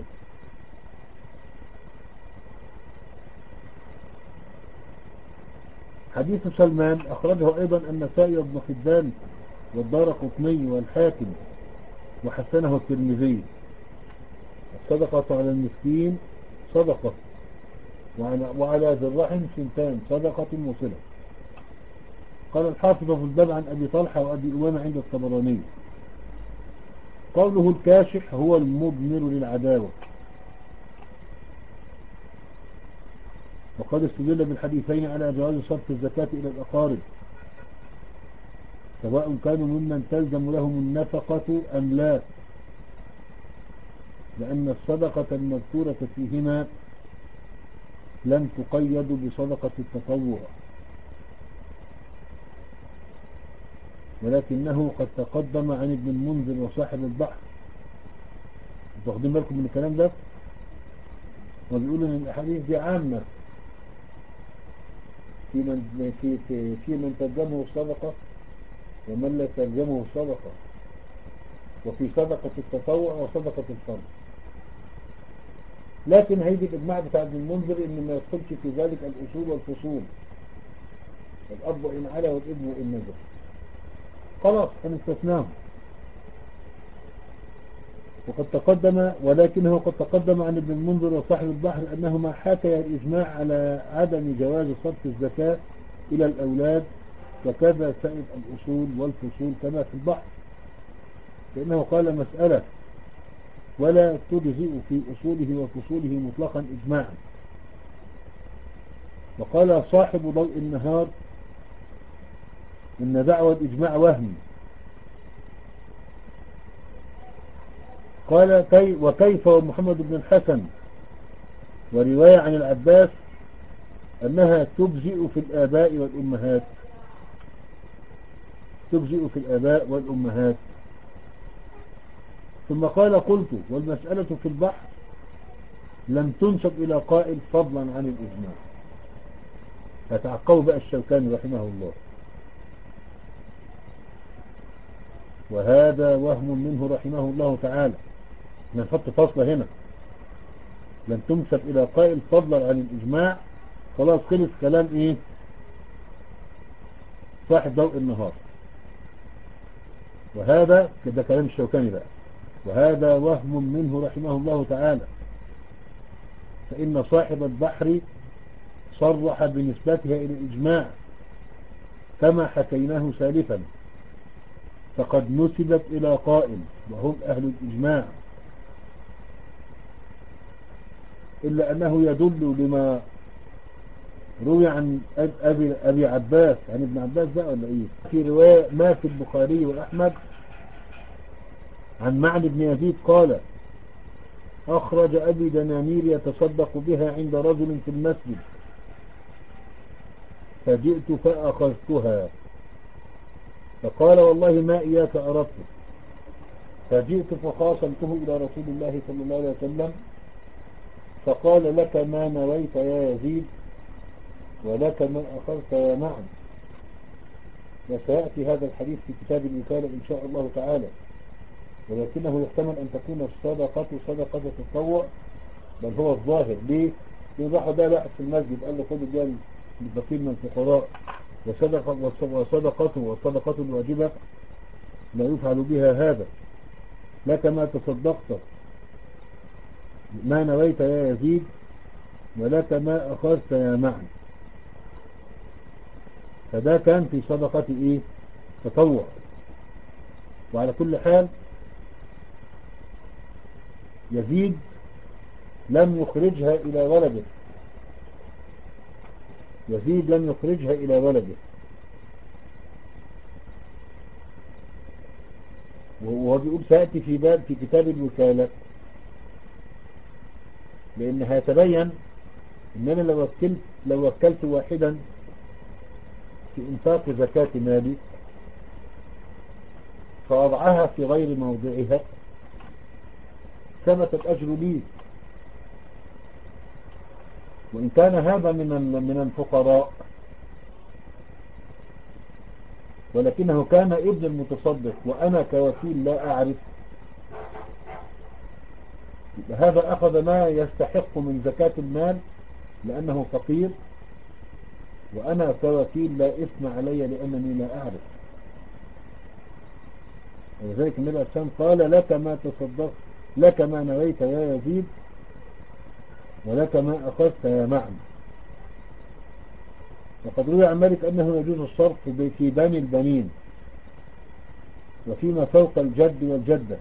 حديث سلمان أخرجه أيضا النسائي وابن حبان والدارقطني والحاكم وحسنه الترمذي. الصدقة على المسكين صدقة، وعلى ذي الرحم سنتان صدقة وصلة. قال الحافظ في الباب عن أبي طلحة وأبي أمامة عند الطبراني قوله الكاشح هو المضمر للعداوة. وقد استدل بالحديثين على جواز صرف الزكاة إلى الأقارب سواء كانوا ممن تلزم لهم النفقة أم لا، لأن الصدقة المذكورة فيهما لم تقيد بصدقة التطوع، ولكنه قد تقدم عن ابن المنذر وصاحب البحر. واخدين بالكم من الكلام ده؟ وبيقول ان الاحاديث دي عامة في من في في, في من ترجمه الصدقة ومن لا ترجمه الصدقة، وفي صدقة التطوع وصدقة الفرض. لكن هيجي الاجماع بتاع ابن المنذر ان ما يدخلش في ذلك الاصول والفصول، الاب ان علا والابن وان نزل، خلاص هنستثناه. وقد تقدم ولكنه قد تقدم عن ابن المنذر وصاحب البحر أنهما حكيا الإجماع على عدم جواز صرف الزكاة إلى الأولاد، وكذا سائر الأصول والفصول كما في البحر، فإنه قال مسألة ولا تجزئ في أصوله وفصوله مطلقا إجماعا. وقال صاحب ضوء النهار إن دعوى الإجماع وهم. قال كي وكيف ومحمد بن الحسن ورواية عن العباس أنها تجزئ في الآباء والأمهات، تجزئ في الآباء والأمهات. ثم قال قلت والمسألة في البحر لم تنسب إلى قائل فضلا عن الإجماع. فتعقوا بقى الشوكاني رحمه الله، وهذا وهم منه رحمه الله تعالى. نحط فصل هنا، لم تنسب إلى قائل فضلا عن الإجماع، خلاص خلص كلام إيه صاحب ضوء النهار. وهذا كده كلام الشوكاني بقى، وهذا وهم منه رحمه الله تعالى، فإن صاحب البحر صرح بنسبتها إلى الإجماع كما حكيناه سالفا، فقد نسبت إلى قائل وهم أهل الإجماع، إلا أنه يدل لما روي عن أبي, أبي عباس عن ابن عباس بقى ولا إيه في رواية ما في البخاري وأحمد عن معن بن يزيد قال أخرج أبي دنانير يتصدق بها عند رجل في المسجد فجئت فأخذتها فقال والله ما إياك أردت، فجئت فخاصمته إلى رسول الله صلى الله عليه وسلم فقال لك ما نويت يا يزيد ولك ما أخذت يا معن. وسيأتي هذا الحديث في كتاب الوكالة إن شاء الله تعالى، ولكنه يحتمل أن تكون الصدقة صدقة التطوع، بل هو الظاهر. ليه؟ يضح ده واحد في المسجد قال له خد الجال الفقير من الفقراء، وصدقة وصدقته والصدقة الواجبة لا يفعل بها هذا، لك ما تصدقت ما نويت يا يزيد، ولك ما أخذت يا معن. فده كان في صدقة إيه؟ تطوع. وعلى كل حال يزيد لم يخرجها إلى ولده، يزيد لم يخرجها إلى ولده، وهو بيقول سأتي في باب في كتاب الوكالة، لأن هيتبين إن أنا لو وكلت لو وكلت واحدا في إنفاق زكاة مالي فوضعها في غير موضعها ثبت الأجر لي، وإن كان هذا من من الفقراء ولكنه كان ابن المتصدق وأنا كوكيل لا أعرف، هذا أخذ ما يستحق من زكاة المال لأنه فقير، وأنا كوكيل لا إثم علي لأنني لا أعرف. ولذلك النبي عليه الصلاة والسلام قال لك ما تصدق، لك ما نويت يا يزيد، ولك ما أخذت يا معن. وقد روي عن مالك أنه يجوز الصرف في بني البنين وفيما فوق الجد والجدة.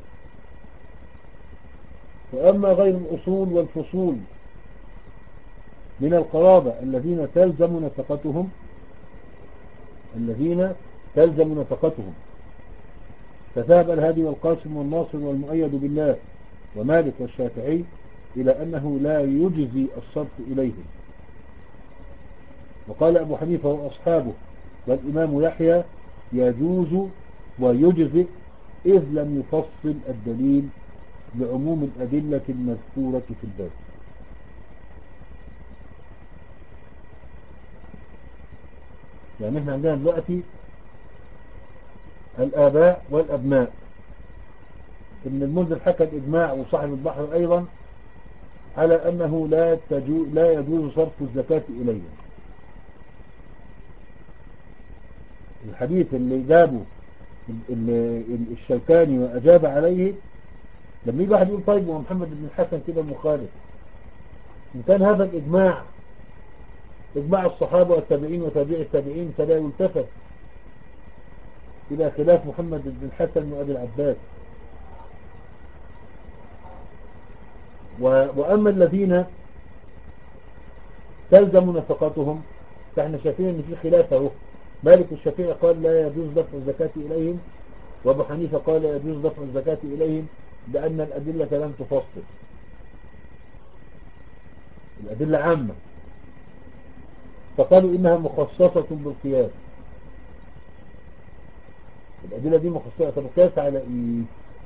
وأما غير الأصول والفصول من القرابة الذين تلزم نفقتهم الذين تلزم نفقتهم فذهب الهادي والقاسم والناصر والمؤيد بالله ومالك والشافعي إلى أنه لا يجزي الصرف إليهم. وقال أبو حنيفة وأصحابه والإمام يحيى يجوز ويجزئ إذ لم يفصل الدليل لعموم الأدلة المذكورة في الباب. يعني احنا عندنا دلوقتي الآباء والأبناء، ابن المنذر حكى الإجماع وصاحب البحر أيضا على أنه لا, تجو لا يجوز صرف الزكاة إليهم. الحديث اللي جابه الشوكاني وأجاب عليه، لما يجي واحد يقول طيب ومحمد بن الحسن كده مخالف، إن كان هذا الإجماع إجماع الصحابة والتابعين وتابعي التابعين فلا يلتفت إلى خلاف محمد بن الحسن وأبي العباس. وأما الذين تلزم نفقتهم فإحنا شايفين أن في خلافه. مالك الشافعي قال لا يجوز دفع الزكاة إليهم، وأبو حنيفة قال لا يجوز دفع الزكاة إليهم لأن الأدلة لم تفصل، الأدلة عامة، فقالوا إنها مخصصة بالقياس. الأدلة دي مخصصة بالقياس على إيه؟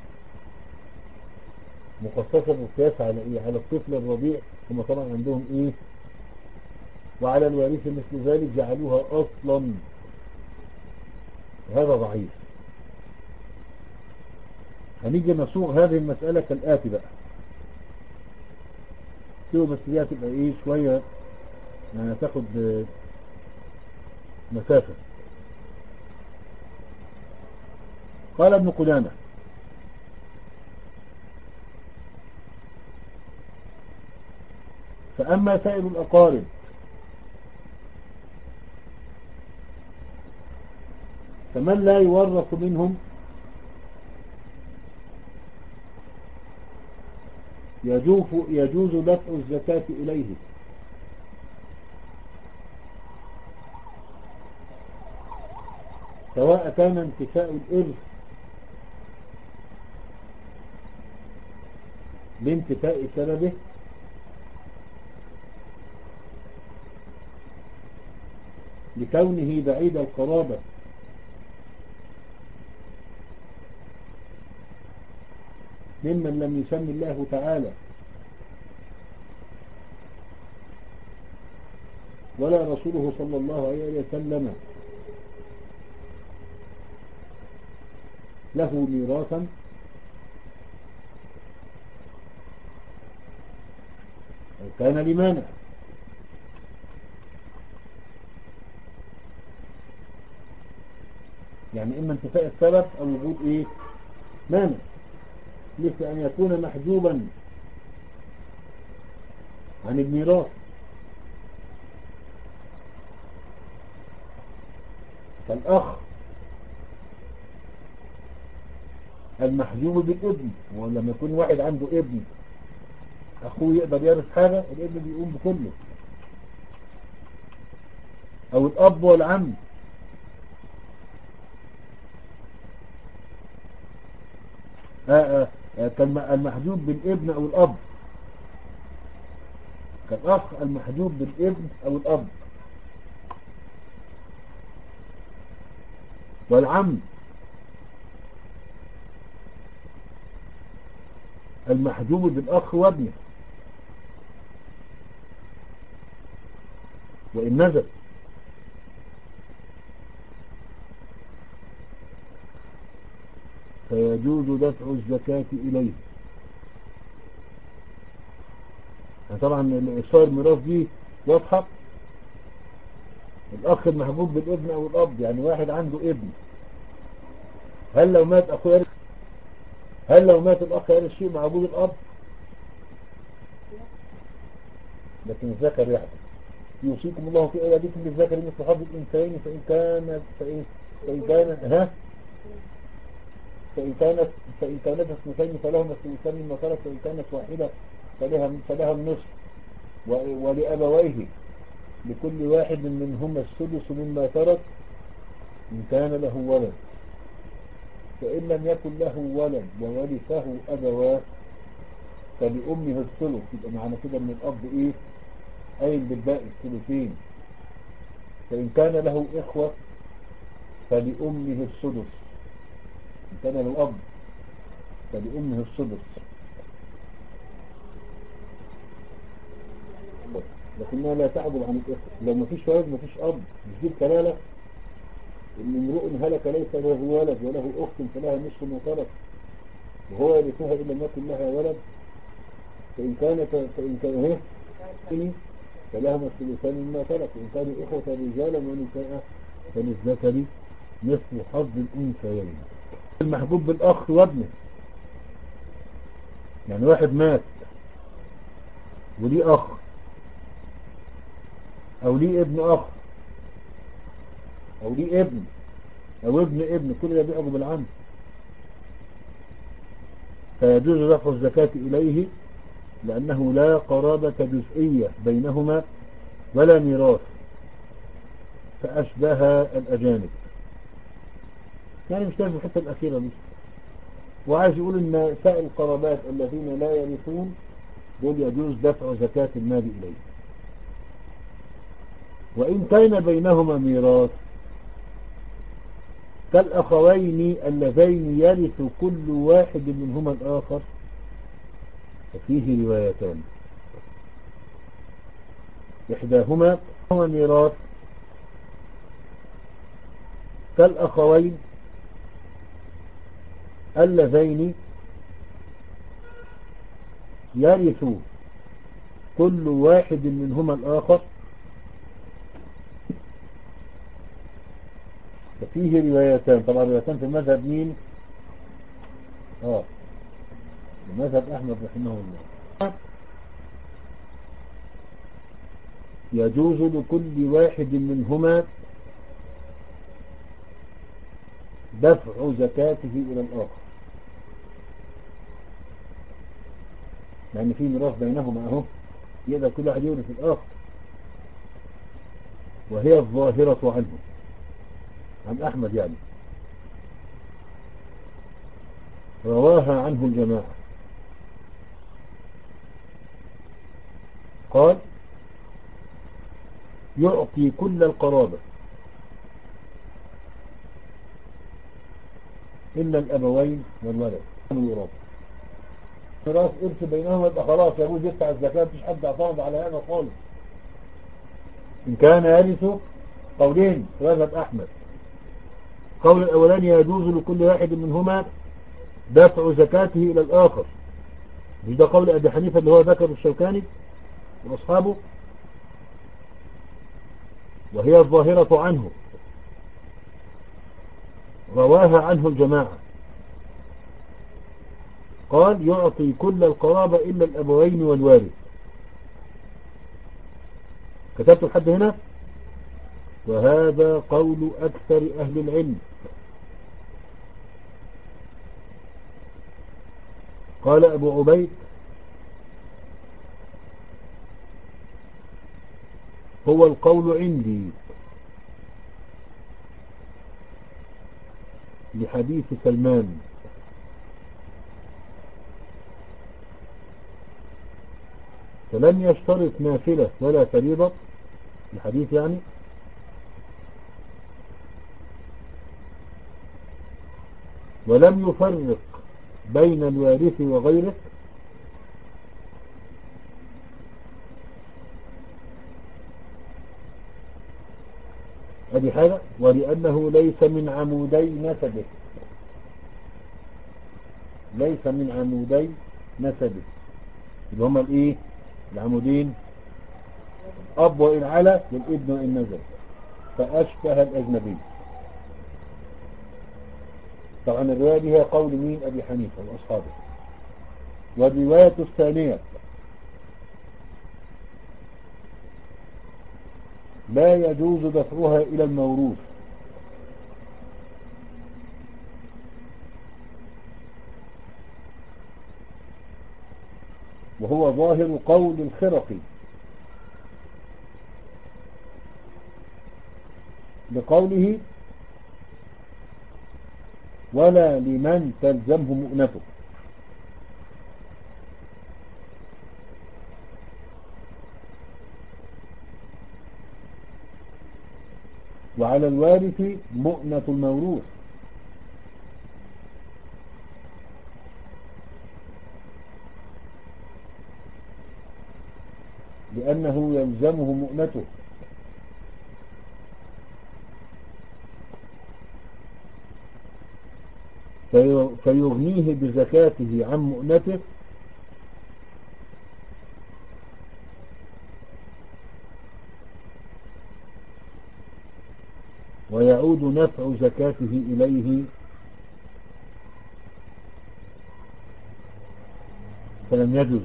مخصصة بالقياس على إيه؟ على الطفل الرضيع، هم طبعا عندهم إيه؟ وعلى الوارث مثل ذلك جعلوها أصلا، هذا ضعيف. هنيجي نصوغ هذه المسألة كالآتي بقى، شو بس دي هتبقى إيه شوية يعني تاخد مسافة. قال ابن قدامة فأما سائر الأقارب فمن لا يورث منهم يجوز يجوز دفع الزكاة إليه، سواء كان انتفاء الإرث بانتفاء سببه لكونه بعيد القرابة ممن لم يسم الله تعالى ولا رسوله صلى الله عليه وسلم له ميراثا، أو كان لمانع. يعني إما انتفاء السبب أو وجود إيه؟ مانع. مثل أن يكون محجوبا عن الميراث كالأخ المحجوب بالابن، ولما يكون واحد عنده ابن أخوه يقدر يرث حاجة، الابن بيقوم بكله. أو الأب والعم، آه آه كان المحجوب بالابن أو الأب، كالأخ المحجوب بالابن أو الأب، والعم المحجوب بالأخ وابنه وإن نزل. فيجوز دفع الزكاة إليه. طبعا الإصار الميراث دي واضحة. الأخ المحجوب بالابن أو الأب، يعني واحد عنده ابن، هل لو مات أخوه يرث؟ هل لو مات الأخ يرث شيء مع وجود الأب؟ لكن الذكر يحدث. يوصيكم الله في أولادكم للذكر مثل حظ الأنثيين فإن كانت فإن فإن كانت ها فإن كانت فإن كانت اثنتين فلهما الثلثان مما ترك، فإن كانت واحدة فلها فلها النصف، ولأبويه لكل واحد منهما السدس مما ترك إن كان له ولد، فإن لم يكن له ولد وورثه أبواه فلأمه الثلث. يبقى معنى كده من الأب إيه؟ قايل بالباقي الثلثين. فإن كان له إخوة فلأمه السدس، إن كان له أب فلأمه السدس. لكنها لا تعدل عن الإخوة. لو مفيش ولد مفيش أب، مش دي الكلالة؟ إن امرؤ هلك ليس له ولد وله أخت فلها نصف ما ترك وهو يرثها إن لم يكن لها ولد، فإن كانت فإن كان هي فلهما الثلثان مما ترك، وإن كانوا إخوة رجالا ونساء فللذكر مثل حظ الأنثيين. المحجوب بالأخ وابنه، يعني واحد مات وليه أخ أو ليه ابن أخ أو ليه ابن أو ابن ابن، كل ده بيحجب بالعم، فيجوز دفع الزكاة إليه لأنه لا قرابة جزئية بينهما ولا ميراث، فأشبه الأجانب. يعني مش لازم الحتة الأخيرة دي. وعايز يقول إن سائر القرابات الذين لا يرثون دول يجوز دفع زكاة المال إليه، وإن كان بينهما ميراث كالأخوين اللذين يرث كل واحد منهما الآخر ففيه روايتان، إحداهما هو ميراث كالأخوين اللذين يرث كل واحد منهما الآخر ففيه روايتان. طبعا روايتان في مذهب مين؟ اه مذهب أحمد رحمه الله. يجوز لكل واحد منهما دفع زكاته إلى الآخر، لأن في ميراث بينهما أهو، يقدر كل واحد يورث الآخر، وهي الظاهرة عنه عن أحمد يعني، رواها عنه الجماعة. قال يعطي كل القرابة إلا الأبوين والولد يراث. ميراث إرث بينهما يبقى خلاص يجوز يدفع الزكاة، مفيش حد اعترض على هذا خالص. إن كان يرث قولين في مذهب أحمد، قول الأولاني يجوز لكل واحد منهما دفع زكاته إلى الآخر، مش ده قول أبي حنيفة اللي هو ذكر الشوكاني وأصحابه، وهي الظاهرة عنه رواها عنه الجماعة. قال يعطي كل القرابة إلا الأبوين والوارث. كتبت لحد هنا. وهذا قول أكثر أهل العلم. قال أبو عبيد هو القول عندي لحديث سلمان، فلم يشترط نافلة ولا فريضة الحديث يعني، ولم يفرق بين الوارث وغيره، ادي حاجة، ولأنه ليس من عمودي نسبه، ليس من عمودي نسبه اللي هما الايه العمودين، اب وان على والابن وان نزل، فاشبه الاجنبي. طبعا الرواية دي هي قول مين؟ ابي حنيفة واصحابه. والرواية الثانية لا يجوز دفعها الى الموروث، وهو ظاهر قول الخرقي لقوله ولا لمن تلزمه مؤنته. وعلى الوارث مؤنة الموروث، لأنه يلزمه مؤنته، فيغنيه بزكاته عن مؤنته، ويعود نفع زكاته إليه، فلم يجوز.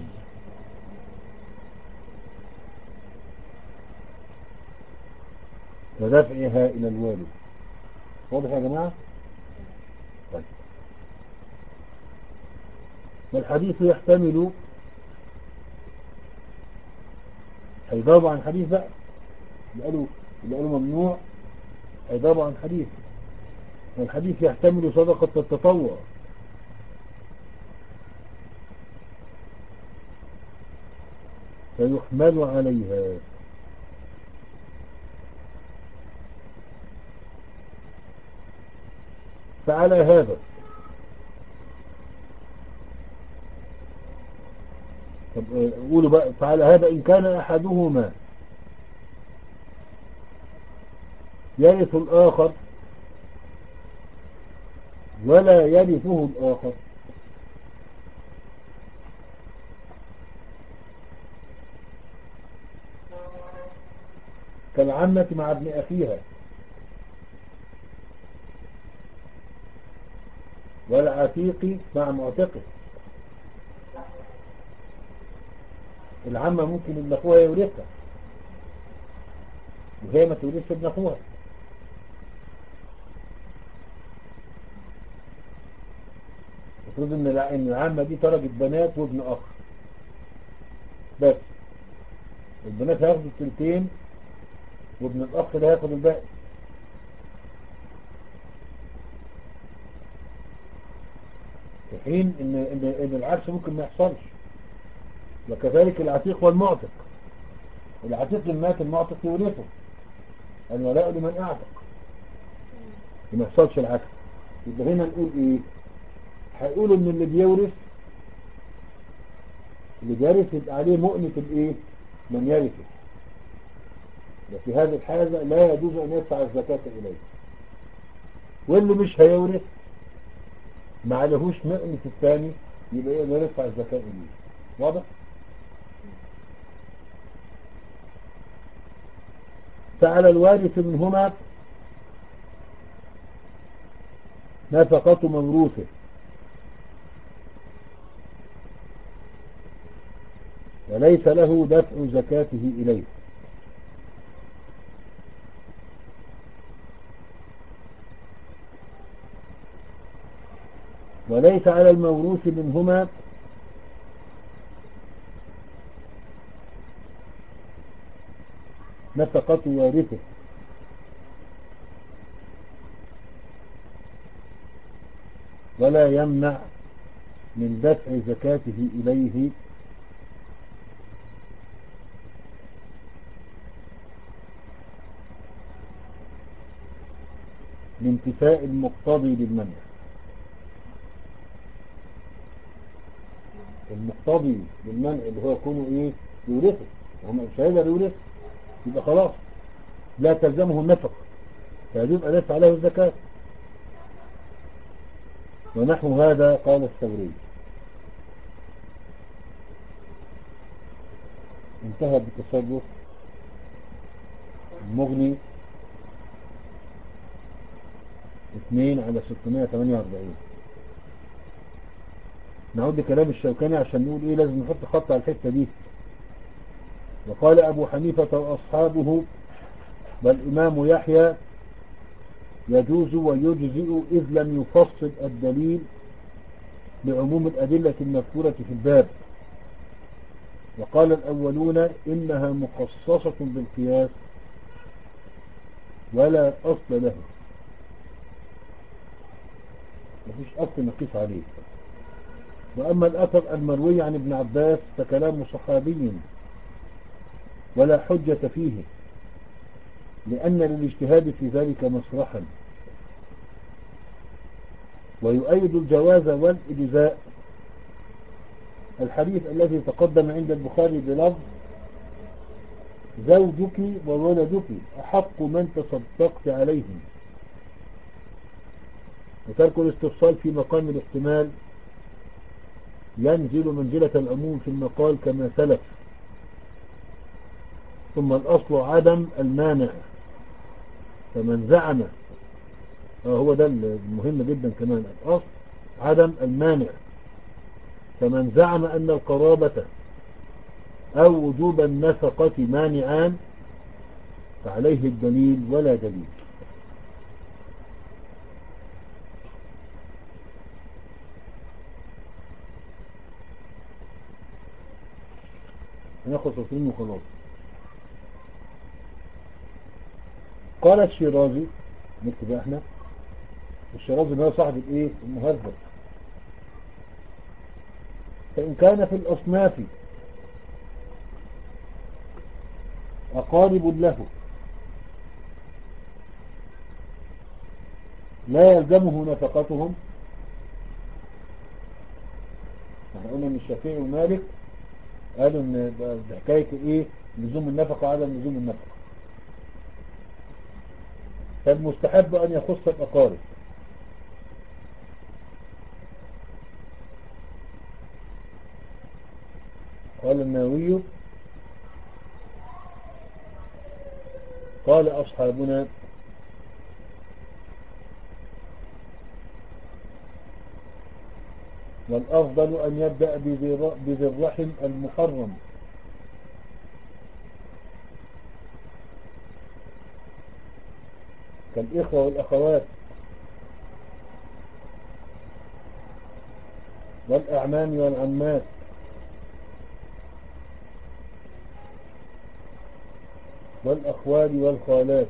ودفعها إلى الوالد. واضح يا جماعة؟ طيب. والحديث يحتمل، هيضرب عن حديث بقى اللي قالوا اللي قالوا ممنوع، هيضرب عن حديث. والحديث يحتمل صدقة التطوع، فيحمل عليها. فعلى هذا طب قولوا بقى، فعلى هذا إن كان أحدهما يرث الآخر ولا يرثه الآخر، كالعمة مع ابن أخيها، والعتيق مع معتقه. العمة ممكن ابن أخوها يورثها وهي ما تورثش ابن أخوها. المفروض ان العمة دي تركت بنات وابن أخ بس، البنات هياخدوا التلتين وابن الأخ ده هياخد الباقي. في حين ان ان ان العكس ممكن ما يحصلش. وكذلك العتيق والمعتق، العتيق إن مات المعتق يورثه، الولاء لمن اعتق، ما يحصلش العكس. يبقى هنا نقول ايه؟ هيقولوا ان اللي بيورث اللي بيورث يبقى عليه مؤنة الايه؟ من يرثه. وفي هذه الحالة لا يجوز ان يدفع الزكاة اليه. واللي مش هيورث ما عليهوش مؤنة الثاني، يبقى يقدر يدفع الزكاة اليه. واضح؟ فعلى الوارث منهما نفقة موروثه، وليس له دفع زكاته إليه. وليس على الموروث منهما نفقة وارثه، ولا يمنع من دفع زكاته إليه لانتفاء المقتضي للمنع. المقتضي للمنع اللي هو يكون ايه؟ يورثه، وهم مش هيقدر يورثه، يبقى خلاص لا تلزمه النفقة، فيجب أن يدفع عليه الزكاة. ونحو هذا قال الثوري. انتهى بالتصرف المغني اثنين على ستمائة وثمانية وأربعين. نعود لكلام الشوكاني عشان نقول ايه، لازم نحط خط على الحتة دي. وقال أبو حنيفة وأصحابه والإمام يحيى يجوز ويجزئ إذ لم يفصل الدليل بعموم الأدلة المذكورة في الباب. وقال الأولون إنها مخصصة بالقياس ولا أصل له، مفيش أصل نقيس عليه. وأما الأثر المروي عن ابن عباس فكلام صحابي ولا حجة فيه، لأن للاجتهاد في ذلك مصرحا. ويؤيد الجواز والإجزاء الحديث الذي تقدم عند البخاري بلفظ زوجك وولدك أحق من تصدقت عليهم، وترك الاستفصال في مقام الاحتمال ينزل منزلة العموم في المقال كما سلف. ثم الأصل عدم المانع، فمن زعم آه هو ده المهم جدا كمان، الأصل عدم المانع، فمن زعم أن القرابة أو وجوب النفقة مانعان فعليه الدليل ولا دليل. هناخد سطرين وخلاص. قال الشيرازي، نكتب احنا الشيرازي اللي هو صاحب الايه المهذب، فإن كان في الأصناف أقارب له لا يلزمه نفقتهم. احنا قلنا ان الشافعي ومالك قالوا ان بحكاية ايه لزوم النفقة عدم لزوم النفقة، فالمستحب ان يخص الأقارب. قال النووي قال أصحابنا والأفضل أن يبدأ بذي الرحم المحرم كالإخوة والأخوات والأعمام والعمات والأخوال والخالات،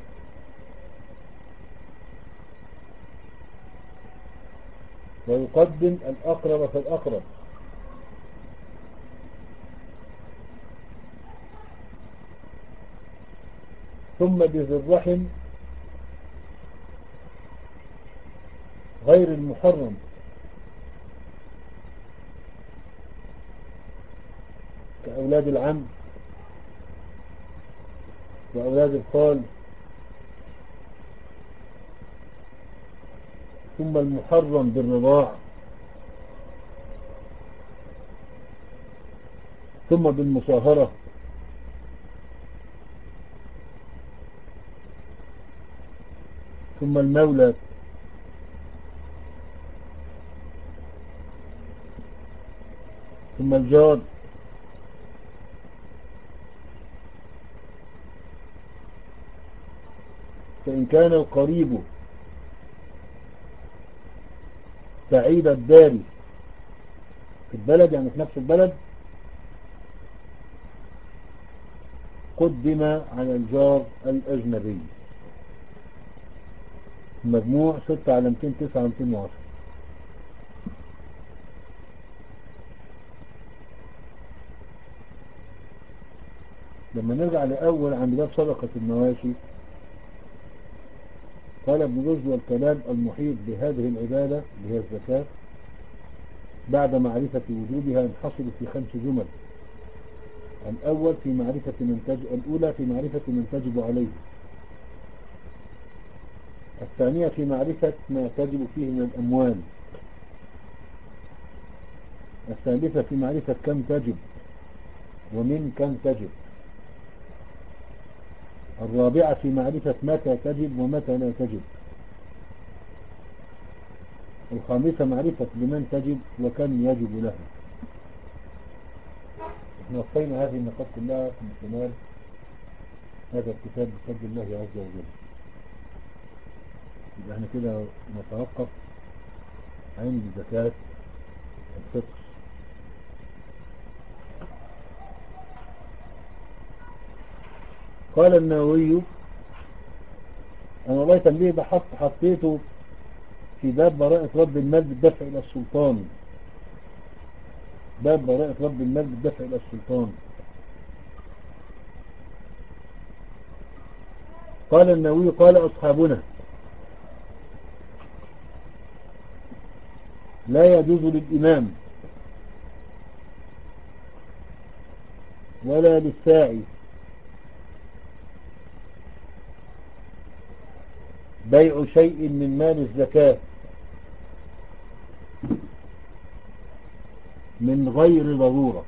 ويقدم الأقرب فالأقرب، ثم بذي الرحم غير المحرم كأولاد العم وأولاد الخال، ثم المحرم بالرضاع، ثم بالمصاهرة، ثم المولى، ثم الجار، فإن كان القريب سعيد الدار في البلد، يعني في نفس البلد، قدم على الجار الأجنبي. المجموع ستة على مئتين وتسعة ومئتين وعشرة. لما نرجع لأول عند باب صدقة المواشي، قال ابن رشد: والكلام المحيط بهذه العبادة اللي هي الزكاة بعد معرفة وجوبها ينحصر في خمس جمل. الأول في معرفة من تجب الأولى في معرفة من تجب عليه. الثانية في معرفة ما تجب فيه من الأموال. الثالثة في معرفة كم تجب ومن كم تجب. الرابعة في معرفة متى تجب ومتى لا تجب. الخامسة معرفة لمن تجب وكم يجب لها. احنا وصينا هذه النقاط كلها من خلال هذا الكتاب بفضل الله عز وجل. يبقى احنا كده نتوقف عند زكاة الفطر. قال النووي: انا والله تنبيه ده حط حطيته في باب براءة رد المال بالدفع الى السلطان. باب براءة رد المال بالدفع الى السلطان. قال النووي: قال اصحابنا: لا يجوز للامام ولا للساعي بيع شيء من مال الزكاة من غير ضرورة.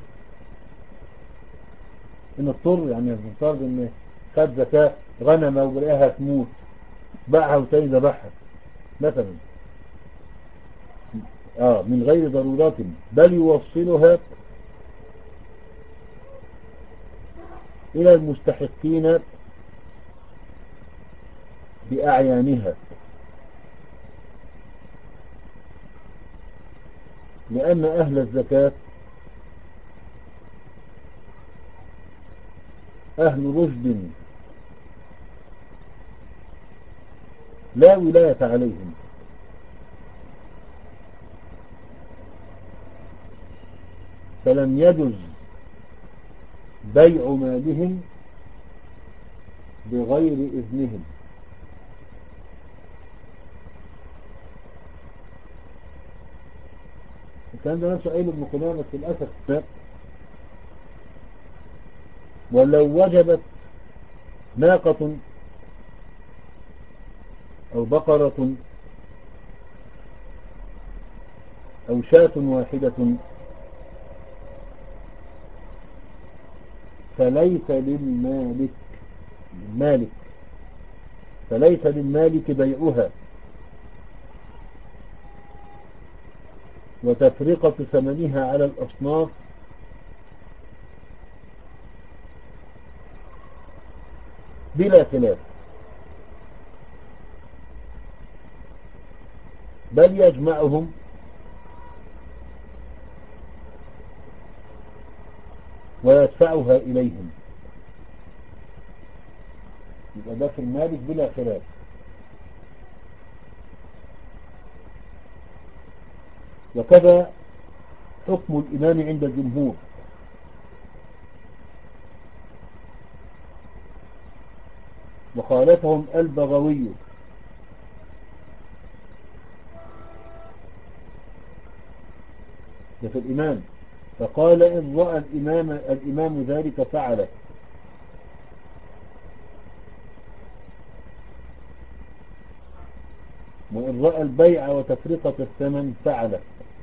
ان اضطر، يعني نفترض ان خد زكاة غنمة وبلاقيها تموت، باعها وتاني ذبحها مثلا، اه من غير ضرورات، بل يوصلها الى المستحقين بأعيانها، لأن أهل الزكاة أهل رشد لا ولاية عليهم، فلم يجز بيع مالهم بغير إذنهم. الكلام ده نفسه قايله ابن قدامة في الأسف. ولو وجبت ناقة أو بقرة أو شاة واحدة فليس للمالك المالك فليس للمالك بيعها وتفرقة ثمنها على الأصناف بلا خلاف، بل يجمعهم ويدفعها إليهم. يبقى ده في المالك بلا خلاف. وكذا حكم الإمام عند الجمهور، وخالفهم البغوي ده في الإمام، فقال: إن رأى الإمام, الإمام ذلك فعله، وإن رأى البيع وتفرقة الثمن فعله.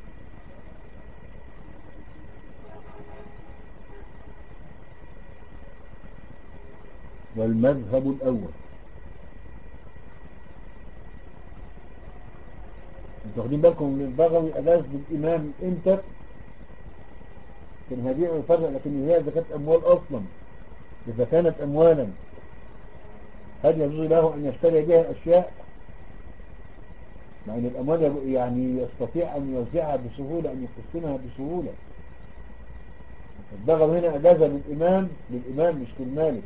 والمذهب الأول. انتوا واخدين بالكم من البغوي أجاز بالإمام امتى؟ كان هبيع ويفرق، لكن هي إذا كانت أموال أصلا، إذا كانت أموالا هل يجوز له أن يشتري بها أشياء؟ مع أن الأموال يعني يستطيع أن يوزعها بسهولة، أن يقسمها بسهولة. الضغط هنا أجازة للإمام للإمام مش للمالك،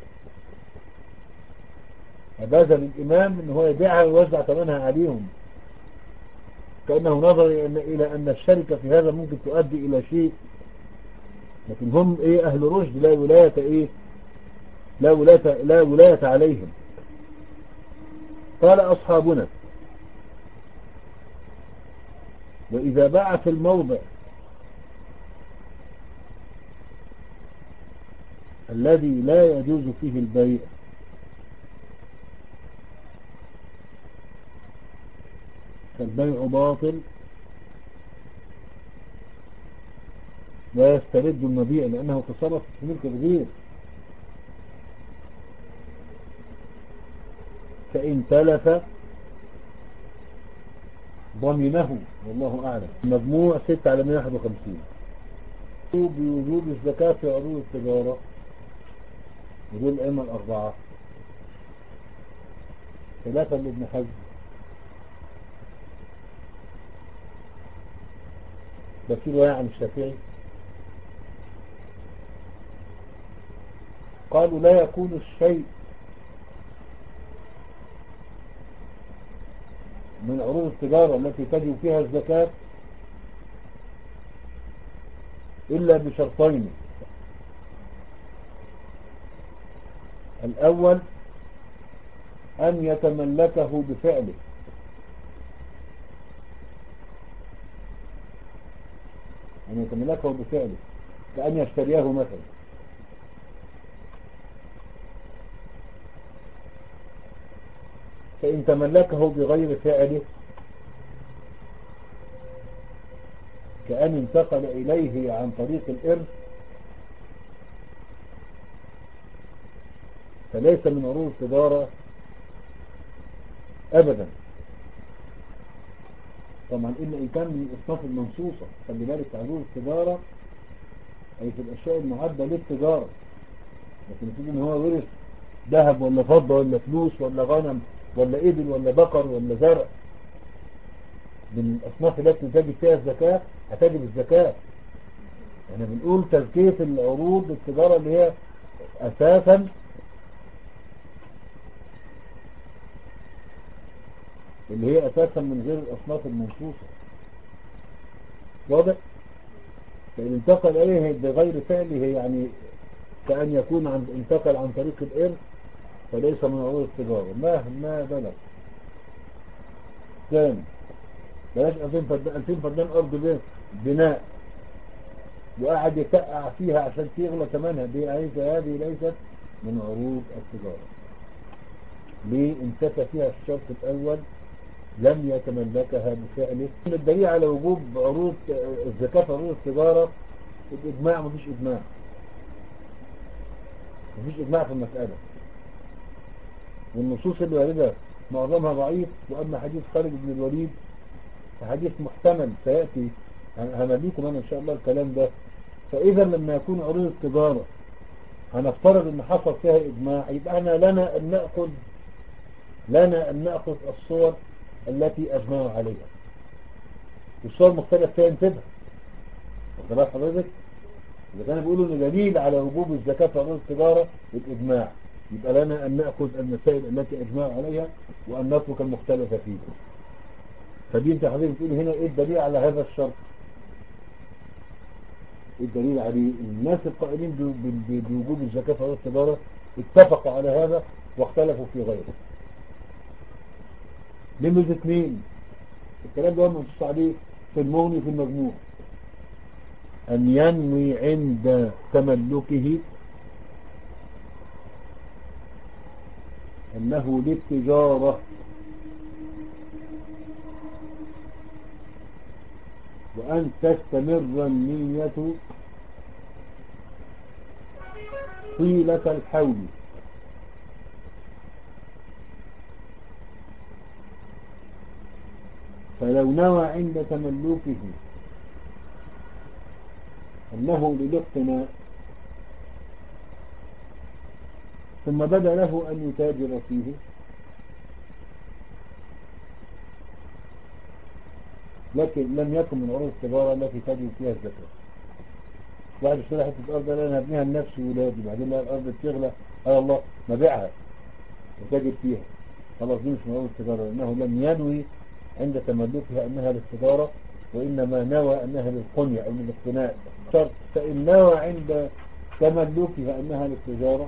أجازة للإمام إن هو يبيعها ويوزع ثمنها عليهم، كأنه نظر إلى أن الشركة في هذا ممكن تؤدي إلى شيء، لكن هم إيه أهل رشد، لا ولاية إيه لا ولاية, لا ولاية عليهم. قال أصحابنا: وإذا باع في الموضع الذي لا يجوز فيه البيع فالبيع باطل ويسترد المبيع لأنه تصرف في ملك الغير، فإن تلف ضمنه، والله أعلم. مجموع ستة على مئة وواحد وخمسين. بوجود الزكاة في عروض التجارة ودول الأئمة الأربعة، ثلاثة لابن حزم، ده في رواية عن الشافعي قالوا لا يكون الشيء من عروض التجارة التي تجب فيها الزكاة إلا بشرطين: الأول أن يتملكه بفعله، أن يتملكه بفعله كأن يشتريه مثلا. فإن تملكه بغير فعله كأن انتقل إليه عن طريق الإرث فليس من عروض التجارة أبدا. طبعا إلا إن كان من الأصناف المنصوصة، خلي بالك عروض التجارة أي في الأشياء المعدة للتجارة، لكن يقول إن هو ورث ذهب ولا فضة ولا فلوس ولا غنم ولا إبل ولا بقر ولا زرع، من الأصناف التي تجب فيها الزكاة هتجب الزكاة. احنا بنقول تزكية العروض التجارة اللي هي أساسا اللي هي أساسا من غير الأصناف المنصوصة، واضح؟ فإن انتقل إليه بغير فعله يعني كأن يكون عن انتقل عن طريق الإرث فليس من عروض التجارة مهما بلغ. ثاني، بلاش ألفين فدان أرض بناء وقعد يتقع فيها عشان تغلى ثمنها، دي هذه ليست من عروض التجارة. ليه؟ انتفى فيها الشرط الأول، لم يتملكها بفعله. الدليل على وجوب عروض الزكاة في عروض التجارة الإجماع. مفيش إجماع، مفيش إجماع في المسألة، والنصوص اللي واردة معظمها ضعيف. وأما حديث خالد بن الوليد حديث محتمل سيأتي، هنبيكم أنا إن شاء الله الكلام ده. فإذا لما يكون عروض التجارة هنفترض أن حصل فيها إجماع، يبقى أنا لنا أن نأخذ لنا أن نأخذ الصور التي أجمعوا عليها، والصور مختلف فيها انتبه. وخلاص حضرتك إذا كانوا بيقولوا أن دليل على وجوب الزكاة في عروض التجارة بالإجماع، يبقى لنا أن نأخذ المسائل التي أجمعوا عليها وأن نترك المختلف فيها. فدي انت حضرتك بتقول هنا ايه الدليل على هذا الشرط؟ ايه الدليل عليه؟ الناس القائلين بوجوب الزكاة في عروض التجارة اتفقوا على هذا واختلفوا في غيره. نمرة اثنين، الكلام ده منصوص عليه في المغني في المجموع، أن ينوي عند تملكه أنه للتجارة وأن تستمر النية طيلة الحول، فلو نوى عند تملكه أنه للاقتناء ثم بدا له أن يتاجر فيه، لكن لم يكن من عروض التجارة التي تجب فيها الزكاة. واحد اشترى حتة أرض قال أنا هبنيها لنفسي وولادي، بعدين لقى الأرض بتغلى قال الله ما بيعها وتاجر فيها، خلاص دي مش من عروض التجارة، لأنه لم ينوي عند تملكها أنها للتجارة، وإنما نوى أنها للقنية أو للاقتناء شرط. فإن نوى عند تملكها أنها للتجارة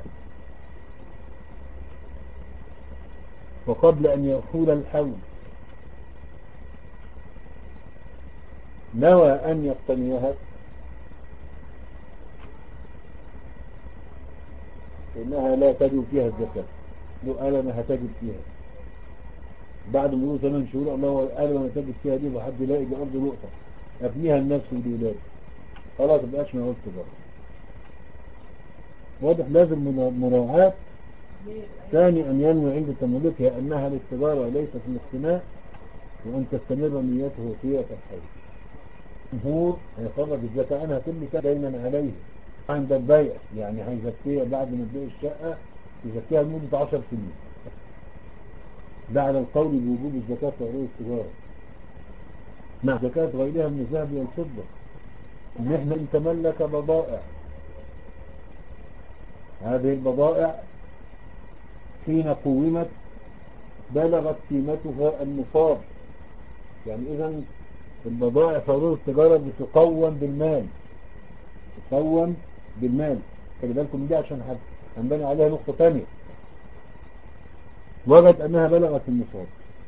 وقبل أن يحول الحول نوى أن يقتنيها، إنها لا تجب فيها الزكاة. لو قال أنا هتجب فيها بعد مرور ثمان شهور، الله قال أنا هتجب فيها دي وحد يلاقي دي أرض نقطة أبنيها لنفسي ولولادي، خلاص مبقاش من عروض التجارة. واضح؟ لازم من مراعاة. ثاني أن ينوي عند تملكها أنها للتجارة وليست للاقتناء، وأن تستمر نيته فيها كالحي. الجمهور هيخرج الزكاة أنا هتملك دايما عليه عند البيع، يعني هيزكيها بعد ما تبيع الشقة يزكيها لمدة عشر سنين. ده على القول بوجوب الزكاة في عروض التجارة مع زكاة غيرها من الذهب والفضة. إن إحنا نتملك بضائع، هذه البضائع حين قومت بلغت قيمتها النصاب. يعني إذا البضائع في عروض التجارة بتقوم بالمال، تقوم بالمال. خلي بالكم دي عشان هنبني عليها نقطة تانية. وجد أنها بلغت النصاب،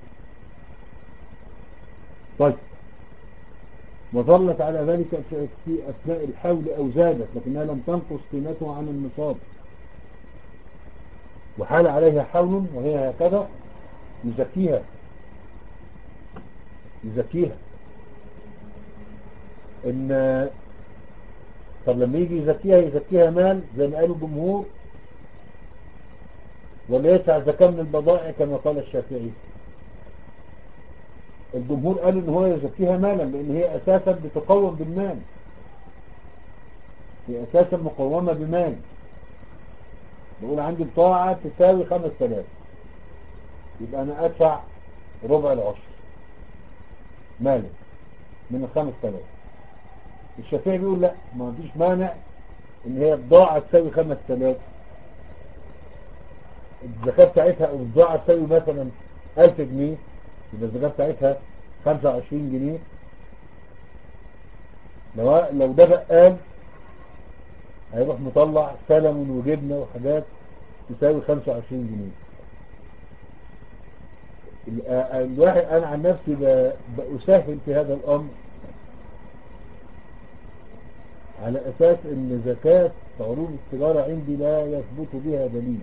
طيب، وظلت على ذلك في أثناء الحول أو زادت لكنها لم تنقص قيمتها عن النصاب، وحال عليها حول وهي هكذا يزكيها يزكيها إن طب لما يجي يزكيها يزكيها مال زي ما قالوا الجمهور، ولا يسع زكاة من البضائع كما قال الشافعي؟ الجمهور قال ان هو يزكيها مالا، لان هي اساسا بتقوم بالمال، هي اساسا مقومة بمال. بقول عندي بضاعة تساوي خمس تلاف، يبقى انا ادفع ربع العشر مالا من الخمس تلاف. الشافعي بيقول لا، ما فيش مانع ان هي بضاعة تساوي خمس تلاف، الزكاة بتاعتها او البضاعة تساوي مثلا الف جنيه، يبقى الزكاة بتاعتها خمسة وعشرين جنيه. لو لو ده بقال هيروح مطلع سلم وجبنة وحاجات تساوي خمسة وعشرين جنيه. الواحد انا عن نفسي بأسهل في هذا الامر على اساس ان زكاة عروض التجارة عندي لا يثبت بها دليل،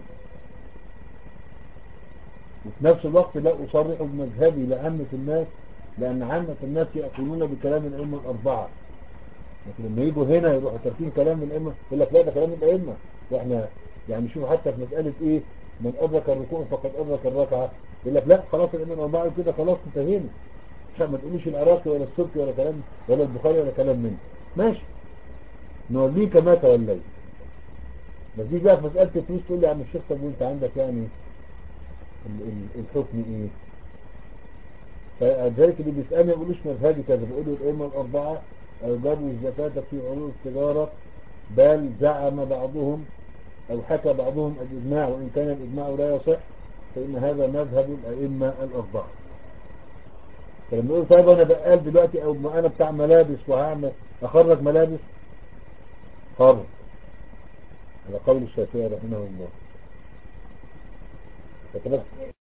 وفي نفس الوقت لا اصرح بمذهبي لعامة الناس، لان عامة الناس يأكلون بكلام الائمة الاربعة، لكن لما يجوا هنا يروحوا تركين كلام الائمة يقول لك لا ده كلام الائمة. واحنا يعني شوف حتى في مسألة ايه من ادرك الركوع فقد ادرك الركعة، يقول لك لا خلاص الائمة الاربعة كده خلاص انتهينا، عشان ما تقوليش العراقي ولا السبكي ولا كلام ولا البخاري ولا كلام منه. ماشي نوليك ما توليت. بس دي بقى في مسألة الفلوس تقول لي يا عم الشيخ طب وانت عندك يعني الحكم ايه؟ فذلك اللي بيسألني ما بيقولوش مذهبي كذا، بيقولوا الائمة الاربعة اوجبوا الزكاة في عروض التجارة، بل زعم بعضهم او حكى بعضهم الاجماع، وان كان الاجماع لا يصح فان هذا مذهب الائمة الاربعة. فلما يقول طيب انا بقال دلوقتي او انا بتاع ملابس وهعمل اخرج ملابس، خرج على قول الشافعي رحمه الله.